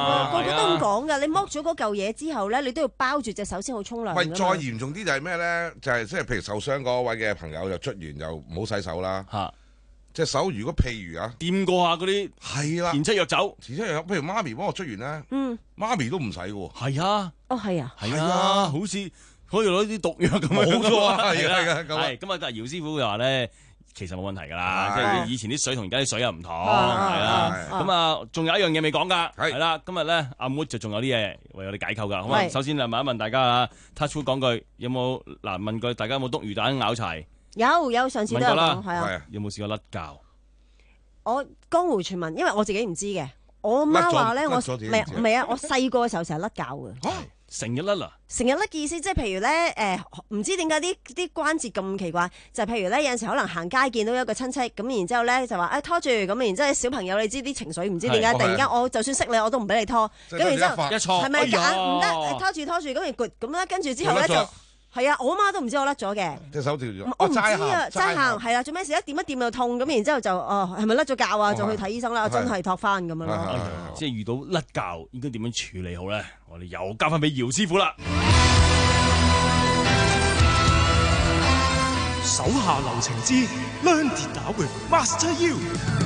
個個都咁講㗎。你剝咗嗰嚿嘢之後咧，你都要包住隻手先好沖涼。 喂，再嚴重啲就係咩咧？就係即係譬如受傷嗰位嘅朋友就出完就唔好洗手啦。 嚇！ 隻手如果譬如啊， 掂過下嗰啲係啦， 前七藥酒， 前七藥酒，譬如媽咪幫我出完咧， 嗯， 媽咪都唔使嘅喎。 係啊， 哦係啊， 係啊，好似可以攞啲毒藥咁樣。 冇錯啊，係啊， 係係啊， 係咁啊，但係姚師傅就話咧，其實冇問題㗎啦， 係即係以前啲水同而家啲水又唔同，係係啦。 係咁啊，仲有一樣嘢未講㗎， 係係啦。今日咧，阿 Mood 就仲有啲嘢為我哋解構㗎。好啊， 係首先啊，問一問大家啊 ，Touchwood 講句，有冇嗱問句大家有冇篤魚蛋咬柴？ 有有上次都有問過啦講，係啊。 有冇試過甩臼？ 我江湖傳聞，因為我自己唔知嘅。我媽話咧，我唔甩咗自己唔知係唔係啊！我細個嘅時候成日甩臼嘅。 成日甩啦， 成日甩嘅意思，即係譬如咧，誒、唔知點解啲啲關節咁奇怪，就係、譬如咧有陣時可能行街見到一個親戚，咁然之後咧就話誒、哎、拖住，咁然之後小朋友你知啲情緒唔知點解係突然間我就算識你我都唔俾你拖，咁然之後一錯係咪哎呀夾唔得拖住拖住咁然攰咁啦，跟住之後咧就甩咗係啊，我媽都唔知我甩咗嘅。 隻手掉咗， 我唔知啊， 齋齋行係啊，做咩事一掂一掂就痛，咁然之後就哦係咪甩咗臼啊？就去睇醫生啦，真係托翻咁樣咯。 即係遇到甩臼應該點樣處理好咧？我哋又交翻俾姚師傅啦。 手下留情之 Learn 跌打 with Master You。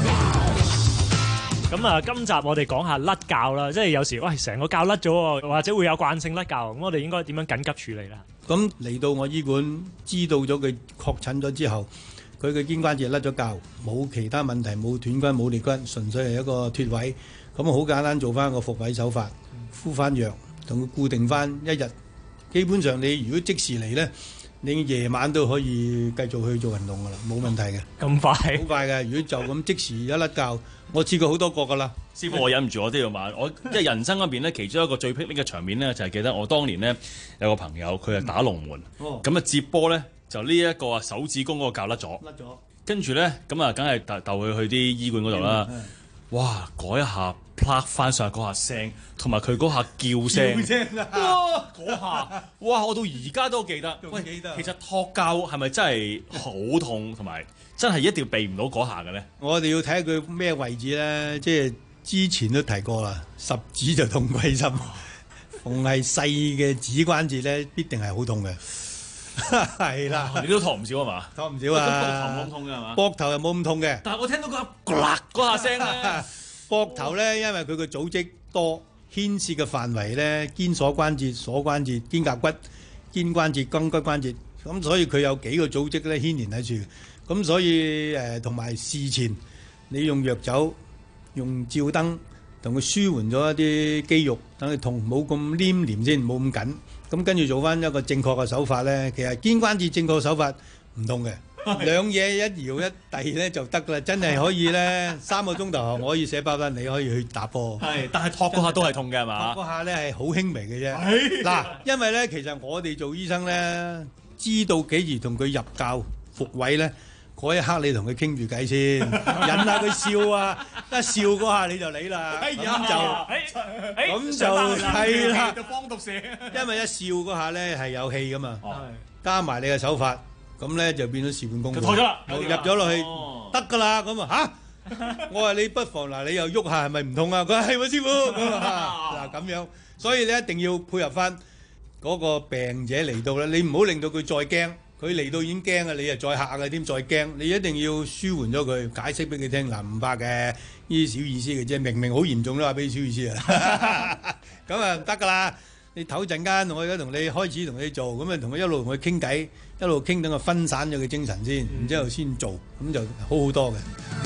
咁啊，今集我哋講下甩臼啦，即係有時喂成個臼甩咗喎，或者會有慣性甩臼，咁我哋應該點樣緊急處理咧？ 咁嚟到我醫館，知道咗佢確診咗之後，佢嘅肩關節甩咗臼，冇其他問題，冇斷骨冇裂骨，純粹係一個脱位。咁好簡單做翻個復位手法，敷翻藥，同佢固定翻一日。基本上你如果即時嚟呢，你夜晚都可以繼續去做運動噶啦，冇問題嘅。 咁快？ 好快嘅。如果就咁即時一甩臼，我試過好多個噶啦。 師傅，我忍唔住，我都要問。我即係人生嗰邊咧，其中一個最霹靂嘅場面咧，就係記得我當年咧有個朋友，佢係打龍門，咁啊接波咧就呢一個啊手指公嗰個臼甩咗， 甩咗， 跟住咧咁啊，梗係逗逗佢去啲醫館嗰度啦。哇！嗰一下 plug 翻上嗰下聲，同埋佢嗰下叫聲， 叫聲啊哇！嗰下哇！我到而家都記得。喂， 記得其實托臼係咪真係好痛，同埋真係一定要避唔到嗰下嘅咧？ 我哋要睇下佢咩位置咧，即係之前都提過啦，十指就痛歸心，逢係細嘅指關節咧，必定係好痛嘅。係啦， 你都托唔少啊嘛？ 托唔少啊！ 膊頭冇咁痛嘅係嘛？ 膊頭又冇咁痛嘅。 但係我聽到嗰下嗰下聲咧， 膊頭咧，因為佢個組織多，牽涉嘅範圍咧，肩鎖關節、鎖關節、肩胛骨、肩關節、肱骨關節，咁所以佢有幾個組織咧牽連喺處。咁所以誒，同埋事前你用藥酒、用照燈同佢舒緩咗一啲肌肉，等佢痛冇咁黏黏先，冇咁緊。咁跟住做翻一個正確嘅手法咧，其實肩關節正確手法唔痛嘅，兩嘢一搖一遞咧就得啦，真係可以咧三個鐘頭後可以寫包單，你可以去打波。 係，但係托嗰下都係痛嘅係嘛？ 托嗰下咧係好輕微嘅啫。嗱，因為咧其實我哋做醫生咧，知道幾時同佢入臼復位咧。嗰一刻你同佢傾住偈先，引下佢笑啊！一笑嗰下你就理啦，咁就咁就係啦。 幫毒蛇， 因為一笑嗰下咧係有氣噶嘛，加埋你嘅手法，咁咧就變咗事半功倍。 就退咗啦， 入咗落去得㗎啦，咁啊嚇！我話你不妨嗱，你又喐下係咪唔痛啊？佢話係喎，師傅嗱咁樣，所以你一定要配合翻嗰個病者嚟到咧，你唔好令到佢再驚。佢嚟到已經驚啊！你又再嚇嘅添，再驚，你一定要舒緩咗佢，解釋俾佢聽嗱，唔怕嘅，呢啲小意思嘅啫，明明好嚴重都話俾小意思啊！咁啊唔得㗎啦，你唞陣間，我而家同你開始同你做，咁啊同佢一路同佢傾偈，一路傾等佢分散咗佢精神先，然之後先做，咁就好好多嘅。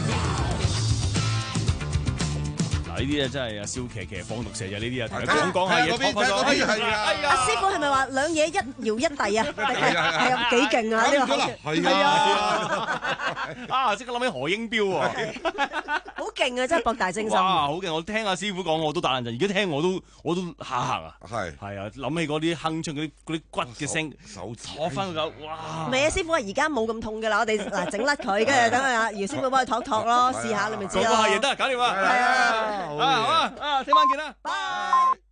呢啲啊真係啊燒騎騎放毒蛇啫，呢啲啊同佢講講下嘢，拖拖咗。 阿師傅係咪話兩嘢一搖一遞啊？係係啊，幾勁啊！呢個係啊， 啊即刻諗起何英標喎， 好勁啊！真係博大精深。 哇，好勁！我聽阿師傅講我都打冷震，而家聽我都我都嚇嚇啊。係係啊，諗起嗰啲鏗出嗰啲嗰啲骨嘅聲，手拖翻個哇！ 唔係啊，師傅話而家冇咁痛㗎啦，我哋嗱整甩佢，跟住等阿姚師傅幫佢托托咯，試下你咪知咯。 嗰個係嘢得，搞掂啦。 係啊。 啊好啊啊，聽晚見啦。拜。